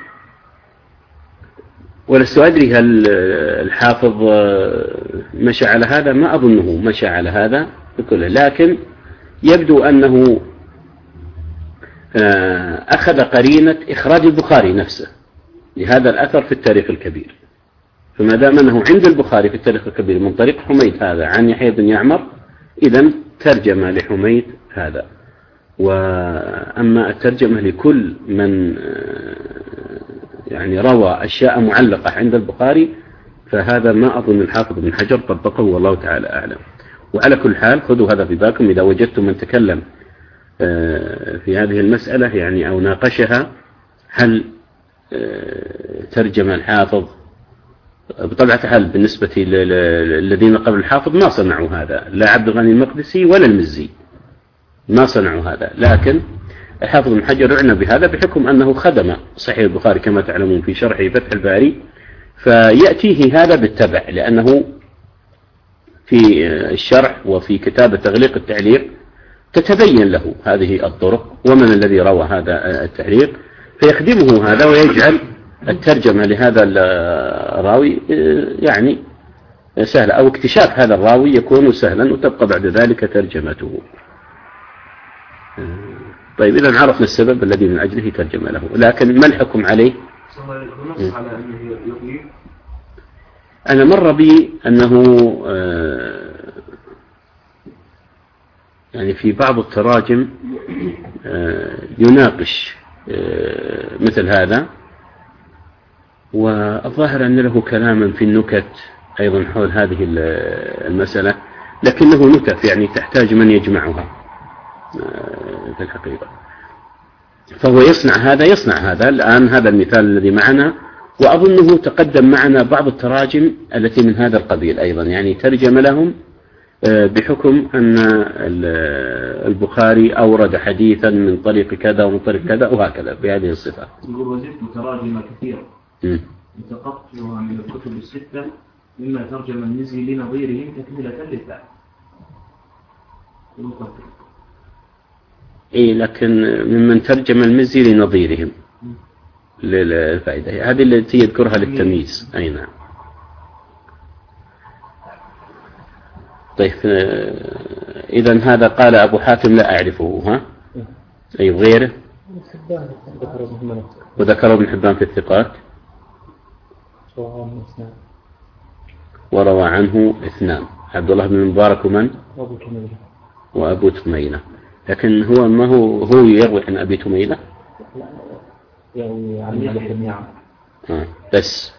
ولست أدري هل الحافظ مشى على هذا، ما أظنه مشى على هذا بكله، لكن يبدو أنه أخذ قرينة إخراج البخاري نفسه لهذا الأثر في التاريخ الكبير، فما دام أنه عند البخاري في التاريخ الكبير من طريق حميد هذا عن يحيى بن يعمر، إذن ترجم لحميد هذا. وأما الترجمة لكل من يعني روى أشياء معلقة عند البخاري فهذا ما أظن الحافظ بن حجر طبقه، والله تعالى أعلم. وعلى كل حال خذوا هذا في بالكم، إذا وجدتم من تكلم في هذه المسألة يعني أو ناقشها، هل ترجم الحافظ بطبيعة الحال بالنسبة للذين قبل الحافظ ما صنعوا هذا، لا عبد الغني المقدسي ولا المزي ما صنعوا هذا، لكن الحافظ ابن حجر يعنى بهذا بحكم أنه خدم صحيح البخاري كما تعلمون في شرحه فتح الباري، فيأتيه هذا بالتبع، لأنه في الشرح وفي كتاب تغليق التعليق تتبين له هذه الطرق ومن الذي روى هذا التعليق، فيخدمه هذا ويجعل الترجمة لهذا الراوي يعني سهلة، أو اكتشاف هذا الراوي يكون سهلا وتبقى بعد ذلك ترجمته. طيب إذا عرفنا السبب الذي من أجله ترجم له، لكن ما الحكم عليه؟ أنا مر بي أنه يعني في بعض التراجم يناقش مثل هذا، والظاهر أن له كلاما في النكت أيضا حول هذه المسألة، لكنه نكت يعني تحتاج من يجمعها في الحقيقة، فهو يصنع هذا الآن هذا المثال الذي معنا، وأظنه تقدم معنا بعض التراجم التي من هذا القبيل أيضا، يعني ترجم لهم بحكم أن البخاري أورد حديثا من طريق كذا ومن طريق كذا وهكذا بهذه الصفة. يقول وجدت تراجم كثيرة انتقطتها من الكتب الستة مما ترجم المزي لنظيرهم تكملة للبعض. إيه، لكن ممن ترجم المزي لنظيرهم للفائدة هذه التي يذكرها للتمييز. أي نعم. طيب إذن هذا قال أبو حاتم لا أعرفه، ها؟ أي غيره؟ وذكر ابن حبان في الثقات وروى عنه اثنان، عبد الله بن المبارك ومن؟ وأبو تميلة. لكن هو ما هو يروي عن أبي تميلة؟ يروي عن الجميع بس.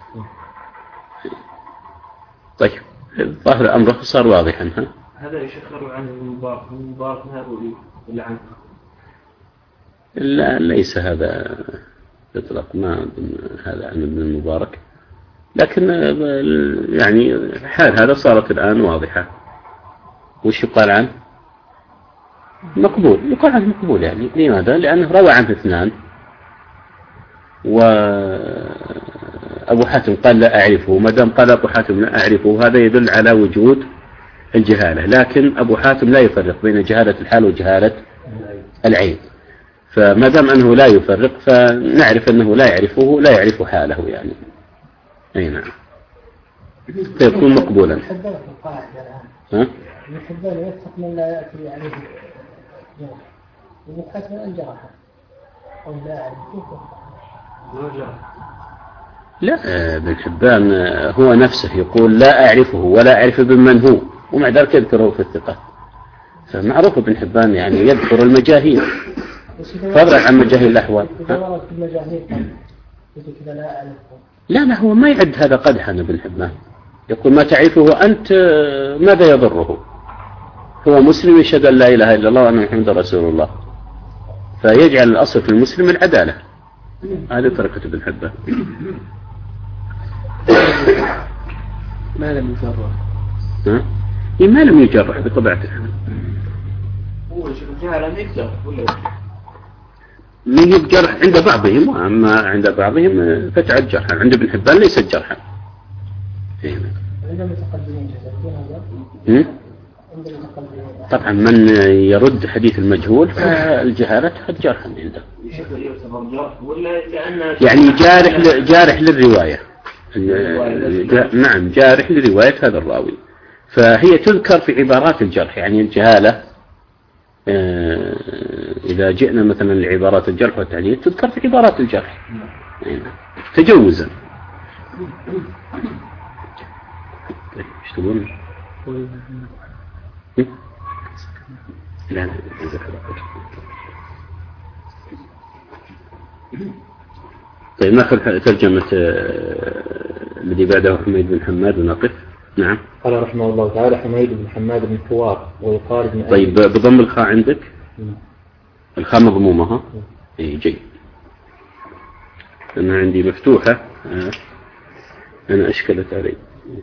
طيب ظاهر الأمر صار واضحا. هذا يشكر عن المبارك هذا ولا عنه؟ لا ليس هذا إطلاق، ما هذا عن ابن المبارك، لكن يعني حال هذا صارت الآن واضحة. وش يقال عنه؟ مقبول، يقال عنه مقبول. يعني لماذا؟ لأنه روى عنه اثنان، وأبو حاتم قال لا أعرفه، ما دام قال أبو حاتم لا أعرفه هذا يدل على وجود الجهالة، لكن أبو حاتم لا يفرق بين جهالة الحال وجهالة العين، فما دام أنه لا يفرق فنعرف أنه لا يعرفه، لا يعرف حاله يعني. أي نعم، فيكون مقبولا. ها؟ المحبان يتق من لا يأتي عليه ومحاسب أن جرحه أو لا أعرفه. لا، ابن حبان هو نفسه يقول لا أعرفه ولا أعرف بمن هو، ومع ذلك يذكره في الثقة. فمعروف ابن حبان يعني يذكر المجاهيل فضلا عن مجاهيل الأحوال. لا هو ما يعد هذا قدحا ابن حبان، يقول ما تعرفه أنت ماذا يضره، هو مسلم يشهد أن لا إله إلا الله وأن محمد رسول الله، فيجعل الأصل في المسلم العدالة. هذه طريقة ابن حبان. ما لم يجرح. ما لم يجرح بطبيعة الحال. هو الجهل لم يجرح ولا ليه يجرح عند بعضهم، وأما عند بعضهم فتعد جرحا، عند ابن حبان ليس جرحا. طبعا من يرد حديث المجهول فالجهالة تحد جرحا عنده، يعني جارح للرواية. نعم، جارح لرواية هذا الراوي، فهي تذكر في عبارات الجرح. يعني الجهالة إذا جئنا مثلا لعبارات الجرح والتعديل تذكر في عبارات الجرح تجوزا. ايش تقول؟ لا طيب ناخذ ترجمة الذي بعده حميد بن حماد ونقف. نعم. قال رحمه الله تعالى حميد بن حماد بن حوار ويقال بن طيب بضم الخاء عندك؟ الخاء مضمومة ها؟ اي جيد. أنا عندي مفتوحة، أنا أشكلت علي.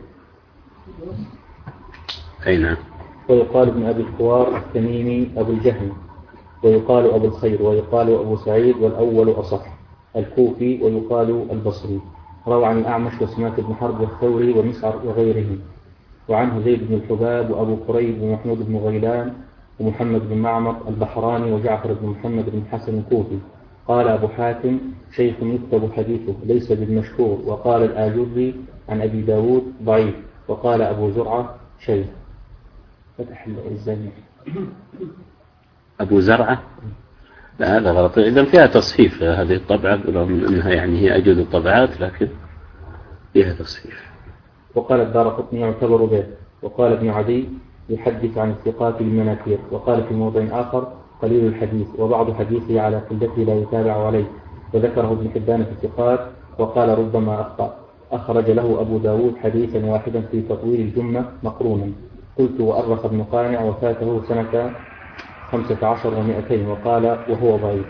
أي نعم. ويقال ابن أبي الحوار التميمي أبو الجهم، ويقال أبو الخير، ويقال أبو سعيد، والأول أصح، الكوفي، ويقال البصري. روى عن الأعمش وسماك بن حرب والثوري ومسعر وغيرهم. وعنه زيد بن الحباب وأبو قريب ومحمود بن غيلان ومحمد بن معمر البحراني وجعفر بن محمد بن حسن الكوفي. قال أبو حاتم شيخ يكتب حديثه ليس بالمشهور. وقال الآجري عن أبي داود ضعيف. وقال أبو زرعة شيخ. فتح الزاني. أبو زرعة؟ لا هذا غلط. إذا فيها تصحيف هذه الطبعة، رغم أنها يعني هي أجود الطبعات لكن فيها تصحيف. وقال الدارقطني يعتبر به. وقال ابن عدي يحدث عن الثقات بالمناكير. وقال في موضع آخر قليل الحديث، وبعض حديثه على قلته لا يتابع عليه. وذكره ابن حبان في الثقات. وقال ربما أخطأ. أخرج له أبو داود حديثا واحدا في تطويل الجمة مقرونا. قلت وأرخ ابن قانع وفاته سنة 15 و200. وقال وهو ضعيف.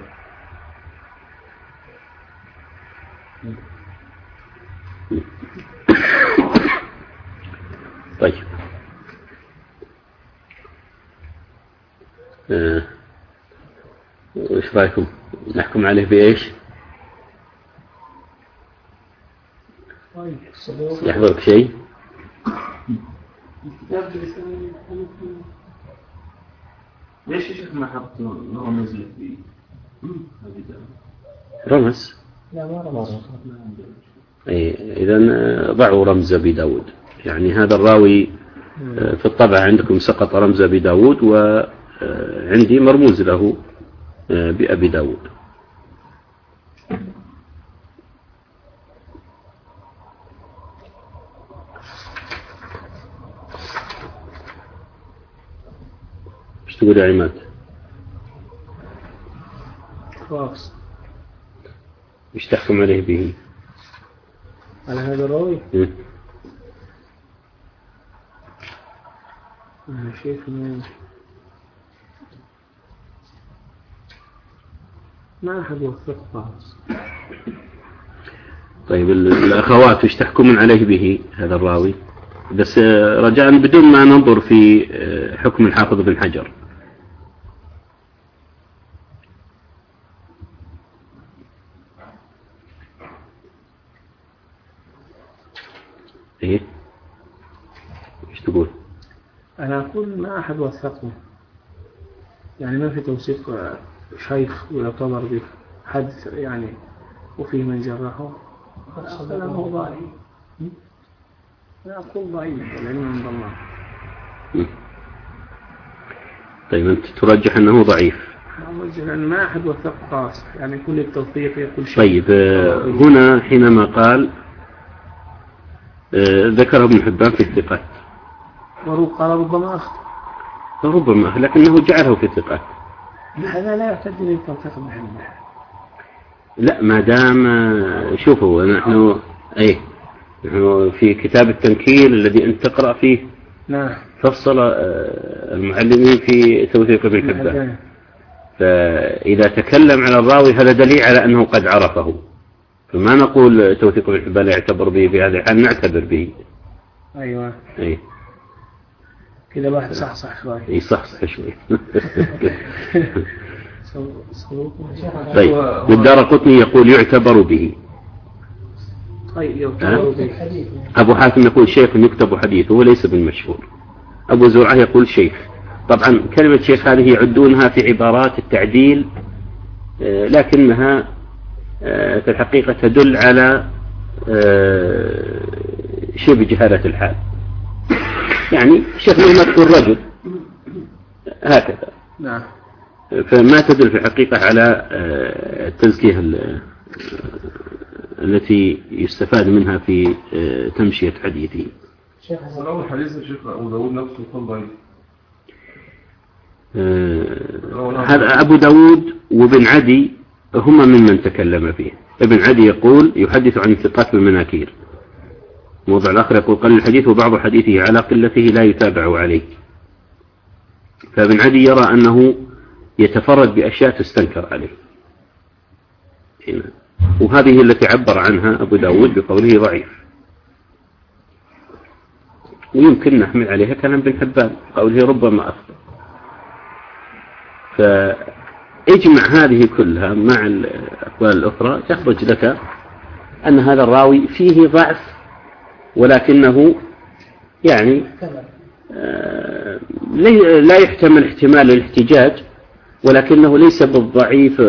طيب ايش رايكم نحكم عليه بايش؟ يحضرك شيء؟ ليش يا شيخ ما حط رمز فيه؟ رمز؟ لا ما رمز. إذا ضعوا رمز أبي داود، يعني هذا الراوي في الطبع عندكم سقط رمز أبي داود، وعندي مرموز له بأبي داود. ايش تقول يا عماد؟ خلاص ايش تحكم عليه به؟ على هذا الراوي؟ أنا شايف ما أحد يوثق خالص. طيب الأخوات ايش تحكمون عليه به هذا الراوي؟ بس رجاء بدون ما ننظر في حكم الحافظ بن حجر. ايه ايش تقول؟ أنا أقول ما أحد وثقه، يعني ما في توثيق شيخ يعتبر به حد يعني، وفيه من جرحه. كلامه ضعيف. أنا أقول ضعيف والعلم عند الله. طيب أنت ترجح أنه ضعيف؟ لأن ما أحد وثق خاص، يعني كل التوثيق يقول شيء. طيب هنا حينما قال ذكر ابن حبان في الثقات، قال ربما أخطأ. ربما، لكنه جعله في الثقات. هذا لا يحتاج إلى توثيق ابن حبان. لا، ما دام شوفوا نحن في كتاب التنكيل الذي أنت تقرأ فيه، نعم، فصل المعلمين في توثيق ابن حبان. فإذا تكلم على الراوي هذا دليل على أنه قد عرفه، فما نقول توثيق ابن حبان لا يعتبر به، في هذا الحال نعتبر به. أيوة كذا واحد صح شوي. صح شوي. طيب والدارقطني يقول يعتبر به. طيب أبو حاتم يقول شيخ يكتب حديثه وليس بالمشهور. أبو زرعة يقول شيخ. طبعا كلمة شيخ هذه يعدونها في عبارات التعديل، لكنها في الحقيقة تدل على شبه جهالة الحال، يعني شيخ ما تقول رجل هكذا. نعم. فما تدل في الحقيقة على التزكية التي يستفاد منها في تمشية حديثه. أول حديث الشيخ أبو داود نفسه كان ضعيف. هذا أبو داود وابن عدي هما ممن تكلم فيه. ابن عدي يقول يحدث عن الثقات بالمناكير. موضع الآخر يقول قل الحديث وبعض حديثه على قلته لا يتابع عليه. فابن عدي يرى أنه يتفرد بأشياء تستنكر عليه هنا. وهذه التي عبر عنها أبو داود بقوله ضعيف، ويمكن نحمل عليها كلام ابن حبان قوله ربما أخطأ. فاجمع هذه كلها مع الأقوال الأخرى تخرج لك أن هذا الراوي فيه ضعف، ولكنه يعني لا يحتمل احتمال الاحتجاج، ولكنه ليس بالضعيف،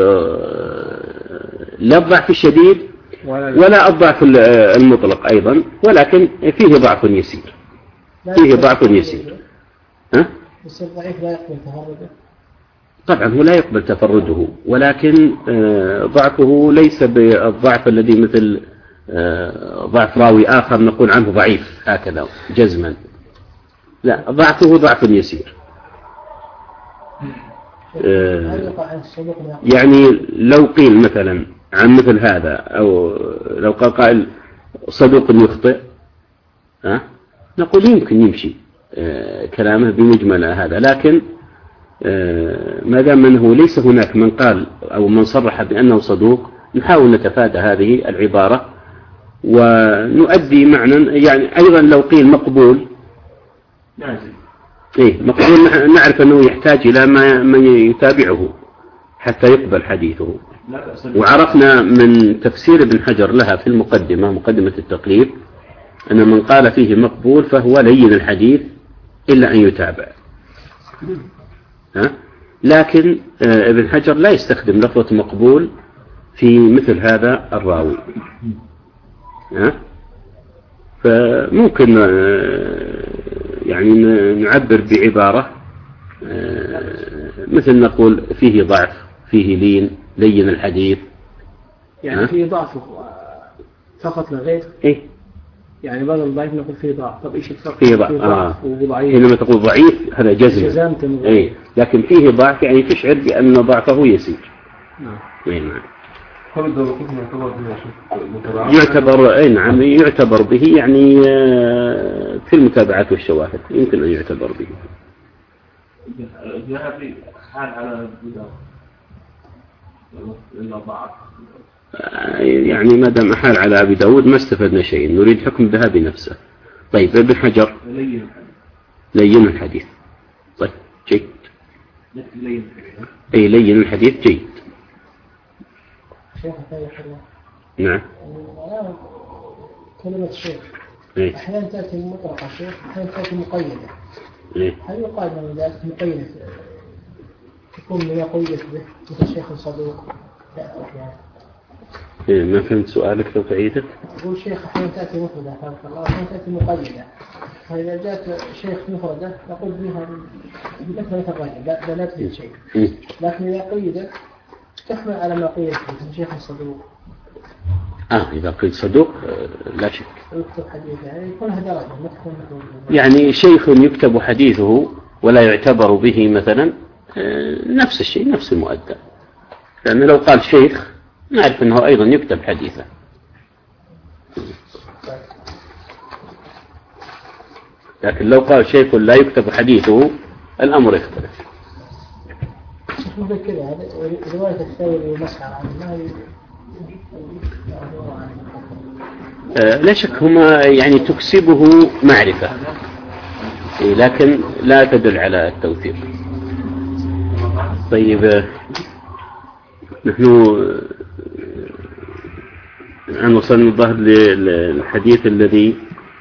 لا الضعف الشديد ولا الضعف المطلق أيضا، ولكن فيه ضعف يسير، فيه ضعف يسير. بس الضعيف لا يقبل تفرده. طبعا هو لا يقبل تفرده، ولكن ضعفه ليس بالضعف الذي مثل ضعف راوي آخر نقول عنه ضعيف هكذا جزما، لا، ضعفه ضعف يسير. يعني لو قيل مثلا عن مثل هذا، أو لو قال قائل صدوق يخطئ، نقول يمكن يمشي كلامه بمجمل هذا، لكن ما دام أنه ليس هناك من قال أو من صرح بأنه صدوق، نحاول نتفادى هذه العبارة ونؤدي معنى. يعني أيضا لو قيل مقبول، مقبول نعرف أنه يحتاج إلى من يتابعه حتى يقبل حديثه. وعرفنا من تفسير ابن حجر لها في المقدمة، مقدمة التقريب، أن من قال فيه مقبول فهو لين الحديث إلا أن يتابع. لكن ابن حجر لا يستخدم لفظة مقبول في مثل هذا الراوي. فممكن يعني نعبر بعبارة مثل نقول فيه ضعف، فيه لين الحديث، يعني فيه ضعف فقط لا غير. يعني بدل الضعيف نقول فيه ضعف. طب ايش الفرق فيه ضعف وضعيف؟ حينما تقول ضعيف هذا جزم. لكن فيه ضعف يعني تشعر بأن ضعفه يسير. نعم. يعتبر نعم يعتبر به، يعني في المتابعات والشواهد يمكن أن يعتبر به. الذهبي حال على ضعف، يعني ما دام حال على أبي داود ما استفدنا شيء، نريد حكم الذهبي نفسه. طيب ابن حجر لين الحديث. طيب جيد. لين الحديث جيد. نعم. كلمة شيخ أحيانا تأتي مطلقة شيخ، أحيانا تأتي مقيدة. هل يقال من ذلك مقيدة تكون من يقيد به مثل شيخ صدوق؟ لا أحيانا. ما فهمت سؤالك لو تعيده. أقول شيخ أحيانا تأتي مفردة، فهمت الله، أحيانا تأتي مقيدة. فإذا جاءت شيخ مفردة نقول بها مثل الرجل لا تفيد شيء. لكن إذا قيدت تحمل على ما قيل مثل شيخ الصدوق. إذا قيل صدوق لا شك. يكتب حديثه يعني يكونها درجة ما تكون يعني شيخ يكتب حديثه ولا يعتبر به مثلا نفس الشيء، نفس المؤدى. لأن لو قال شيخ نعرف أنه أيضا يكتب حديثه. لكن لو قال شيخ لا يكتب حديثه الأمر يختلف. مثل كذا هذا رواية الثوري ومسعى لا شك هما يعني تكسبه معرفة، لكن لا تدل على التوثيق. طيب نحن الآن وصلنا الظاهر للحديث الذي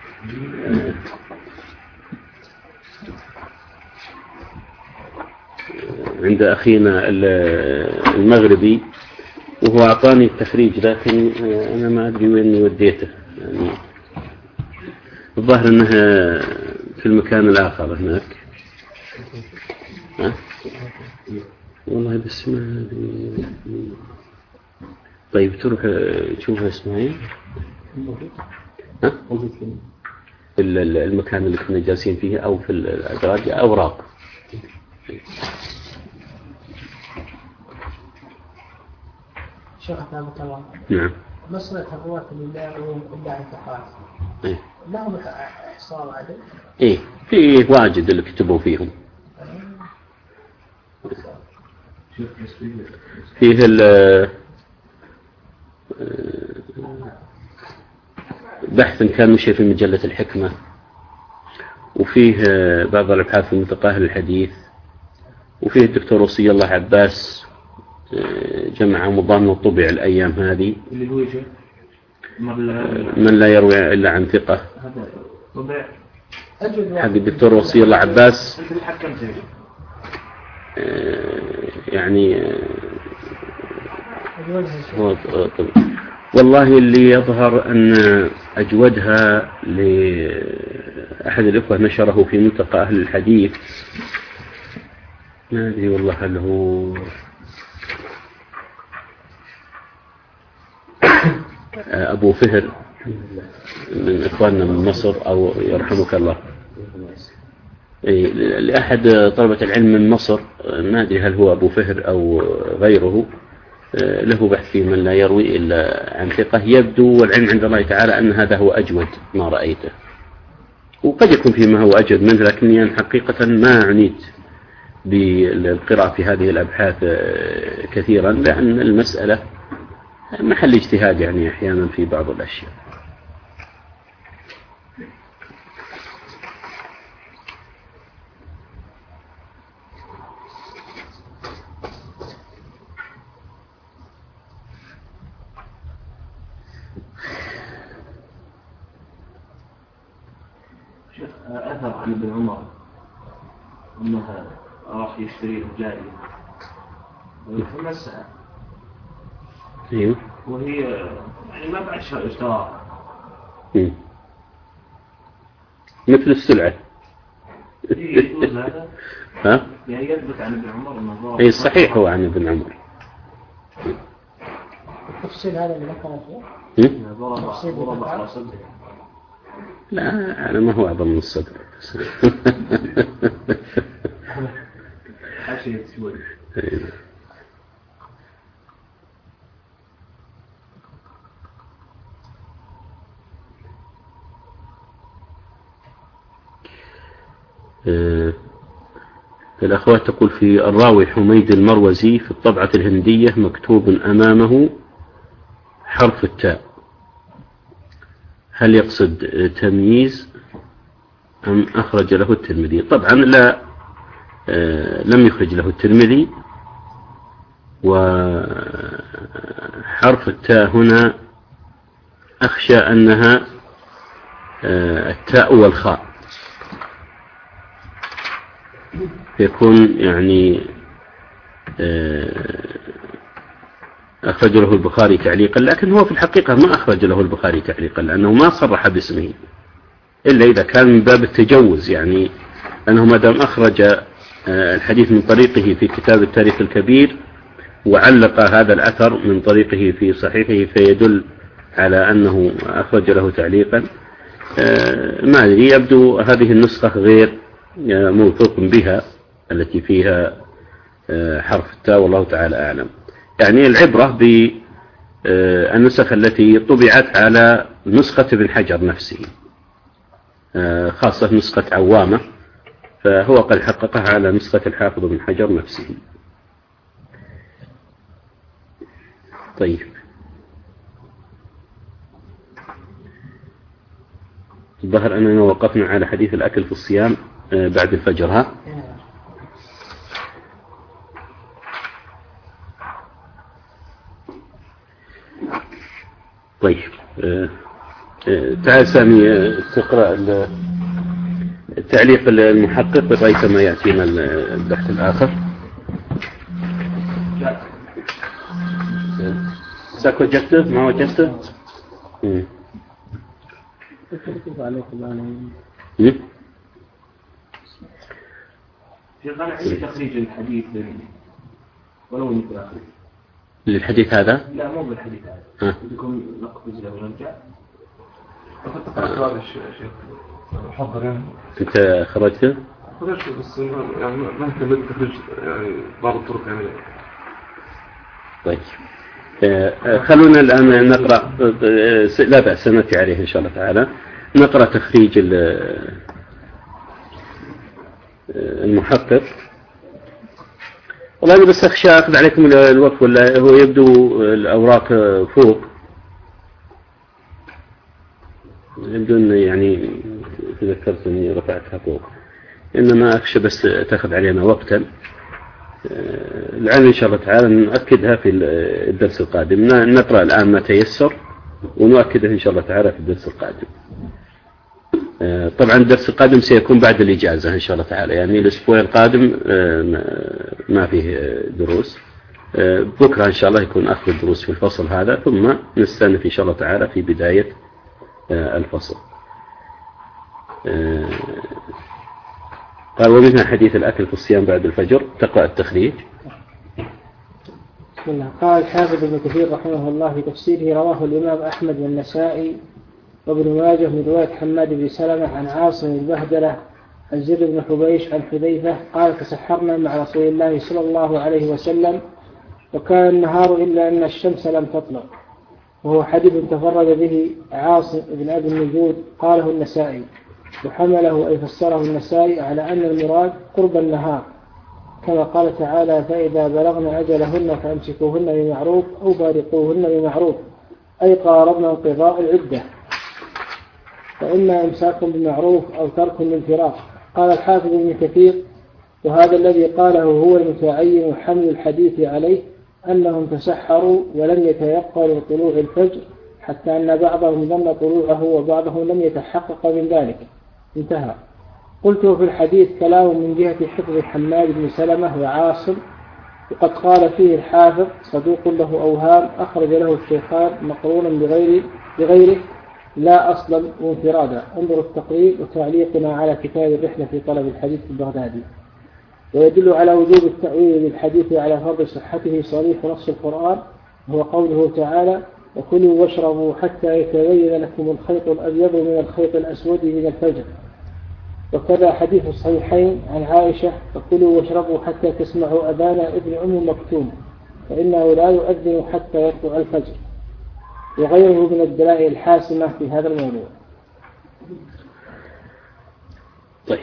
عند أخينا المغربي، وهو أعطاني التخريج لكن أنا ما أدري وين وديته. يعني الظاهر أنها في المكان الآخر هناك. والله بس ما أدري. طيب تروح تشوفها اسمها المكان اللي كنا جالسين فيه أو في الأدراج أوراق. شيخ أحمد الله. نعم. مسألة الرواة لله وإلا اعتقاد. لهم إحصاء عدد؟ في واجد اللي كتبوا فيهم. فيه بحث كان نشر في مجلة الحكمة، وفيه بعض الأبحاث في منطقة أهل الحديث، وفيه الدكتور وصي الله عباس جمع مضامن وطبع الأيام هذه اللي هو من لا يروي إلا عن ثقة، هذا طبع حق الدكتور وصي الله عباس. يعني والله اللي يظهر أن أجودها لأحد الإخوة نشره في منطقة أهل الحديث، ما أدري والله هل هو أبو فهر من إخواننا من مصر أو يرحمك الله، لأحد طلبة العلم من مصر، ما أدري هل هو أبو فهر أو غيره، له بحث في من لا يروي إلا عن ثقة. يبدو والعلم عند الله تعالى أن هذا هو أجود ما رأيته، وقد يكون فيما هو أجود منه، لكني أنا حقيقة ما عنيت بالقراءة في هذه الأبحاث كثيرا، لأن المسألة محل اجتهاد يعني أحيانا في بعض الأشياء. أثر عن ابن عمر أنها راح يشتري جارية ويتمسها، وهي يعني ما بعد اشتراها مثل السلعة. يجوز هذا؟ ها؟ يعني يثبت عن ابن عمر أنه أي صحيح هو عن ابن عمر. التفصيل هذا اللي ذكره ضرب على صدره. لا أنا ما هو أعظم من الصدر. حاشية شوي. الأخوات تقول في الراوي حميد المروزي في الطبعة الهندية مكتوب أمامه حرف التاء، هل يقصد تمييز أم أخرج له الترمذي؟ طبعا لا، لم يخرج له الترمذي، وحرف التاء هنا أخشى أنها التاء والخاء، يكون يعني أخرج له البخاري تعليقا، لكن هو في الحقيقة ما أخرج له البخاري تعليقا، لأنه ما صرح باسمه إلا إذا كان من باب التجوز، يعني أنه ما دام أخرج الحديث من طريقه في كتاب التاريخ الكبير وعلق هذا الأثر من طريقه في صحيحه فيدل على أنه أخرج له تعليقا. ما أدري، يبدو هذه النسخة غير موثوق بها التي فيها حرف التاء، والله تعالى أعلم. يعني العبرة بالنسخ التي طبعت على نسخة ابن حجر نفسه، خاصة نسخة عوامة، فهو قد حققها على نسخة الحافظ ابن حجر نفسه. طيب، الظاهر أننا وقفنا على حديث الأكل في الصيام بعد الفجر. ها؟ طيب، تعال سامي تقرأ التعليق المحقق لغاية ما يأتينا البحث الآخر. ساك وجدته؟ ما وجدته؟ شيخ أنا عندي تخريج الحديث ولو مثل آخر للحديث هذا؟ لا مو بالحديث هذا، يكون نقفز له ونرجع. أخذت هذا الشيء حضر يعني. أنت خرجته؟ خرجته بس يعني ما كملت تخرج يعني بعض الطرق يعني. طيب، خلونا الآن نقرأ، لا بأس نأتي عليه إن شاء الله تعالى. نقرأ تخريج المحقق. والله أنا بس أخشى أخذ عليكم الوقت، ولا هو يبدو الأوراق فوق، يبدو أن يعني تذكرت أني رفعتها فوق، إنما أخشى بس تأخذ علينا وقتا. العلم إن شاء الله تعالى نؤكدها في الدرس القادم، نقرأ الآن ما تيسر ونؤكدها إن شاء الله تعالى في الدرس القادم. طبعا الدرس القادم سيكون بعد الإجازة إن شاء الله تعالى، يعني الأسبوع القادم ما فيه دروس، بكرة إن شاء الله يكون آخر الدروس في الفصل هذا، ثم نستأنف إن شاء الله تعالى في بداية الفصل. قال ومنها حديث الأكل في الصيام بعد الفجر. تقرأ التخريج. بسم الله. قال الحافظ ابن كثير رحمه الله في تفسيره: رواه الإمام أحمد والنسائي وابن ماجه من رواية حماد بن سلمة عن عاصم البهدلة عن زر بن حبيش عن حذيفة قال: تسحرنا مع رسول الله صلى الله عليه وسلم وكان النهار إلا أن الشمس لم تطلع، وهو حديث تفرد به عاصم بن أبي النجود قاله النسائي، وحمله أي فسره النسائي على أن المراد قرب النهار، كما قال تعالى: فإذا بلغن أجلهن فأمسكوهن بمعروف أو فارقوهن بمعروف، أي قاربنا انقضاء العدة، فإما إمساك بمعروف أو ترك بالفراق. قال الحافظ ابن كثير: وهذا الذي قاله هو المتعين حمل الحديث عليه أنهم تسحروا ولم يتيقنوا طلوع الفجر، حتى أن بعضهم ظن طلوعه وبعضهم لم يتحقق من ذلك. انتهى. قلت في الحديث كلام من جهة حفظ حماد بن سلمة وعاصم، وقد قال فيه الحافظ: صدوق له أوهام أخرج له الشيخان مقرونا بغيره لا أصلا وانفرادا. انظر التقريب وتعليقنا على كتاب الرحلة في طلب الحديث البغدادي. ويدل على وجوب التأويل للحديث على فرض صحته صريح نص القرآن، وهو قوله تعالى: وكلوا واشربوا حتى يتبين لكم الخيط الأبيض من الخيط الأسود من الفجر. وكذا حديث الصحيحين عن عائشة: وكلوا واشربوا حتى تسمعوا أذان ابن أم مكتوم فإنه لا يؤذن حتى يطلع الفجر، وغيره من الدلائل الحاسمة في هذا الموضوع. طيب.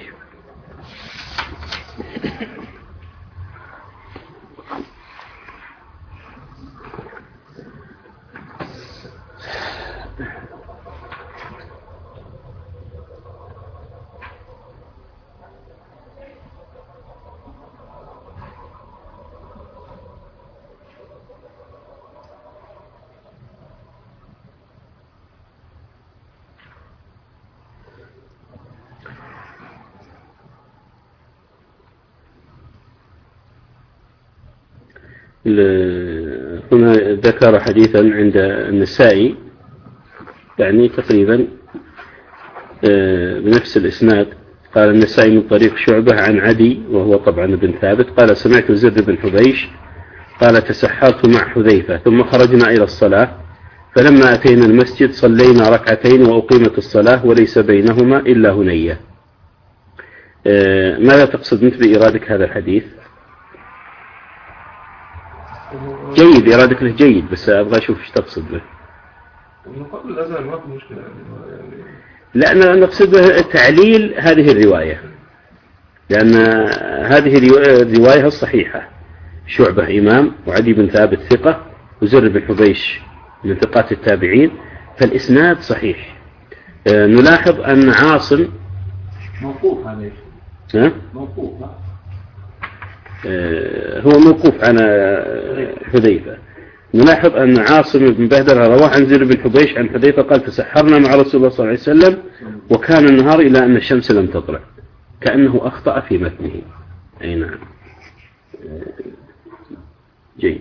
هنا ذكر حديثا عند النسائي، يعني تقريبا بنفس الإسناد. قال النسائي من طريق شعبة عن عدي وهو طبعا ابن ثابت قال: سمعت زر بن حبيش قال: تسحرت مع حذيفة ثم خرجنا إلى الصلاة، فلما أتينا المسجد صلينا ركعتين وأقيمت الصلاة وليس بينهما إلا هنية. ماذا تقصد أنت بإرادك هذا الحديث؟ جيد، إرادك له جيد، بس أبغى أشوف إيش تقصد به. قبل الأذان ما في مشكلة يعني. لا، أنا نقصد به تعليل هذه الرواية، لأن هذه الرواية الصحيحة. شعبة إمام، وعدي بن ثابت ثقة، وزر بن حبيش من ثقات التابعين، فالإسناد صحيح. نلاحظ أن عاصم موقوف عليه. موقوف. هو موقوف عن حذيفة. نلاحظ أن عاصم بن بهدلة رواه عن زر بن حبيش عن حذيفة قال: تسحرنا مع رسول الله صلى الله عليه وسلم وكان النهار إلى أن الشمس لم تطلع، كأنه أخطأ في متنه. أي نعم. جيد.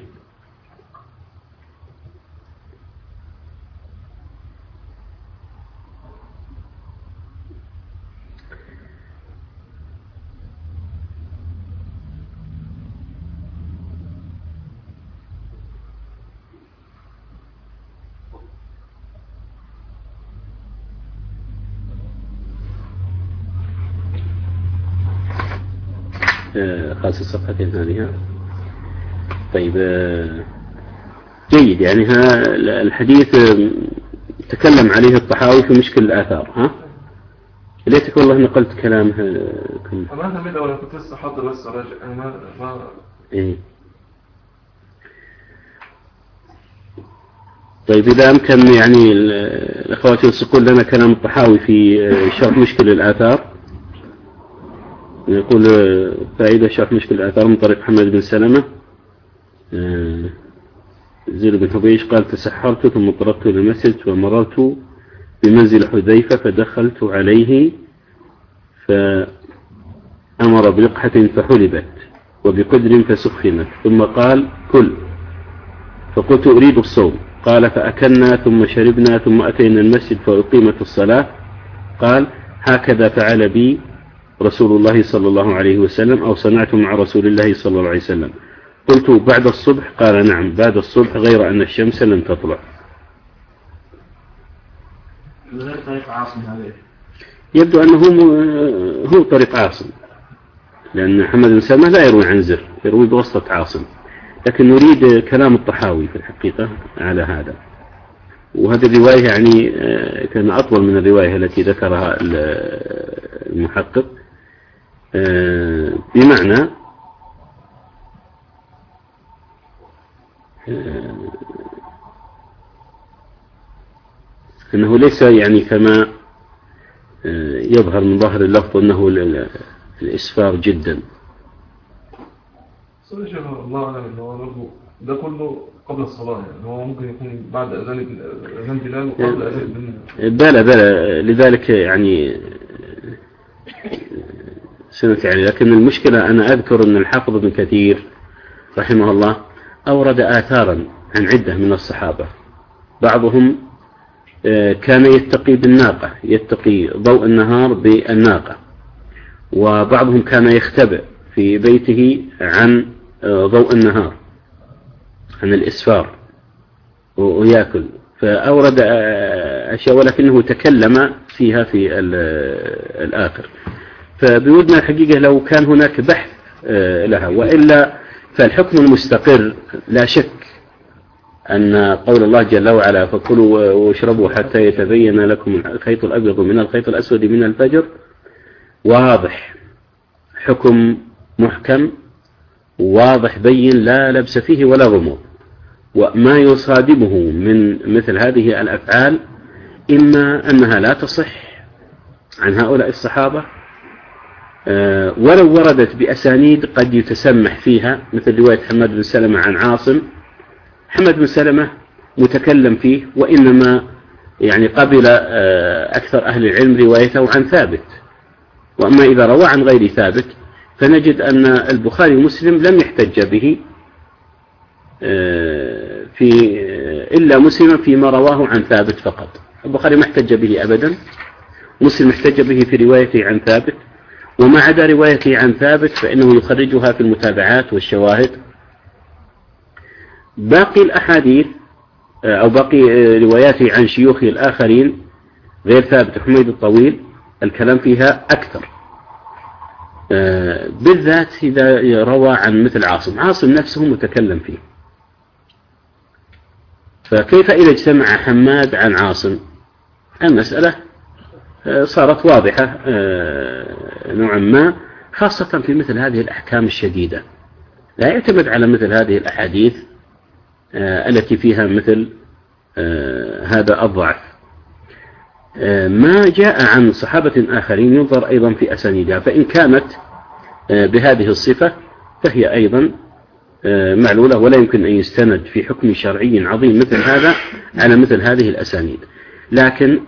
خاصة الصفحتين هذه. طيب، جيد. يعني الحديث تكلم عليه الطحاوي في مشكل الآثار. ها؟ ليتك والله نقلت كلامه. أنا هميل أولا كنت لسه حاضر بس راجع. أنا ما طيب إذا أمكن يعني الأخوات يلصقون لنا كلام الطحاوي في شرح مشكل الآثار. يقول فائدة شرح مشكل الآثار من طريق محمد بن سلمة. زيد بن حبيش قال تسحرت ثم طرقت إلى المسجد ومررت بمنزل حذيفة فدخلت عليه فأمر بلقحة فحلبت وبقدر فسخنت ثم قال كل، فقلت أريد الصوم، قال فأكلنا ثم شربنا ثم أتينا المسجد فأقيمت الصلاة، قال هكذا فعل بي رسول الله صلى الله عليه وسلم أو صنعت مع رسول الله صلى الله عليه وسلم. قلت بعد الصبح؟ قال نعم بعد الصبح غير أن الشمس لم تطلع. يبدو أنه هو طريق عاصم، لأن محمد بن سلمة لا يروي عن زر، يروي بواسطة عاصم، لكن نريد كلام الطحاوي في الحقيقة على هذا. وهذه الرواية يعني كان أطول من الرواية التي ذكرها المحقق، بمعنى أنه ليس يعني كما يظهر من ظاهر اللفظ أنه الإسفار جدا. الله أعلم أنه ده كله قبل الصلاة، يعني هو ممكن يكون بعد أذان بلال وقبل أذان بلى لذلك يعني سنة يعني. لكن المشكلة أنا أذكر أن الحافظ ابن كثير رحمه الله أورد آثارا عن عدة من الصحابة، بعضهم كان يتقي بالناقة، يتقي ضوء النهار بالناقة، وبعضهم كان يختبئ في بيته عن ضوء النهار عن الإسفار ويأكل، فأورد أشياء ولكنه تكلم فيها في الآخر. فبودنا الحقيقة لو كان هناك بحث لها، وإلا فالحكم المستقر لا شك أن قول الله جل وعلا فكلوا واشربوا حتى يتبين لكم الخيط الأبيض من الخيط الأسود من الفجر واضح، حكم محكم واضح بين لا لبس فيه ولا غموض. وما يصادمه من مثل هذه الأفعال إما أنها لا تصح عن هؤلاء الصحابة، ولو وردت بأسانيد قد يتسمح فيها، مثل رواية حماد بن سلمة عن عاصم. حماد بن سلمة متكلم فيه، وإنما يعني قبل أكثر أهل العلم روايته عن ثابت. وأما إذا روى عن غير ثابت فنجد أن البخاري ومسلم لم يحتج به إلا مسلم فيما رواه عن ثابت فقط. البخاري ما احتج به أبدا، مسلم احتج به في روايته عن ثابت، وما عدا روايته عن ثابت فإنه يخرجها في المتابعات والشواهد. باقي الأحاديث أو باقي رواياته عن شيوخه الآخرين غير ثابت حميد الطويل الكلام فيها أكثر، بالذات إذا روى عن مثل عاصم نفسه متكلم فيه. فكيف إذا اجتمع حماد عن عاصم؟ المسألة صارت واضحة نوعا ما، خاصة في مثل هذه الأحكام الشديدة. لا يعتمد على مثل هذه الأحاديث التي فيها مثل هذا الضعف. ما جاء عن صحابة آخرين ينظر أيضا في أسانيدها، فإن كانت بهذه الصفة فهي أيضا معلولة، ولا يمكن أن يستند في حكم شرعي عظيم مثل هذا على مثل هذه الأسانيد. لكن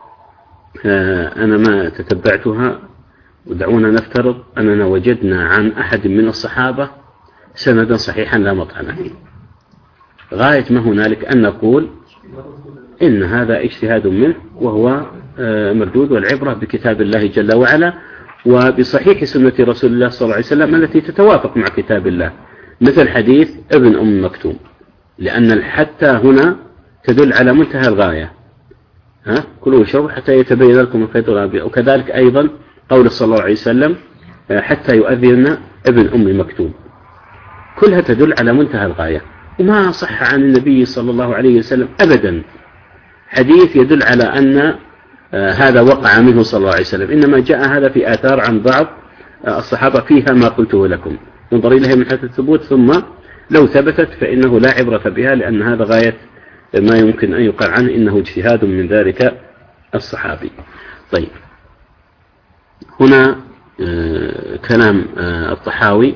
أنا ما تتبعتها، ودعونا نفترض أننا وجدنا عن أحد من الصحابة سندا صحيحا لا مطعن فيه، غاية ما هنالك أن نقول إن هذا اجتهاد منه وهو مردود، والعبرة بكتاب الله جل وعلا وبصحيح سنة رسول الله صلى الله عليه وسلم التي تتوافق مع كتاب الله، مثل حديث ابن أم مكتوم، لأن الحتى هنا تدل على منتهى الغاية، كلوا واشربوا حتى يتبين لكم الخيط الأبيض. وكذلك أيضا قول صلى الله عليه وسلم حتى يؤذن ابن أم مكتوم، كلها تدل على منتهى الغاية. وما صح عن النبي صلى الله عليه وسلم أبدا حديث يدل على أن هذا وقع منه صلى الله عليه وسلم، إنما جاء هذا في آثار عن بعض الصحابة فيها ما قلته لكم، ينظر إليها من حيث الثبوت، ثم لو ثبتت فإنه لا عبرة بها، لأن هذا غاية ما يمكن أن يقال عنه إنه اجتهاد من ذلك الصحابي. طيب، هنا كلام الطحاوي.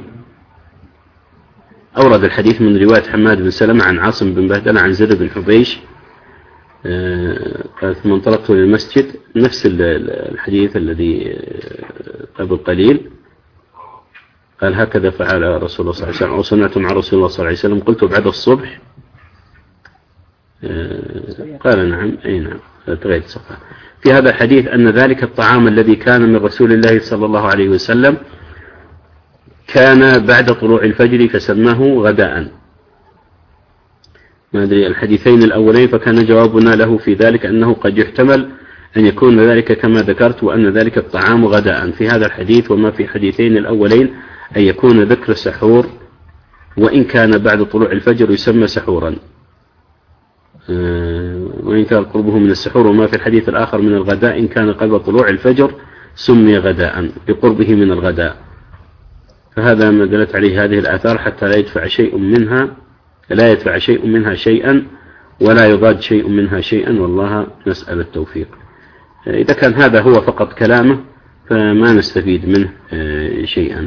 أورد الحديث من رواية حماد بن سلمة عن عاصم بن بهدلة عن زر بن حبيش قال ثم انطلقت للمسجد، نفس الحديث الذي قبل قليل. قال هكذا فعل رسول الله صلى الله عليه وسلم، أو سمعت مع رسول الله صلى الله عليه وسلم، قلت بعد الصبح. قال نعم، أي نعم، تغيرت صفحة. في هذا الحديث أن ذلك الطعام الذي كان من رسول الله صلى الله عليه وسلم كان بعد طلوع الفجر فسماه غداء. ما أدري الحديثين الأولين، فكان جوابنا له في ذلك أنه قد يحتمل أن يكون ذلك كما ذكرت، وأن ذلك الطعام غداء في هذا الحديث، وما في حديثين الأولين أن يكون ذكر السحور، وإن كان بعد طلوع الفجر يسمى سحورا، وإن كان قربه من السحور، وما في الحديث الآخر من الغداء إن كان قبل طلوع الفجر سمي غداء بقربه من الغداء. فهذا ما دلت عليه هذه الآثار، حتى لا يدفع شيء منها شيئا ولا يضاد شيء منها شيئا، والله نسأل التوفيق. إذا كان هذا هو فقط كلامه فما نستفيد منه شيئا.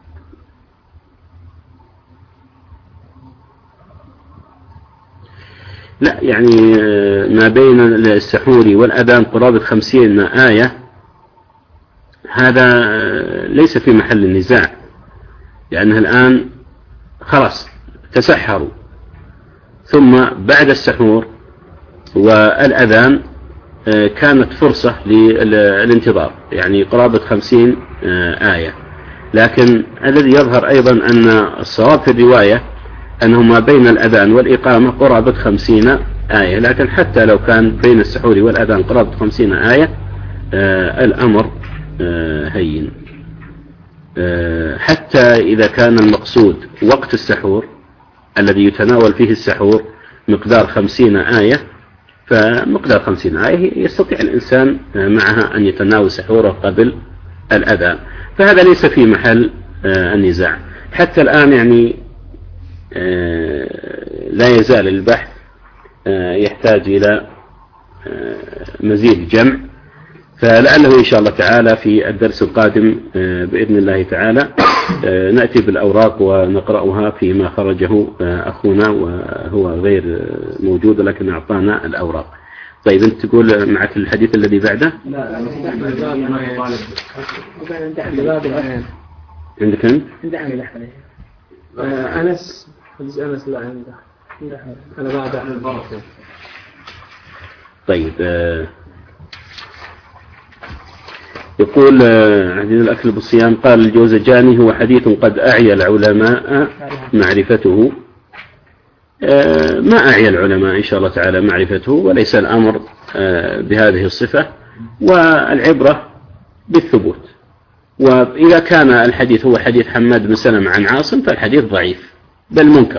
لا يعني ما بين السحور والأذان قرابة 50 آية، هذا ليس في محل النزاع، لأنها الآن خلاص تسحروا، ثم بعد السحور والأذان كانت فرصة للانتظار، يعني قرابة 50 آية. لكن الذي يظهر أيضا أن الصواب في الرواية أنه ما بين الأذان والإقامة قرابة 50 آية، لكن حتى لو كان بين السحور والأذان قرابة 50 آية الأمر هين. حتى إذا كان المقصود وقت السحور الذي يتناول فيه السحور مقدار 50 آية، فمقدار 50 آية يستطيع الإنسان معها أن يتناول سحوره قبل الأذان، فهذا ليس في محل النزاع. حتى الآن يعني لا يزال البحث يحتاج إلى مزيد جمع، فلعله إن شاء الله تعالى في الدرس القادم بإذن الله تعالى نأتي بالأوراق ونقرأها فيما خرجه أخونا وهو غير موجود، لكن أعطانا الأوراق. طيب أنت تقول معك الحديث الذي بعده؟ لا عندك أنت؟ أنس لا عنده، أنا بعد طيب. يقول عديد الأكل بالصيام، قال الجوزجاني هو حديث قد أعيا العلماء معرفته. ما أعيا العلماء إن شاء الله تعالى معرفته، وليس الأمر بهذه الصفة، والعبرة بالثبوت. وإذا كان الحديث هو حديث حماد بن سلمة عن عاصم فالحديث ضعيف بل منكر،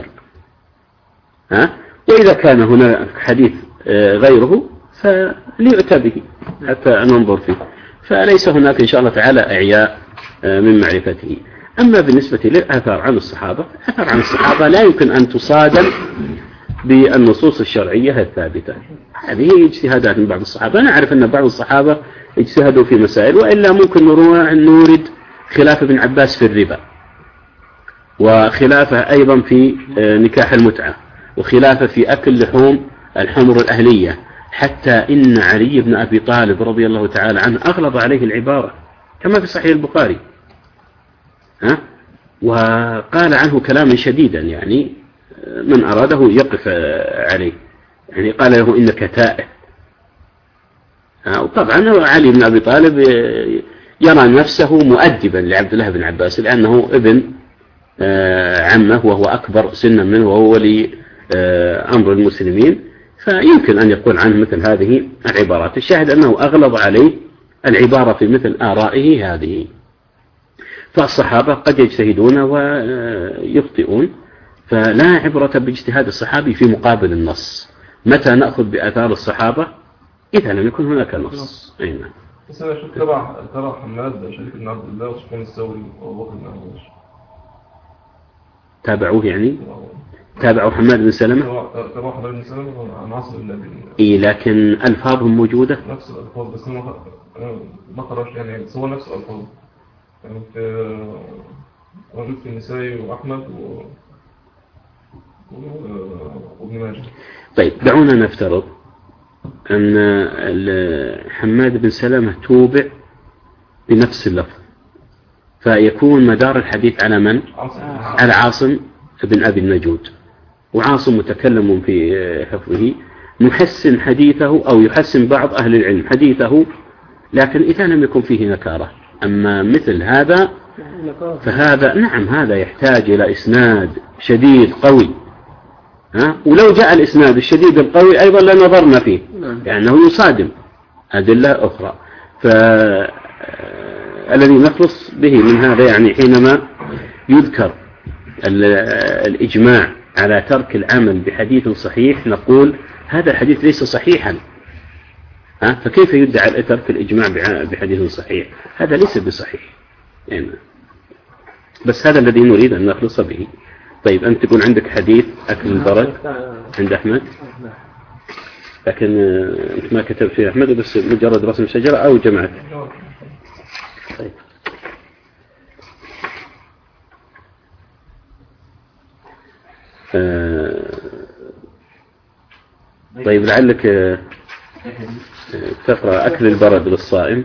وإذا كان هنا حديث غيره فليؤتى به حتى ننظر فيه، فليس هناك إن شاء الله تعالى إعياء من معرفته. أما بالنسبة للآثار عن الصحابة، الآثار عن الصحابة لا يمكن أن تصادم بالنصوص الشرعية الثابتة، هذه اجتهادات من بعض الصحابة. أنا أعرف أن بعض الصحابة اجتهدوا في مسائل، وإلا ممكن نورد خلاف ابن عباس في الربا، وخلافه أيضا في نكاح المتعة، وخلافه في أكل لحوم الحمر الأهلية، حتى إن علي بن أبي طالب رضي الله تعالى عنه أغلظ عليه العبارة كما في صحيح البخاري، وقال عنه كلاما شديدا، يعني من أراده يقف عليه، يعني قال له إنك تائه. وطبعا علي بن أبي طالب يرى نفسه مؤدبا لعبد الله بن عباس، لأنه ابن عمه وهو أكبر سنا منه وهو ولي أمر المسلمين، فيمكن أن يقول عنه مثل هذه العبارات. الشاهد أنه أغلظ عليه العبارة في مثل آرائه هذه. فالصحابة قد يجتهدون ويخطئون، فلا عبرة باجتهاد الصحابي في مقابل النص. متى نأخذ بآثار الصحابة؟ إذا لم يكن هناك نص. أي نعم. بس أنا شوف ترى حماد شريك بن عبد الله وسفيان الثوري وأبو بكر بن عباس. تابعوه يعني تابعوا حماد بن سلمة. تابعوا حماد بن سلمة عن عاصم بن أبي. إيه لكن ألفاظهم موجودة. نفس الألفاظ بس ما خرج يعني بس هو نفس الألفاظ يعني موجود في النسائي وأحمد وابن ماجه. طيب دعونا نفترض أن حماد بن سلمة توبع بنفس اللفظ، فيكون مدار الحديث على من؟ على عاصم بن أبي النجود، وعاصم متكلم في حفظه، نحسن حديثه أو يحسن بعض أهل العلم حديثه، لكن إذا لم يكن فيه نكارة. أما مثل هذا فهذا نعم هذا يحتاج إلى إسناد شديد قوي، ولو جاء الإسناد الشديد القوي أيضا لنظرنا فيه لأنه يصادم أدلة أخرى. فالذي نخلص به من هذا يعني حينما يذكر الإجماع على ترك العمل بحديث صحيح نقول هذا الحديث ليس صحيحا، فكيف يدعى ترك الإجماع بحديث صحيح؟ هذا ليس بصحيح يعني. بس هذا الذي نريد أن نخلص به. طيب أنت تكون عندك حديث أكل البرد عند أحمد، لكن أنت ما كتبت فيه أحمد بس مجرد رسم شجرة أو جمعت. طيب طيب لعلك تقرأ أكل البرد للصائم،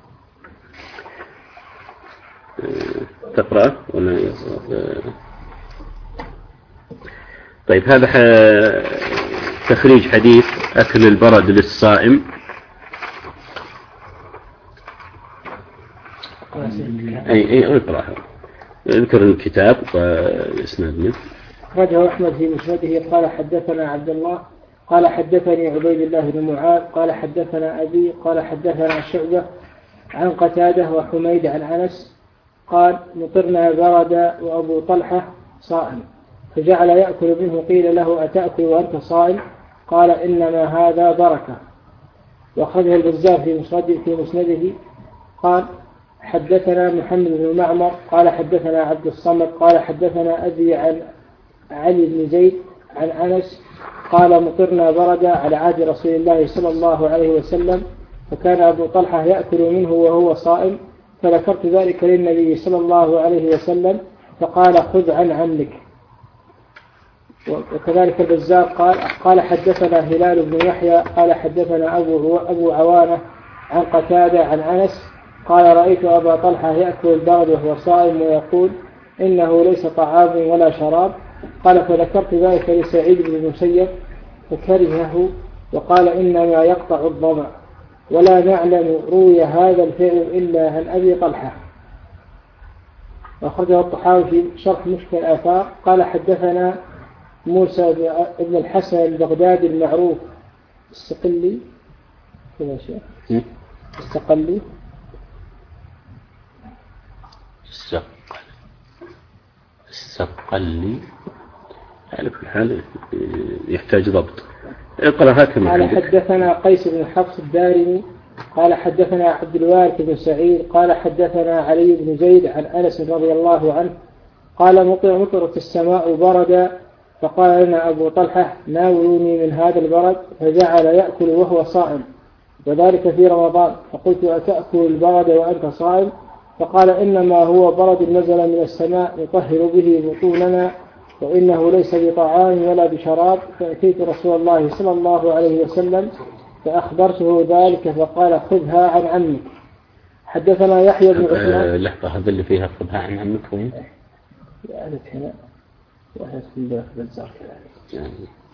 تقرأ ولا؟ طيب هذا تخريج حديث أكل البرد للصائم. أي اقرأ اذكر الكتاب والإسناد منه. أخرجه أحمد في مسنده قال حدثنا عبد الله قال حدثني عبيد الله بن معاذ قال حدثنا أبي قال حدثنا شعبة عن قتادة وحميد عن أنس قال مطرنا برد وأبو طلحة صائم فجعل يأكل منه قيل له أتأكل وأنت صائم قال إنما هذا بركة. وأخرجه البزار في مسنده قال حدثنا محمد بن معمر قال حدثنا عبد الصمد قال حدثنا أبي عن علي بن زيد عن أنس قال مطرنا برد على عهد رسول الله صلى الله عليه وسلم فكان أبو طلحة يأكل منه وهو صائم فذكرت ذلك للنبي صلى الله عليه وسلم فقال خذ عن عمك. وكذلك البزار قال حدثنا هلال بن يحيى قال حدثنا أبو عوانة عن قتادة عن أنس قال رأيت أبا طلحة يأكل البرد وهو صائم ويقول إنه ليس طعام ولا شراب. قال فذكرت ذلك لسعيد بن المسيب فكرهه وقال إنما يقطع الظمأ ولا نعلم روي هذا الفعل إلا عن أبي طلحة. وأخرجه الطحاوي في شرح مشكل الآثار قال حدثنا موسى بن الحسن البغدادي المعروف السقلي كذا شيء السقلي على كل حال يحتاج ضبط. اقرأ هكذا. قال حدثنا قيس بن حفص الدارمي قال حدثنا عبد الوارث بن سعيد قال حدثنا علي بن زيد عن أنس رضي الله عنه قال مطرت السماء بردا فقال لنا أبو طلحة ناولوني من هذا البرد فجعل يأكل وهو صائم وذلك في رمضان فقلت أتأكل البرد وأنت صائم فقال إنما هو برد نزل من السماء يطهر به بطوننا وإنه ليس بطعام ولا بشراب. فأتيت رسول الله صلى الله عليه وسلم فأخبرته ذلك فقال خذها عن عمك. حدثنا يحيى بن عثمان. لحظة هذا اللي فيها خذها عن عمك وين؟ هنا وهذا في البزار يعني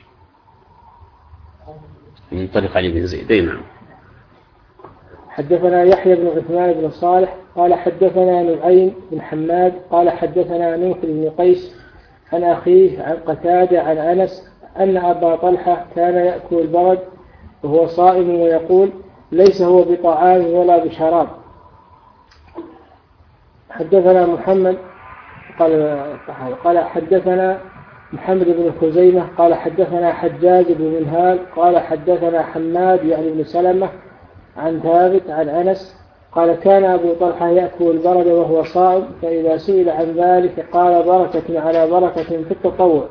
من طريق علي بن زيد. نعم. حدثنا يحيى بن عثمان بن صالح قال حدثنا نعيم بن حماد قال حدثنا نوح بن قيس عن أخيه عن قتادة عن أنس أن أبا طلحة كان يأكل البرد وهو صائم ويقول ليس هو بطعام ولا بشراب. حدثنا محمد قال حدثنا محمد بن خزيمة قال حدثنا حجاج بن منهال قال حدثنا حماد يعني بن سلمة عن ثابت عن أنس قال كان أبو طلحة يأكل البرد وهو صائم، فإذا سئل عن ذلك قال بركة على بركة في التطوع.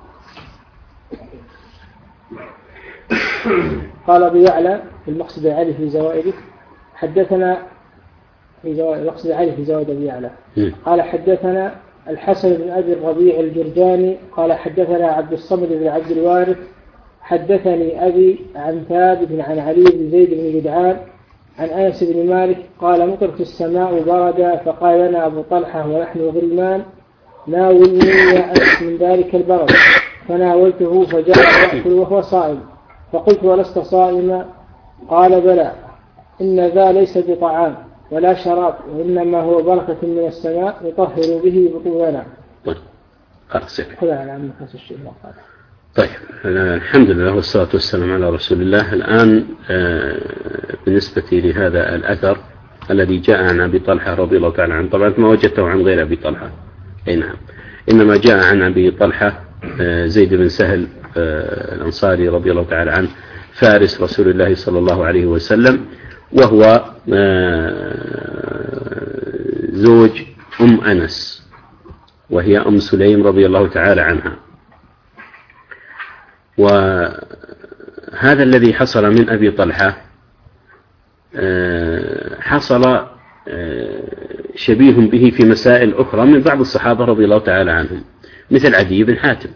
قال أبو يعلى في المقصد علي في زوائده حدثنا المقصد علي في زوائد أبي يعلى قال حدثنا الحسن بن أبي الربيع الجرجاني قال حدثنا عبد الصمد بن عبد الوارث حدثني أبي عن ثابت عن علي بن زيد بن جدعان عن أنس بن مالك قال مطرت السماء بردا، فقال لنا أبو طلحة ونحن غلمان ناولني يا أنس من ذلك البرد، فناولته فجاء يأكل وهو صائم، فقلت ولست صائما؟ قال بلى، إن ذا ليس بطعام ولا شراب، وإنما هو بركة من السماء يطهر به بطوننا. خذها على عم نفس الشيء ما قال. طيب الحمد لله والصلاة والسلام على رسول الله. الآن بالنسبة لهذا الأثر الذي جاء عن أبي طلحة رضي الله تعالى عنه، طبعا ما وجدته عن غير أبي طلحة، أي نعم، إنما جاء عن أبي طلحة زيد بن سهل الأنصاري رضي الله تعالى عنه فارس رسول الله صلى الله عليه وسلم، وهو زوج أم أنس وهي أم سليم رضي الله تعالى عنها. وهذا الذي حصل من أبي طلحة حصل شبيه به في مسائل أخرى من بعض الصحابة رضي الله تعالى عنهم، مثل عدي بن حاتم،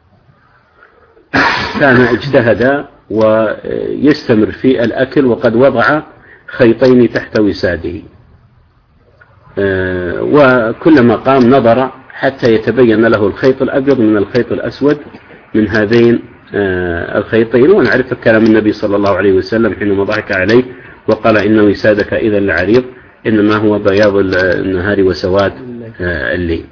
كان اجتهد ويستمر في الأكل وقد وضع خيطين تحت وساده، وكلما قام نظر حتى يتبين له الخيط الأبيض من الخيط الأسود من هذين الخيطين. ونعرف كلام النبي صلى الله عليه وسلم حينما ضحك عليه وقال إن وسادك إذا لعريض إنما هو بياض النهار وسواد الليل.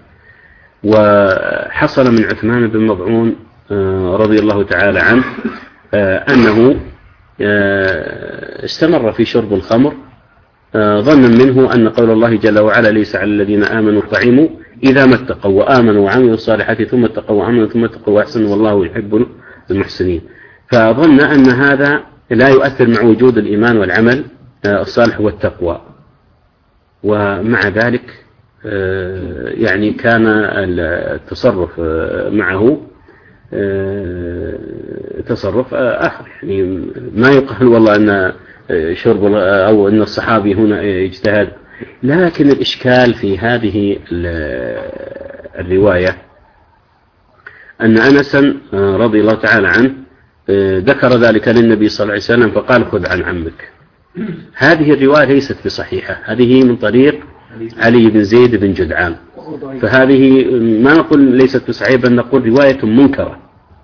وحصل من عثمان بن مضعون رضي الله تعالى عنه أنه استمر في شرب الخمر ظنا منه أن قول الله جل وعلا ليس على الذين آمنوا طعموا إذا ما اتقوا وآمنوا وعملوا الصالحات ثم اتقوا وآمنوا ثم اتقوا وأحسنوا والله يحب المحسنين، فظن أن هذا لا يؤثر مع وجود الإيمان والعمل الصالح والتقوى. ومع ذلك يعني كان التصرف معه تصرف آخر، يعني ما يقال والله أن شرب أو أن الصحابي هنا اجتهد، لكن الإشكال في هذه الرواية أن أنسا رضي الله تعالى عنه ذكر ذلك للنبي صلى الله عليه وسلم فقال خذ عن عمك. هذه الرواية ليست بصحيحة، هذه من طريق علي بن زيد بن جدعان، فهذه ما نقول ليست بصحيحة بل نقول رواية منكرة،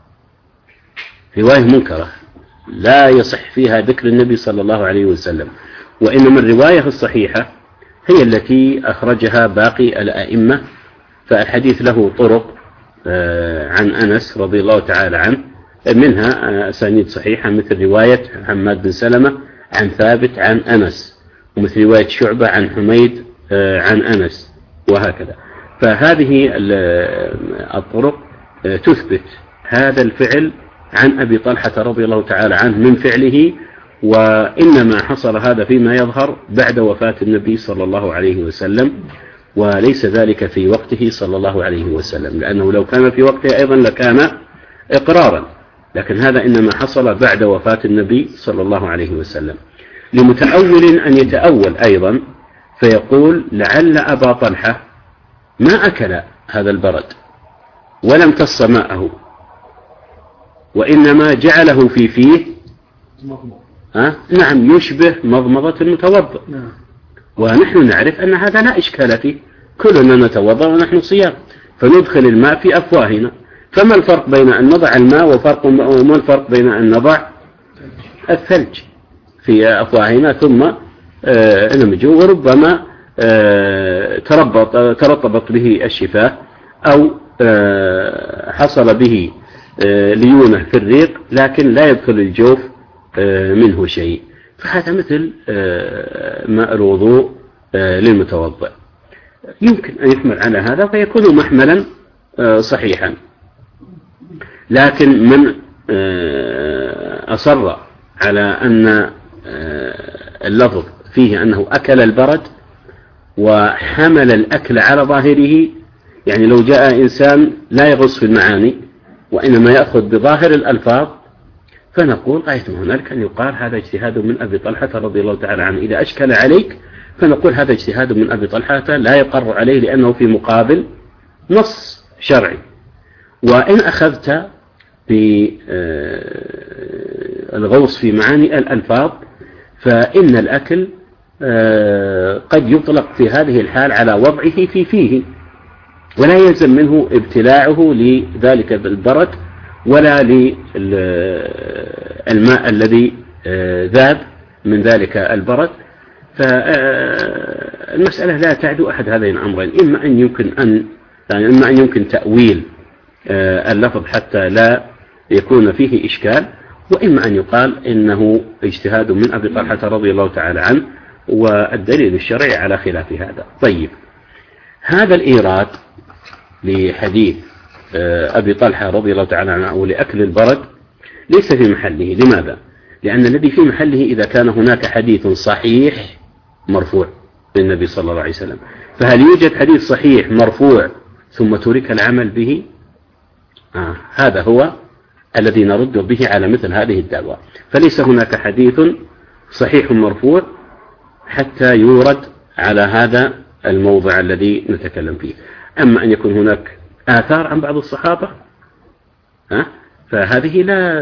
رواية منكرة لا يصح فيها ذكر النبي صلى الله عليه وسلم. وإنما الرواية الصحيحة هي التي أخرجها باقي الأئمة، فالحديث له طرق عن أنس رضي الله تعالى عنه، منها أسانيد صحيحة مثل رواية حماد بن سلمة عن ثابت عن أنس، ومثل رواية شعبة عن حميد عن أنس، وهكذا. فهذه الطرق تثبت هذا الفعل عن أبي طلحة رضي الله تعالى عنه من فعله، وإنما حصل هذا فيما يظهر بعد وفاة النبي صلى الله عليه وسلم، وليس ذلك في وقته صلى الله عليه وسلم، لأنه لو كان في وقته أيضا لكان إقرارا، لكن هذا إنما حصل بعد وفاة النبي صلى الله عليه وسلم. لمتأول أن يتأول أيضا فيقول لعل أبا طلحة ما أكل هذا البرد ولم تص ماءه، وإنما جعله في فيه نعم يشبه مضمضة المتوضئ، ونحن نعرف أن هذا لا إشكال فيه، كلنا نتوضأ ونحن صيام فندخل الماء في أفواهنا، فما الفرق بين أن نضع الماء وما الفرق بين أن نضع الثلج في أفواهنا ثم نمجه، وربما ترطبت به الشفاه أو حصل به ليونة في الريق لكن لا يدخل الجوف منه شيء، فهذا مثل ماء الوضوء للمتوضئ، يمكن أن يحمل على هذا فيكون محملا صحيحا. لكن من أصر على أن اللفظ فيه أنه أكل البرد وحمل الأكل على ظاهره، يعني لو جاء إنسان لا يغص في المعاني وإنما يأخذ بظاهر الألفاظ، فنقول غاية هنالك أن يقال هذا اجتهاد من أبي طلحة رضي الله تعالى عنه. إذا أشكل عليك فنقول هذا اجتهاد من أبي طلحة لا يقر عليه لأنه في مقابل نص شرعي. وإن أخذت بالغوص في معاني الألفاظ فإن الأكل قد يطلق في هذه الحال على وضعه في فيه، ولا يلزم منه ابتلاعه لذلك البرد ولا للماء الذي ذاب من ذلك البرد. فالمسألة لا تعدو أحد هذين الأمرين، إما أن يمكن تأويل اللفظ حتى لا يكون فيه إشكال، وإما أن يقال إنه اجتهاد من أبي طلحة رضي الله تعالى عنه، والدليل الشرعي على خلاف هذا. طيب، هذا الإيراد لحديث أبي طلحة رضي الله تعالى عنه لأكل البرد ليس في محله. لماذا؟ لأن الذي في محله إذا كان هناك حديث صحيح مرفوع للنبي صلى الله عليه وسلم، فهل يوجد حديث صحيح مرفوع ثم ترك العمل به؟ هذا هو الذي نرد به على مثل هذه الدعوة. فليس هناك حديث صحيح مرفوع حتى يورد على هذا الموضع الذي نتكلم فيه. أما أن يكون هناك آثار عن بعض الصحابة فهذه لا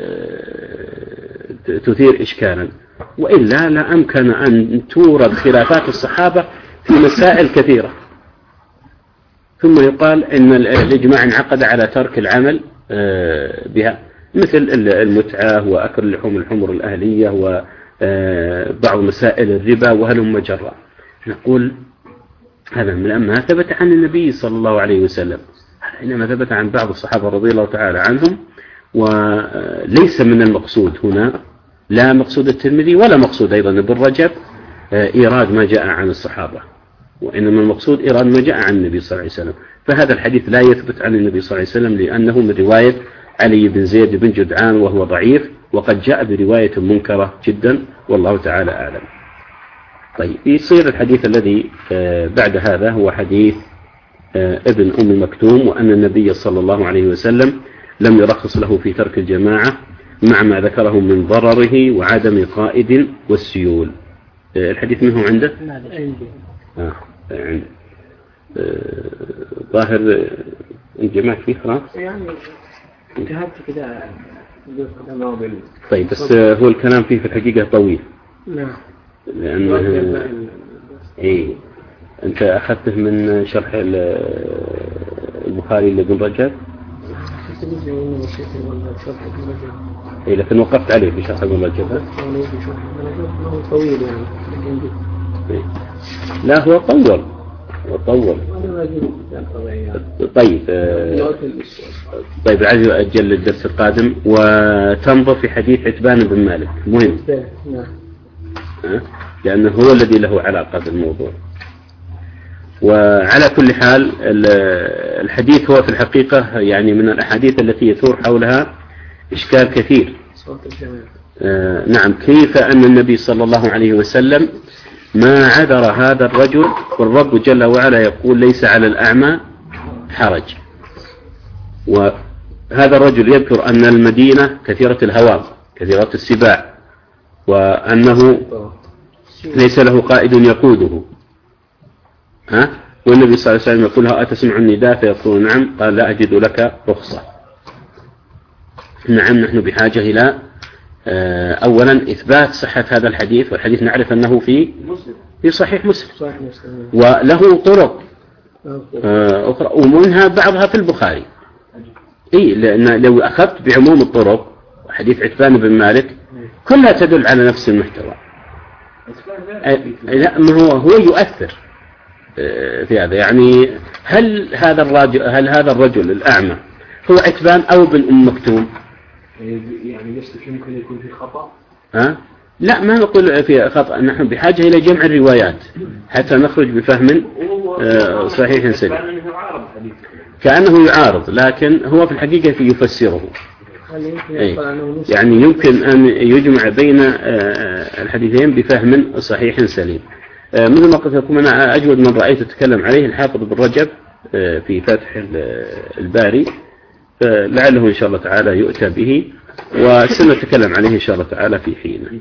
تثير إشكالا، وإلا لا أمكن أن تورد خلافات الصحابة في مسائل كثيرة ثم يقال إن الإجماع انعقد على ترك العمل بها، مثل المتعة وأكل لحوم الحمر الأهلية وبعض مسائل الربا وهلم جرا. نقول هذا لما ثبت عن النبي صلى الله عليه وسلم، إنما ثبت عن بعض الصحابة رضي الله تعالى عنهم، وليس من المقصود هنا لا مقصود الترمذي ولا مقصود أيضا ابن رجب إيراد ما جاء عن الصحابة، وإنما المقصود إيراد ما جاء عن النبي صلى الله عليه وسلم. فهذا الحديث لا يثبت عن النبي صلى الله عليه وسلم لأنه من رواية علي بن زيد بن جدعان وهو ضعيف، وقد جاء برواية منكرة جدا والله تعالى أعلم. طيب، يصير الحديث الذي بعد هذا هو حديث ابن أم مكتوم، وأن النبي صلى الله عليه وسلم لم يرخص له في ترك الجماعة مع ما ذكره من ضرره وعدم قائد والسيول. الحديث منه عنده؟ عنده. ظاهر الجماعة فيه خلاص يعني انتهت كده. طيب، بس هو الكلام فيه في الحقيقة طويل. نعم. لأنه أنت أخذته من شرح البخاري لابن رجب. لكن وقفت عليه في شرح ابن رجب. طويل يعني. لا، هو طول. طيب العزيز أجل للدرس القادم، وتنظر في حديث عتبان بن مالك مهم، لأنه هو الذي له علاقة بالموضوع. وعلى كل حال الحديث هو في الحقيقة يعني من الأحاديث التي يثور حولها إشكال كثير. نعم، كيف أن النبي صلى الله عليه وسلم ما عذر هذا الرجل والرب جل وعلا يقول ليس على الأعمى حرج، وهذا الرجل يذكر أن المدينة كثيرة الهوام كثيرة السباع، وأنه ليس له قائد يقوده، والنبي صلى الله عليه وسلم يقول أتسمع النداء؟ فيقول نعم. قال لا أجد لك رخصة. نعم، نحن بحاجة إلى أولا إثبات صحة هذا الحديث، والحديث نعرف أنه في صحيح مسلم وله طرق أخرى ومنها بعضها في البخاري. لأن لو أخذت بعموم الطرق حديث عتبان بن مالك كلها تدل على نفس المحتوى. لا، هو يؤثر في هذا. يعني هل هذا الرجل الأعمى هو عتبان أو ابن أم مكتوم؟ يعني يمكن يكون في خطأ. لا، ما نقول في خطأ، نحن بحاجة إلى جمع الروايات حتى نخرج بفهم صحيح سليم. كأنه يعارض، لكن هو في الحقيقة يفسره. يعني يمكن أن يجمع بين الحديثين بفهم صحيح سليم. مثل ما قلت لكم أنا أجود من رأيت أتكلم عليه الحافظ بن رجب في فتح الباري، لعله إن شاء الله تعالى يؤتى به وسنتكلم عليه إن شاء الله تعالى في حين.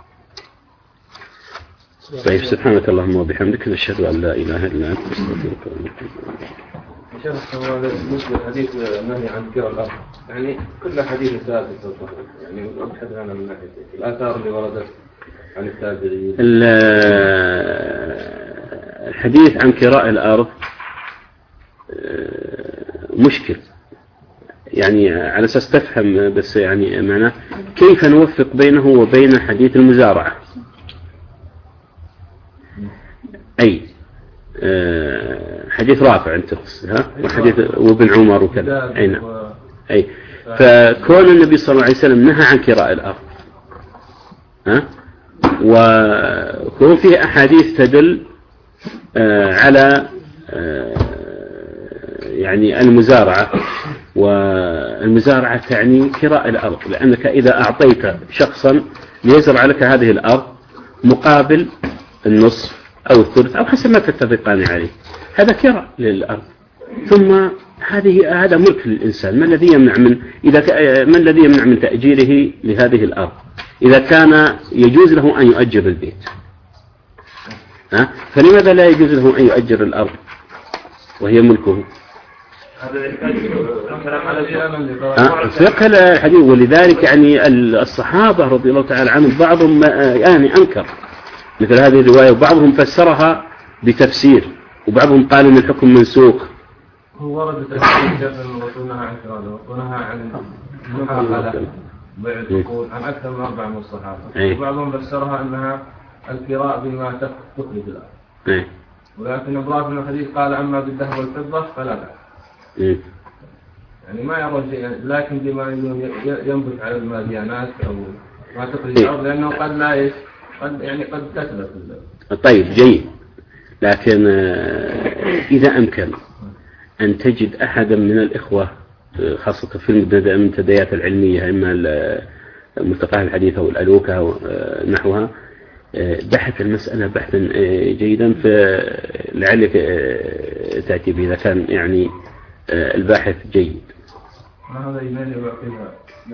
طيب سبحانك اللهم وبحمدك نشهد أن لا إله إلا أنت نستغفرك ونتوب إليك. هو بالنسبة للحديث النهي عن كراء الأرض، يعني كل حديث ثابت يعني نبحث عنها من ناحية الآثار اللي وردت عن التابعين. الحديث عن كراء الأرض مشكل، يعني على أساس تفهم بس يعني معناه كيف نوفق بينه وبين حديث المزارعة. أي حديث رافع أنت وحديث وابن عمر وكذا. أي نعم. أي فكون النبي صلى الله عليه وسلم نهى عن كراء الأرض وكون فيه أحاديث تدل على يعني المزارعة، والمزارعة تعني كراء الأرض، لأنك إذا أعطيت شخصا ليزرع لك هذه الأرض مقابل النصف أو الثلث أو حسب ما تتفقان عليه، هذا كراء للأرض. ثم هذا ملك للإنسان. ما الذي يمنع من تأجيره لهذه الأرض إذا كان يجوز له أن يؤجر البيت؟ فلماذا لا يجوز له أن يؤجر الأرض وهي ملكه؟ فقه الحديث. ولذلك يعني الصحابة رضي الله تعالى عنهم بعضهم يعني أنكر مثل هذه الرواية، وبعضهم فسرها بتفسير، وبعضهم قال إن الحكم منسوخ. هو ورد تفسير ونهى عن كراء ونهى عن المحاقلة بيع العقول عن أكثر من 4 من الصحابة، وبعضهم فسرها أنها الكراء بما تخرج الأرض، ولكن إبراهيم بن الحديث قال أما بالذهب والفضة فلا بأس. يعني ما يرى شيء، لكن بما ينبت على الماديانات أو ما تخرج الأرض، لأنه قد لا قد تثبت. طيب جيد، لكن إذا أمكن أن تجد أحدا من الإخوة خاصة في المنتديات العلمية إما ملتقى الحديث أو الألوكة أو نحوها، بحث المسألة بحثا جيدا، فلعلك تأتي به إذا كان يعني الباحث جيد. هذا إيماني وعقيدة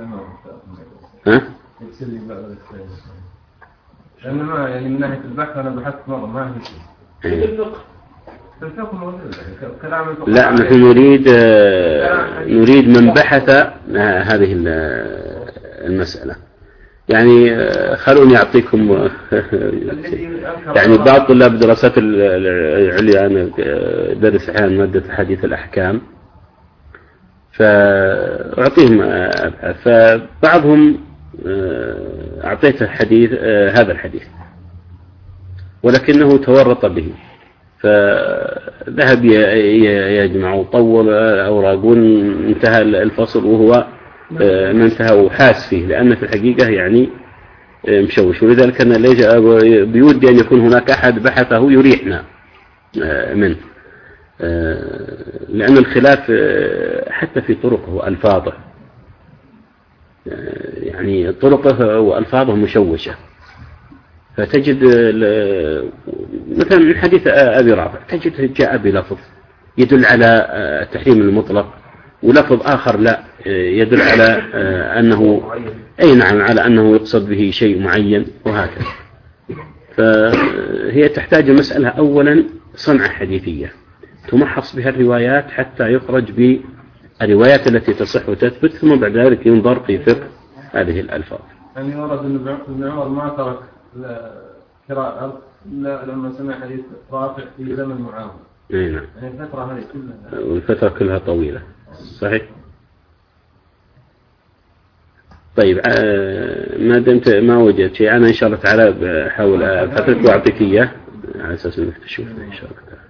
يكسر لي بعض الأشياء، لأن ما يعني من ناحية البحث أنا بحثت مرة ما هي لا، نحن نريد من بحث هذه المسألة. يعني خلوني أعطيكم يعني بعض طلاب دراسات العليا أنا درس أحيانا مادة حديث الأحكام، فأعطيهم فبعضهم أعطيته حديث هذا الحديث ولكنه تورط به، فذهب يجمع وطول الأوراق وانتهى الفصل وهو ما انتهى وحاس فيه، لأن في الحقيقة يعني مشوش. ولذلك أنا بيودي أن يكون هناك أحد بحثه يريحنا منه، لأن الخلاف حتى في طرقه وألفاظه، يعني طرقه وألفاظه مشوشة. فتجد مثلا من حديث أبي رافع تجد جاء بلفظ يدل على التحريم المطلق، ولفظ آخر لا يدل على أنه نعم على أنه يقصد به شيء معين، وهكذا. فهي تحتاج مسألة أولا صنعة حديثية تمحص بها الروايات حتى يخرج بالروايات التي تصح وتثبت، ثم بعد ذلك ينظر في فقه هذه الألفاظ. يعني ورد أن ابن عمر ما ترك كراء الأرض إلا لما سمع حديث رافع في زمن معاوية. نعم. يعني الفترة هذه كلها والفترة كلها طويلة. صحيح. طيب ما دمت ما وجدت شيء أنا إن شاء الله تعالى بحاول أفترك وأعطيك إياه على أساس إنك تشوفنا إن شاء الله تعالى.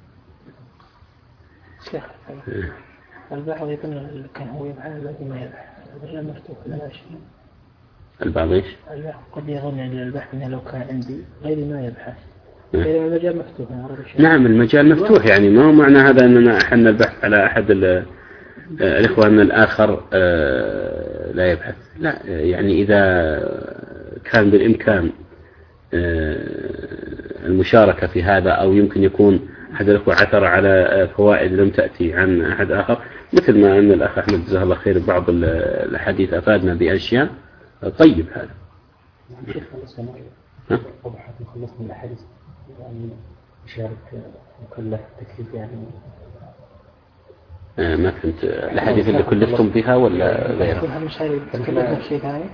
شيخ البحث يكون كان هو يبحث الذي ما يبحث البحث مفتوح لا شيء. البعض إيش؟ البحث قد يظن أن البحث إنه لو كان عندي غير ما يبحث. غير المجال مفتوح. نعم المجال مفتوح، يعني ما هو معنى هذا أننا أحنا البحث على أحد الإخوان الآخر لا يبحث، لا يعني إذا كان بالإمكان المشاركة في هذا، أو يمكن يكون أحد الأخوة عثر على فوائد لم تأتي عن أحد آخر، مثل ما أن الأخ أحمد جزاه الله خير بعض الحديث أفادنا بأشياء، طيب هذا. شيخ خلصنا وضحت خلصنا الحديث يعني يشارك مكلف تكليف يعني ما فهمت الحديث اللي كلفتم بها ولا غيرها؟ مش هذا شيء ثاني.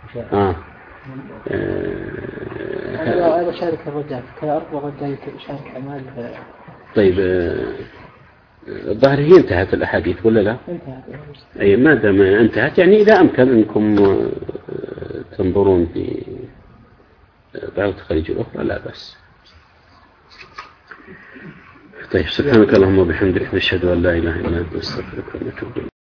هذا شارك الرجال كذا، 4 رجال يشارك أعمال. طيب الظاهر هي انتهت الأحاديث ولا لا؟ انتهت. أي ما دام انتهت يعني إذا أمكن أنكم تنظرون في بعض التخاريج الأخرى لا بأس. طيب سبحانك اللهم وبحمدك نشهد أن لا إله إلا أنت نستغفرك ونتوب إليك.